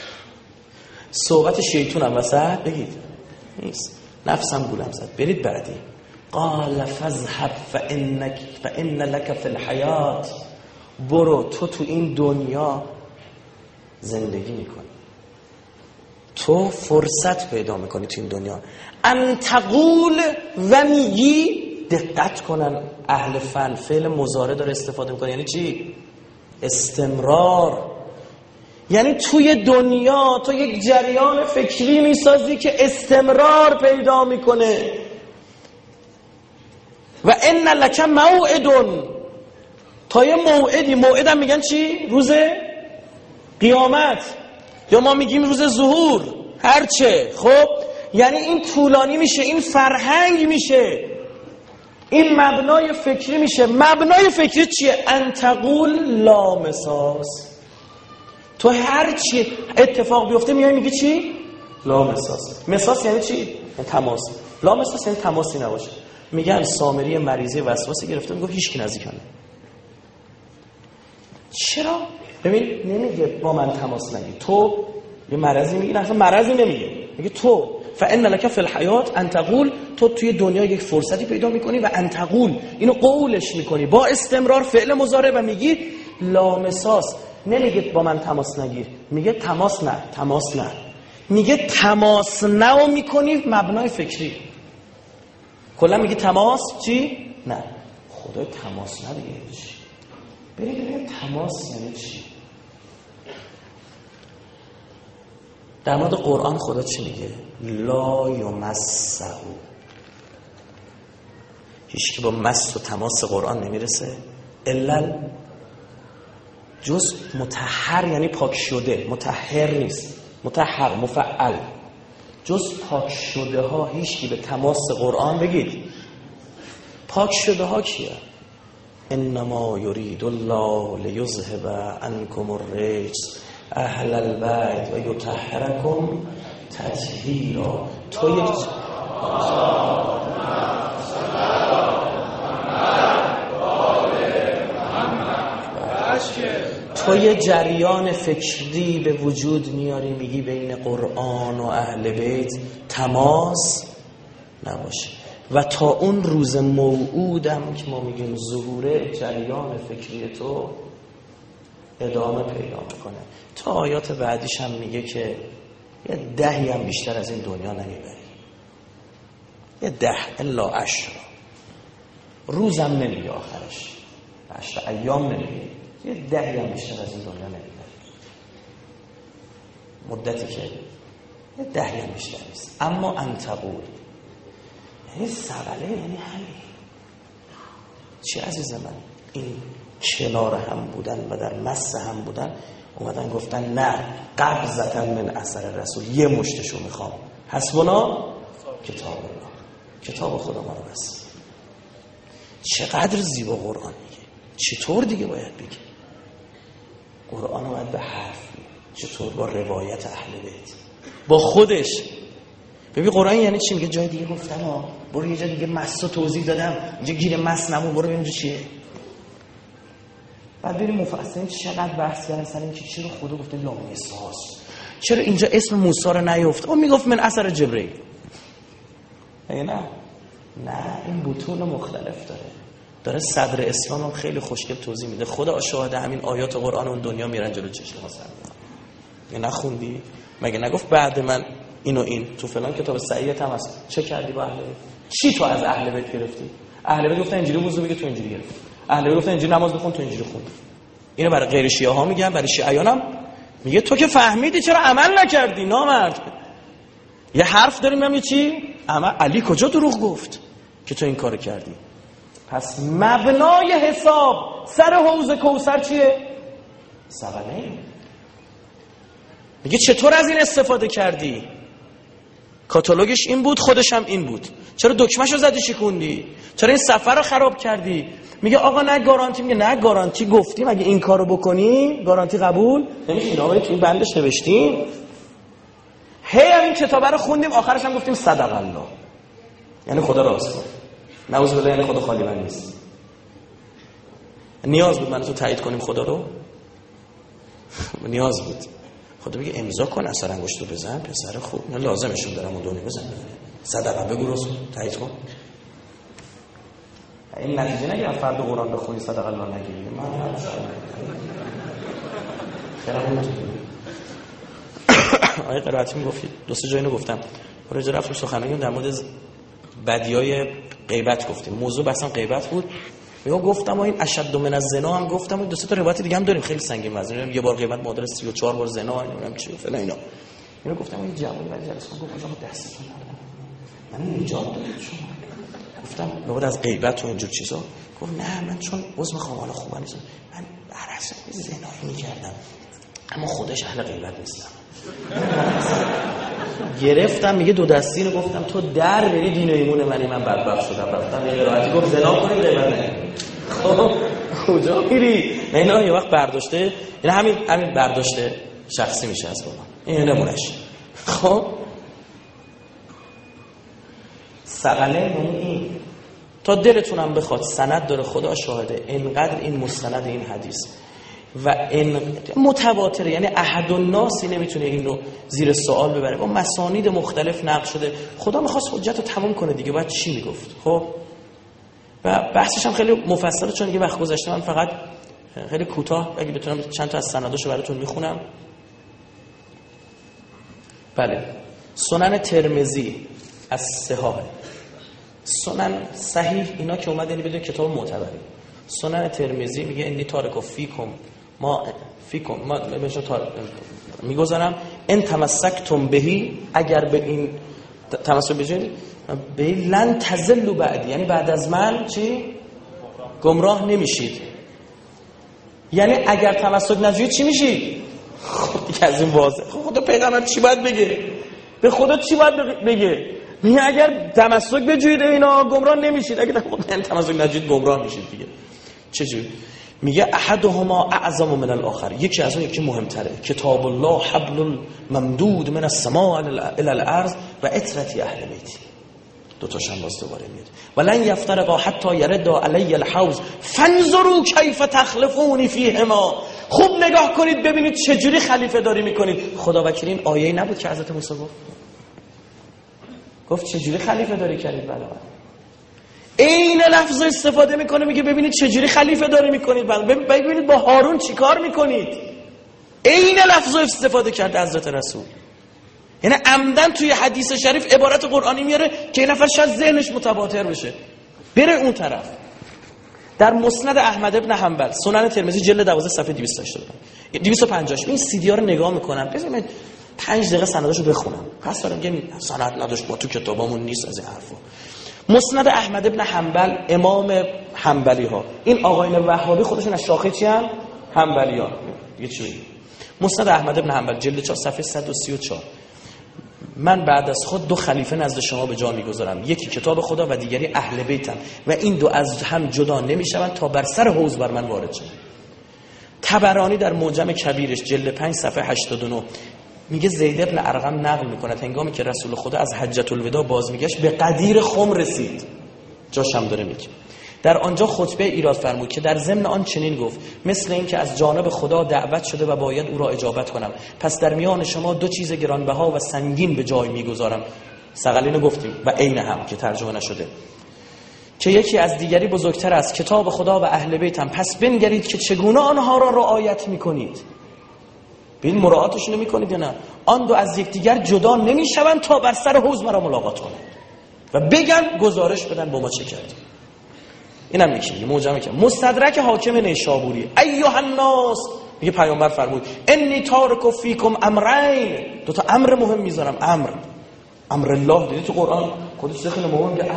صحبت شیطون هم وسط بگید نیست، نفسم گولم زد. برید بعدی. قال فذهب فإن لك فی الحیات. برو تو این دنیا زندگی میکنی، تو فرصت پیدا میکنی تو این دنیا. ان تقول و میگی. دقت کنن اهل فن فعل مضارع داره استفاده میکنه. یعنی چی؟ استمرار. یعنی توی دنیا تو یک جریان فکری میسازی که استمرار پیدا میکنه. و ان لک موعد. تا یه موعدی، موعدم میگن چی؟ روز قیامت، یا ما میگیم روز ظهور، هرچه. خب یعنی این طولانی میشه، این فرهنگ میشه. این مبنای فکری میشه. مبنای فکری چیه؟ انتقول لامساس. تو هر چی اتفاق بیفته میای میگی چی؟ لامساس. مساس یعنی چی؟ یعنی تماس. لامساس یعنی تماسی نباشه. میگن سامری مریضی وسواسی گرفته، میگه هیچ کی نزدیک نمیاد. چرا؟ ببین نمیگه با من تماس نگیر. تو یه مرضی میگی، اصلا مرضی نمیگه، میگه تو فإن لك فی الحیات ان تقول، تو توی دنیا یک فرصتی پیدا میکنی و ان تقول، اینو قولش میکنی با استمرار فعل مضارع و میگی لامساس. نمیگه با من تماس نگیر، میگه تماس نه، تماس نه، میگه تماس نه میکنی. مبنای فکری کلا میگه تماس چی؟ نه. خدای تماس نه دیگه چی؟ برید تماس یعنی چی؟ در مورد قرآن خدا چی میگه؟ لا یمسه، هیچ کی با مس و تماس قرآن نمیرسه الا جز مطهر، یعنی پاک شده. مطهر نیست، مطهر مفعل. جز پاک شده ها هیچ کی به تماس قرآن، بگید پاک شده ها کیه؟ انما یرید الله لیذهب عنکم الرجس اهل البیت و یطهرکم تطهیرا. تو یه جریان فکری به وجود میاری، میگی بین قرآن و اهل بیت تماس نباشه و تا اون روز موعودم که ما میگیم ظهور جریان فکری تو ادامه پیدا میکنه. تا آیات بعدیش هم میگه که یه 10 هم بیشتر از این دنیا نمیبری، یه 10 الا 10 روزم نمیگه، آخرش 10 ایام نمیگه، یه 10 هم بیشتر از این دنیا نمیبری. مدتی که یه 10 هم بیشتر نیست. اما انتقول یعنی سبله، یعنی همین. چی عزیز من؟ این کنار هم بودن و در مس هم بودن اومدن گفتن نه، قبضتن من اثر رسول، یه مشتشو میخوام. حسبنا کتاب الله، کتاب خدا ما رو بس. چقدر زیبا قرآن میگه. چطور دیگه باید بگه؟ قرآن رو باید به حرف بگه. چطور؟ با روایت اهل بیت، با خودش. ببین قرآن یعنی چی؟ میگه جای دیگه گفتم ها، برو یه جا دیگه مس رو توضیح دادم، اینجا گیر مس نمون، برو ببین چیه. بعد بریم مفصل چقدر بحث کردن سر این که چرا خدا گفته لامساس، چرا اینجا اسم موسی رو نیافت. اون میگفت من اثر جبرئیل. نه این بطون مختلف داره صدر اسلام هم خیلی خوشگل توضیح میده. خدا شاهد همین آیات قرآن اون دنیا میرن جلو چشم ما سر. مگه نخوندی؟ مگه نگفت بعد من اینو این تو فلان کتاب صحیحت هم هست؟ چه کردی با اهل بیت؟ چی تو از اهل بیت گرفتی؟ اهل بیت گفتن اینجوری وضو بگیر، تو اینجوری گرفتی. اهل بیت گفتن اینجوری نماز بخون، تو اینجوری خوندی. اینو برای غیر شیعه ها میگن، برای شیعیان هم میگه تو که فهمیدی چرا عمل نکردی نامرد. یه حرف داریم میگم چی؟ علی کجا دروغ گفت که تو این کارو کردی؟ پس مبنای حساب سر حوض کوثر چیه؟ سبله. میگه چطور از این استفاده کردی؟ کاتالوگش این بود، خودش هم این بود، چرا دکمه‌شو زدی شکوندی؟ چرا این سفر رو خراب کردی؟ میگه آقا نه گارانتی. میگه نه گارانتی گفتیم اگه این کارو بکنی گارانتی قبول نمیشه. آقا تو این بندش نوشتیم. این کتابه رو خوندیم، آخرش هم گفتیم صدق الله، یعنی خدا راست گفت. نعوذ بالله، یعنی خدا خالی من نیست. نیاز بود من تو تایید کنیم خدا رو؟ نیاز بود. خدا بگه امضا کن، اثر انگشتو بزن، پسر خوب، نه لازمشون دارم اون دنیا بزن، صدقه بگو رسول تایید کن. این نتیجه نگیر فرد قرآن بخونی صدق الله نگیری. من خیلی آیه قرائتی میگفتید، دو سه جایی اینو گفتم. برای جا رفتم سخنرانی در مورد بدیای غیبت گفتیم. موضوع بحثم غیبت بود. میگم گفتم این اشد من الزنا هم گفتم، دو سه تا روایت دیگه هم داریم خیلی سنگین وزنه. یه بار غیبت معادل 34 بار زنا، نمیدونم چی فلان اینا. اینو گفتم این جوانی بعد جلسه گفت آقا دستتون من ایجاد دادم شما. گفتم بعد از غیبت و اینجور چیزا گفت نه من چون عضو خواهان خوبه نیستم، من هر اصلا زنایی می‌کردم اما خودش اهل غیبت نیستم. گرفتم میگه دو دستی رو گفتم تو در بری دین و ایمون من بدبخت شدم. رفتم یه قرائتی گفت زنا کنید غیبت نکنید. خب کجا میری؟ اینا یه وقت برداشته، یعنی همین برداشته شخصی میشه از بابا، این نمونش. خب سقله این تا دلتونم بخواد سند داره، خدا شاهده اینقدر این مستند این حدیث و این متواتره، یعنی احد الناسی نمیتونه این رو زیر سوال ببره، با مسانید مختلف نقل شده. خدا میخواست حجت رو تمام کنه دیگه، باید چی میگفت؟ خب و بحثش هم خیلی مفصله، چون دیگه وقت گذشته. من فقط خیلی کوتاه اگه بتونم چند تا از سنداشو براتون میخونم. بله، سنن ترمذی از صحاح، سنن صحیح اینا که اومد یعنی بدون کتاب معتبری. سنن ترمذی میگه انی تارک فیکم ما بهشون میگذارم ان تمسکتم بهی، اگر به این تمسک بجید به لن تزلوا بعد، یعنی بعد از من چی؟ گمراه نمیشید. یعنی اگر تمسک نجوید چی میشید؟ خب دیگه از این واضحه. خدا پیغمبر چی باید بگه؟ به خدا چی باید بگه؟ میگه اگر تمسک بجوید اینا گمراه نمیشید، اگر تمسک نجوید گمراه میشید دیگه. چجوری؟ میگه احدهما اعظم من الاخر، یکی از اون یکی مهمتره. کتاب الله حبل ممدود من السماء الى الارض و عترتی اهل بیتی. دو تاشون باز دوباره میاد. ولن یفترقا حتی یرد علی الحوض فانظروا کیف تخلفون فیهما. خوب نگاه کنید ببینید چجوری خلیفه داری میکنید. خدا وکیل این آیه نبود که حضرت موسی گفت چجوری خلیفه داری کردید؟ بله این لفظ استفاده میکنه، میگه ببینید چجوری خلیفه داری میکنید، ببینید با هارون چیکار میکنید. این لفظ استفاده کرده حضرت رسول. یعنی عمدن توی حدیث شریف عبارت قرآنی میاره که این نفر شاید ذهنش متباتر بشه بره اون طرف. در مسند احمد ابن حنبل، سنن ترمذی جلد 12 صفحه 250 این سی دی ها رو نگاه میکنم، بذارید 5 دقیقه سنداشو بخونم. پس دارم میگم سند نداشت، با تو کتابامون نیست از این حرفا. مسند احمد ابن حنبل، امام حنبلی ها، این آقایان وهابی خودشون از شاخه چی ان؟ حنبلی ها. یه چیزی مسند احمد ابن حنبل جلد 4 صفحه 134. من بعد از خود دو خلیفه نزد شما به جا میگذارم، یکی کتاب خدا و دیگری اهل بیتم و این دو از هم جدا نمیشوند تا بر سر حوض بر من وارد شوند. طبرانی در معجم کبیرش جلد 5 صفحه 89 میگه زید ابن ارقم نقل میکند هنگامی که رسول خدا از حجة الوداع باز میگشت به قدیر خم رسید. جاش هم داره میگه. در آنجا خطبه ایراد فرمود که در ضمن آن چنین گفت: مثل این که از جانب خدا دعوت شده و باید او را اجابت کنم، پس در میان شما دو چیز گرانبها و سنگین به جای میگذارم. ثقلینو گفتیم و عین هم که ترجمه نشده، که یکی از دیگری بزرگتر است، کتاب خدا و اهل بیتم، پس بنگرید که چگونه آنها را رعایت میکنید. ببین مراعاتشون میکنید یا نه؟ آن دو از یکدیگر جدا نمیشوند تا بر سر حوض مرا ملاقات کنند و بگن گزارش بدن با ما چه کردیم. اینم میگه معجمه که مستدرک حاکم نیشابوری ایها الناس میگه پیامبر فرمود انی تارک فیکم امرین، دو تا امر مهم میذارم. امر الله، دیدی تو قرآن خودش خیلی مهم میگه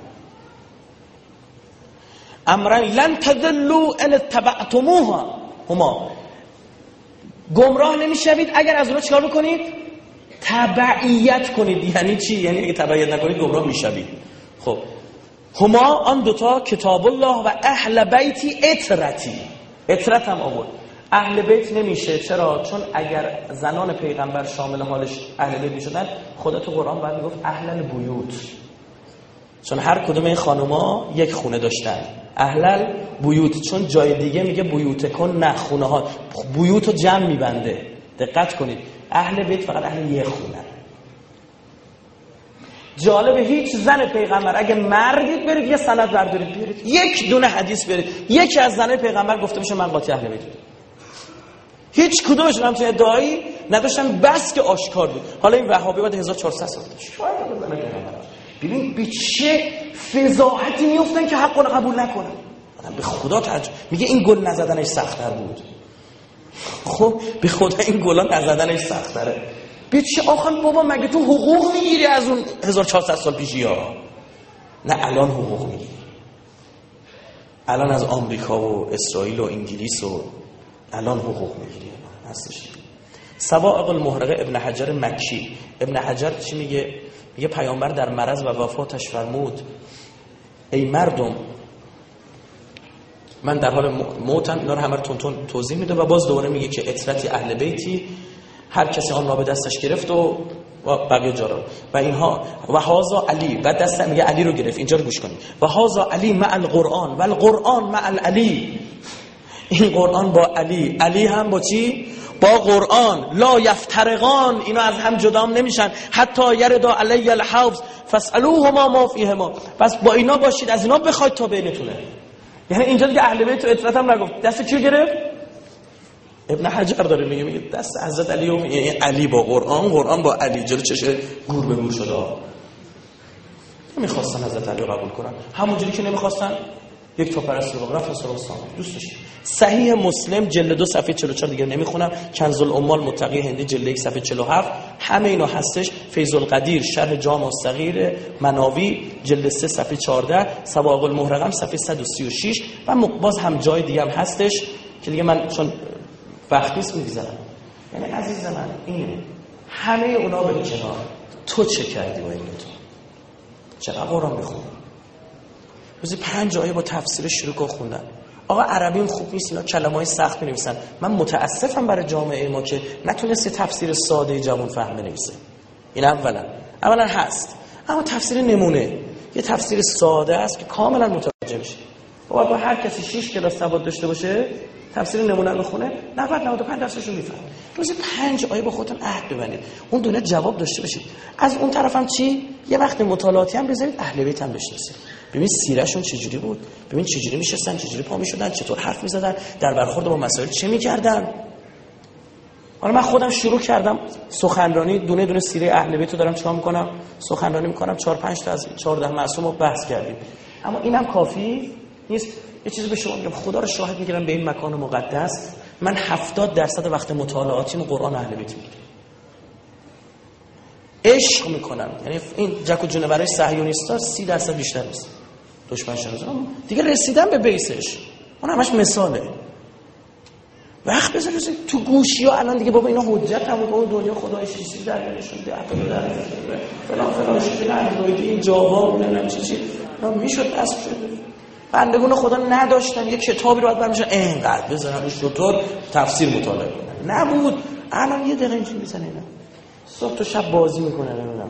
امرین لن تضلوا ان اتبعتموها هما، گمراه نمیشوید اگر از اونها چیکار بکنید؟ تبعیت کنید. یعنی چی؟ یعنی اگه تبعیت نکنید گمراه میشوید. خب هما آن دوتا کتاب الله و اهل بیتی اطرتی. اطرت هم آورد. اهل بیت نمیشه. چرا؟ چون اگر زنان پیغمبر شامل حالش اهل بیت میشدن، خدا تو قرآن بعد میگفت اهل البیوت، چون هر کدوم این خانوما یک خونه داشتن. اهل البیوت، چون جای دیگه میگه بیوت کن، نه خونه ها، بیوتو جمع میبنده. دقت کنید، اهل بیت فقط اهل یک خونه. جالبه هیچ زن پیغمبر اگه مردید برید یه سند بردارید بیارید، یک دونه حدیث برید یکی از زنای پیغمبر گفته بشه من قاطی اهل بیت بودم. هیچ کدومشون هم تو ادعایی نداشتن، بس که آشکار بود. حالا این وهابی بعد 1400 سال داشت. ببین به چه فضاحتی میافتن که حق رو قبول نکنن. به خدا تعجب میگه این گل نزدنش سخت‌تر بود. خب به خدا این گلا نزدنش سخت‌تره. به چه آخر بابا مگه تو حقوق میگیری از اون 1400 سال پیشی ها؟ نه الان حقوق میگیری. الان از آمریکا و اسرائیل و انگلیس و الان حقوق میگیری. هستش. سوائق المحرقه ابن حجر مکی. ابن حجر چی میگه؟ میگه پیامبر در مرض و وفاتش فرمود ای مردم من در حال موتم. اینا رو همه رو تون توضیح میده و باز دوباره میگه که اطرتی اهل بیتی هر کسی آن را به دستش گرفت و بقیه جارا و اینها و هازا علی و دست میگه علی رو گرفت. اینجا رو گوش کنید. و هازا علی مع القرآن و القرآن مع العلی. این قرآن با علی، علی هم با چی؟ با قرآن. لا یفترقان، اینا از هم جدام نمیشن. حتی یردا علی الحوض فاسالوهما ما فیهما. پس با اینا باشید، از اینا بخواید تا بینتونه. یعنی اینجا دیگه اهل بیت و اطرت هم نگفت. دست کیو گرفت؟ ابن حجر داره میگه دست حضرت علی و یعنی علی با قرآن، قرآن با علی. جلو چشه گور به گور شده. نمیخواستن حضرت علی قبول کنن، همونجوری که نمیخواستن یک تا پرست رو رفت سراغ سامی دوستش. صحیح مسلم جلد 2 صفحه 44 دیگه نمیخونم. کنز الاموال متقی هندی جلد 1 صفحه 47 همه اینا هستش. فیض القدیر شرح جامع الصغیر مناوی جلد 3 صفحه 14 سوائق المحرقه صفحه 136 و باز هم جای دیگه هم هستش که دیگه من چون وقت نیست میگذارم. یعنی عزیز من اینه همه اونا به کنار، تو چه کردی با این تو؟ چقدر قرآن بخونی؟ روزی 5 آیه با تفسیر شروع خوندن. آقا عربیم خوب نیست، اینا کلمه‌های سخت می‌نویسن. من متاسفم برای جامعه ما که نتونسته تفسیر ساده جوان فهم بنویسه. این اولا هست، اما تفسیر نمونه یه تفسیر ساده است که کاملا متوجه میشه. با هر کسی 6 کلاس سواد داشته باشه تفسیر نمونه رو بخونه 90-95 درصدش رو میفهمه. روزی 5 آیه با خودتون عهد ببندید اون دونه جواب داشته باشید. از اون طرفم چی؟ یه وقت مطالعاتی هم بذارید، اهل بیت هم بشناسید. ببین سیرهشون چجوری بود، ببین چجوری میشستن، چجوری پا میشدن، چطور حرف میزدن، در برخورد با مسائل چه میکردن. حالا من خودم شروع کردم سخنرانی، دونه دونه سیره اهل بیت رو دارم چیکار میکنم، سخنرانی میکنم. 4-5 تا از 14 معصوم رو بحث کردیم. اما اینم کافی نیست. یه چیزی به شما میگم، خدا رو شاهد میگیرم به این مکان مقدس، من 70% وقت مطالعاتیم قرآن اهل بیت میگیرم. عشق میکنم. یعنی این جک و جونه برای صهیونیستا 30% بیشتر نیست. دشمن شناسان دیگه رسیدن به بیسش. اون همش مثاله. وقت بذارید تو گوشی‌ها الان دیگه بابا اینا حجت هم اون دنیا خدای چیزی در نشون ده در فلان چیزی اندروید این جاوا نمیدونم چی میشد اسب شد. بندگان خدا نداشتن یه کتابی رو باید برمیشن اینقدر بزنن روش دکتر تفسیر مطالعه کنن. نبود. الان یه دقیقه اینجوری میزنه اینا. صبح تا شب بازی میکنه نمیدونم.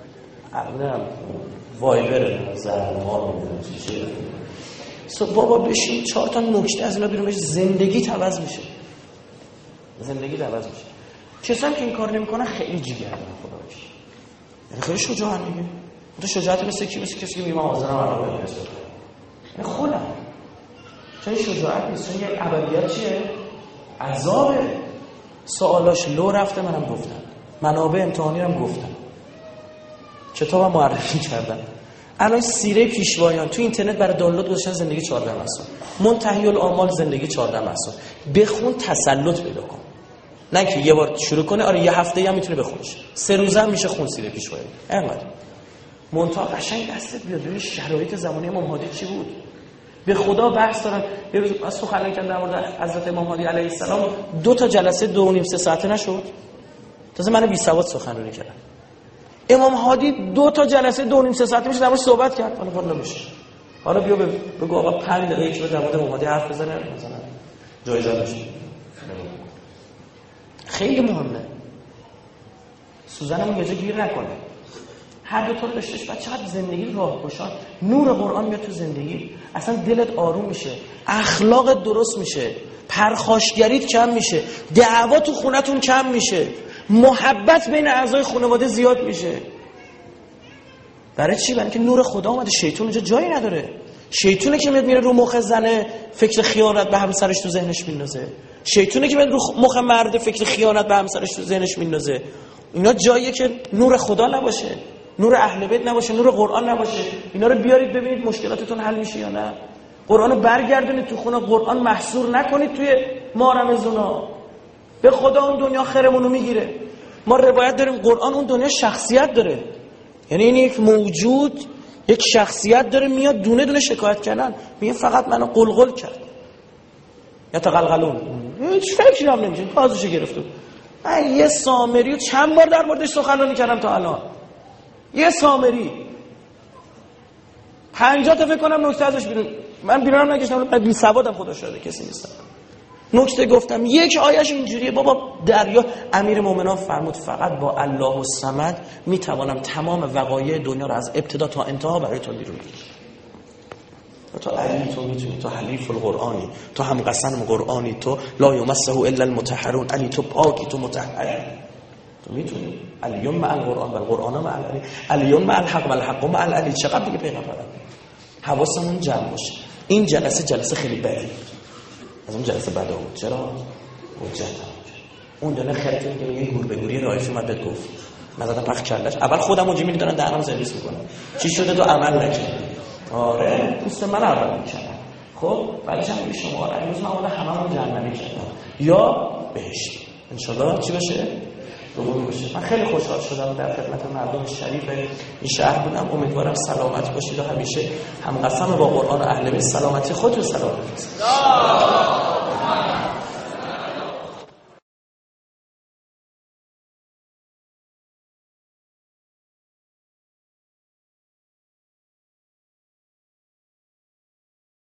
وایبر زرمار چیه. صبح بابا بشین 4 تا نکته از اینا بیرون بشه، زندگی عوض میشه. زندگی عوض میشه. کسایی که این کار نمیکنن خیلی جیگرن خدا بشه. یعنی خیلی شجاعن دیگه. تو شجاعت مثل کی؟ مثل کسی که میگه من حاضرم الان برم. خودم چون شجاعت نیست، چون یه ابدیت چیه؟ عذابه. سوالاش لو رفته، منم گفتم منابع امتحانی هم گفتم، کتابم معرفی کردم. الان سیره پیشوایان تو اینترنت برای دانلود گذاشتن، زندگی 14 معصوم، منتهی الاعمال زندگی 14 معصوم. بخون تسلط پیدا کن، نه که یه بار شروع کنه آره یه هفته هم میتونه بخونش، 3 روزه هم میشه خون سیره پیشوایان. احمد منتها قشنگ دستت بیاد ببین شرایط زمانی امام هادی چی بود. به خدا بحث دارن. یه روز از سخنرانی کردن در مورد حضرت امام هادی علیه السلام، 2 تا جلسه 2.5-3 ساعته نشد. تازه من بی سواد سخنرانی کردم. امام هادی 2 تا جلسه 2.5-3 ساعته میشه در مورد صحبت کرد. حالا فاضل میشه. حالا بیا بگو آقا 5 دقیقه که در مورد امام هادی حرف بزنه مثلا جایزه بشه. خیلی مهمه. سوزنمون یه جا گیر نکنه. هر دو تا رو داشتش. بعد چقدر زندگی راهگشا، نور قرآن میاد تو زندگی، اصلا دلت آروم میشه، اخلاقت درست میشه، پرخاشگریت کم میشه، دعوا تو خونتون کم میشه، محبت بین اعضای خانواده زیاد میشه. برای چی؟ برای اینکه نور خدا اومده. شیطان اونجا جایی نداره. شیطونه که میاد میره رو مخ زنه فکر خیانت به همسرش تو ذهنش میندازه. شیطونه که میاد رو مخ مرد فکر خیانت به همسرش تو ذهنش میندازه. اینا جاییه که نور خدا نباشه، نور اهل بیت نباشه، نور قرآن نباشه. اینا رو بیارید ببینید مشکلاتتون حل میشه یا نه. قرآن رو برگردونید تو خونه، قرآن محصور نکنید توی ما رمضونا. به خدا اون دنیا خیرمون رو میگیره. ما روایت داریم قرآن اون دنیا شخصیت داره. یعنی این یک موجود یک شخصیت داره، میاد دونه دونه شکایت کردن، میگه فقط منو قلقل کرد یا تقلقلون، هیچ فکری هم نمیشه، بازوشو گرفت. من یه سامری رو چند بار در موردش سخنرانی کردم تا الان. یه سامری 50 تا فکر کنم نکته ازش بیرون. من بیرونم نگشتم، من بی سوادم خدا شده کسی نیستم. نکته گفتم، یک آیش اینجوریه بابا دریا. امیر مومنان فرمود فقط با الله الصمد میتوانم تمام وقایع دنیا رو از ابتدا تا انتها برای تو بیرون بگیرم. تو علی، تو میتونی، تو حلیف القرآنی، تو هم قسم قرآنی، تو لا یمسه الا المطهرون، علی تو پاکی، تو مطهری، تو میتونی. علیون مع القرآن و القرآن مع العلی، علیون مع الحق و الحق مع العلی. چقدر دیگه پیغمبر. حواسمون جمع باشه. این جلسه خیلی بدی، از اون جلسه بده بود. چرا؟ وجهت اون دونه خرطی که یه گور به گوری رایش اومد بهت گفت، من زدم پخ کردش. اول خودم اونجا می‌دونن دهنم سرویس میکنم. چی شده تو عمل نکردی؟ آره دوست من اول می‌کردم. خب بعدش هم شما امروز من اون هممون جهنمی کردم یا بهشت. ان شاءالله چی بشه؟ دوم بشه. من خیلی خوشحال شدم در خدمت مردم شریف این شهر بودم. امیدوارم سلامت باشید و همیشه هم قسم با قرآن و اهل بیت سلامتی خودتون سلامت باشید.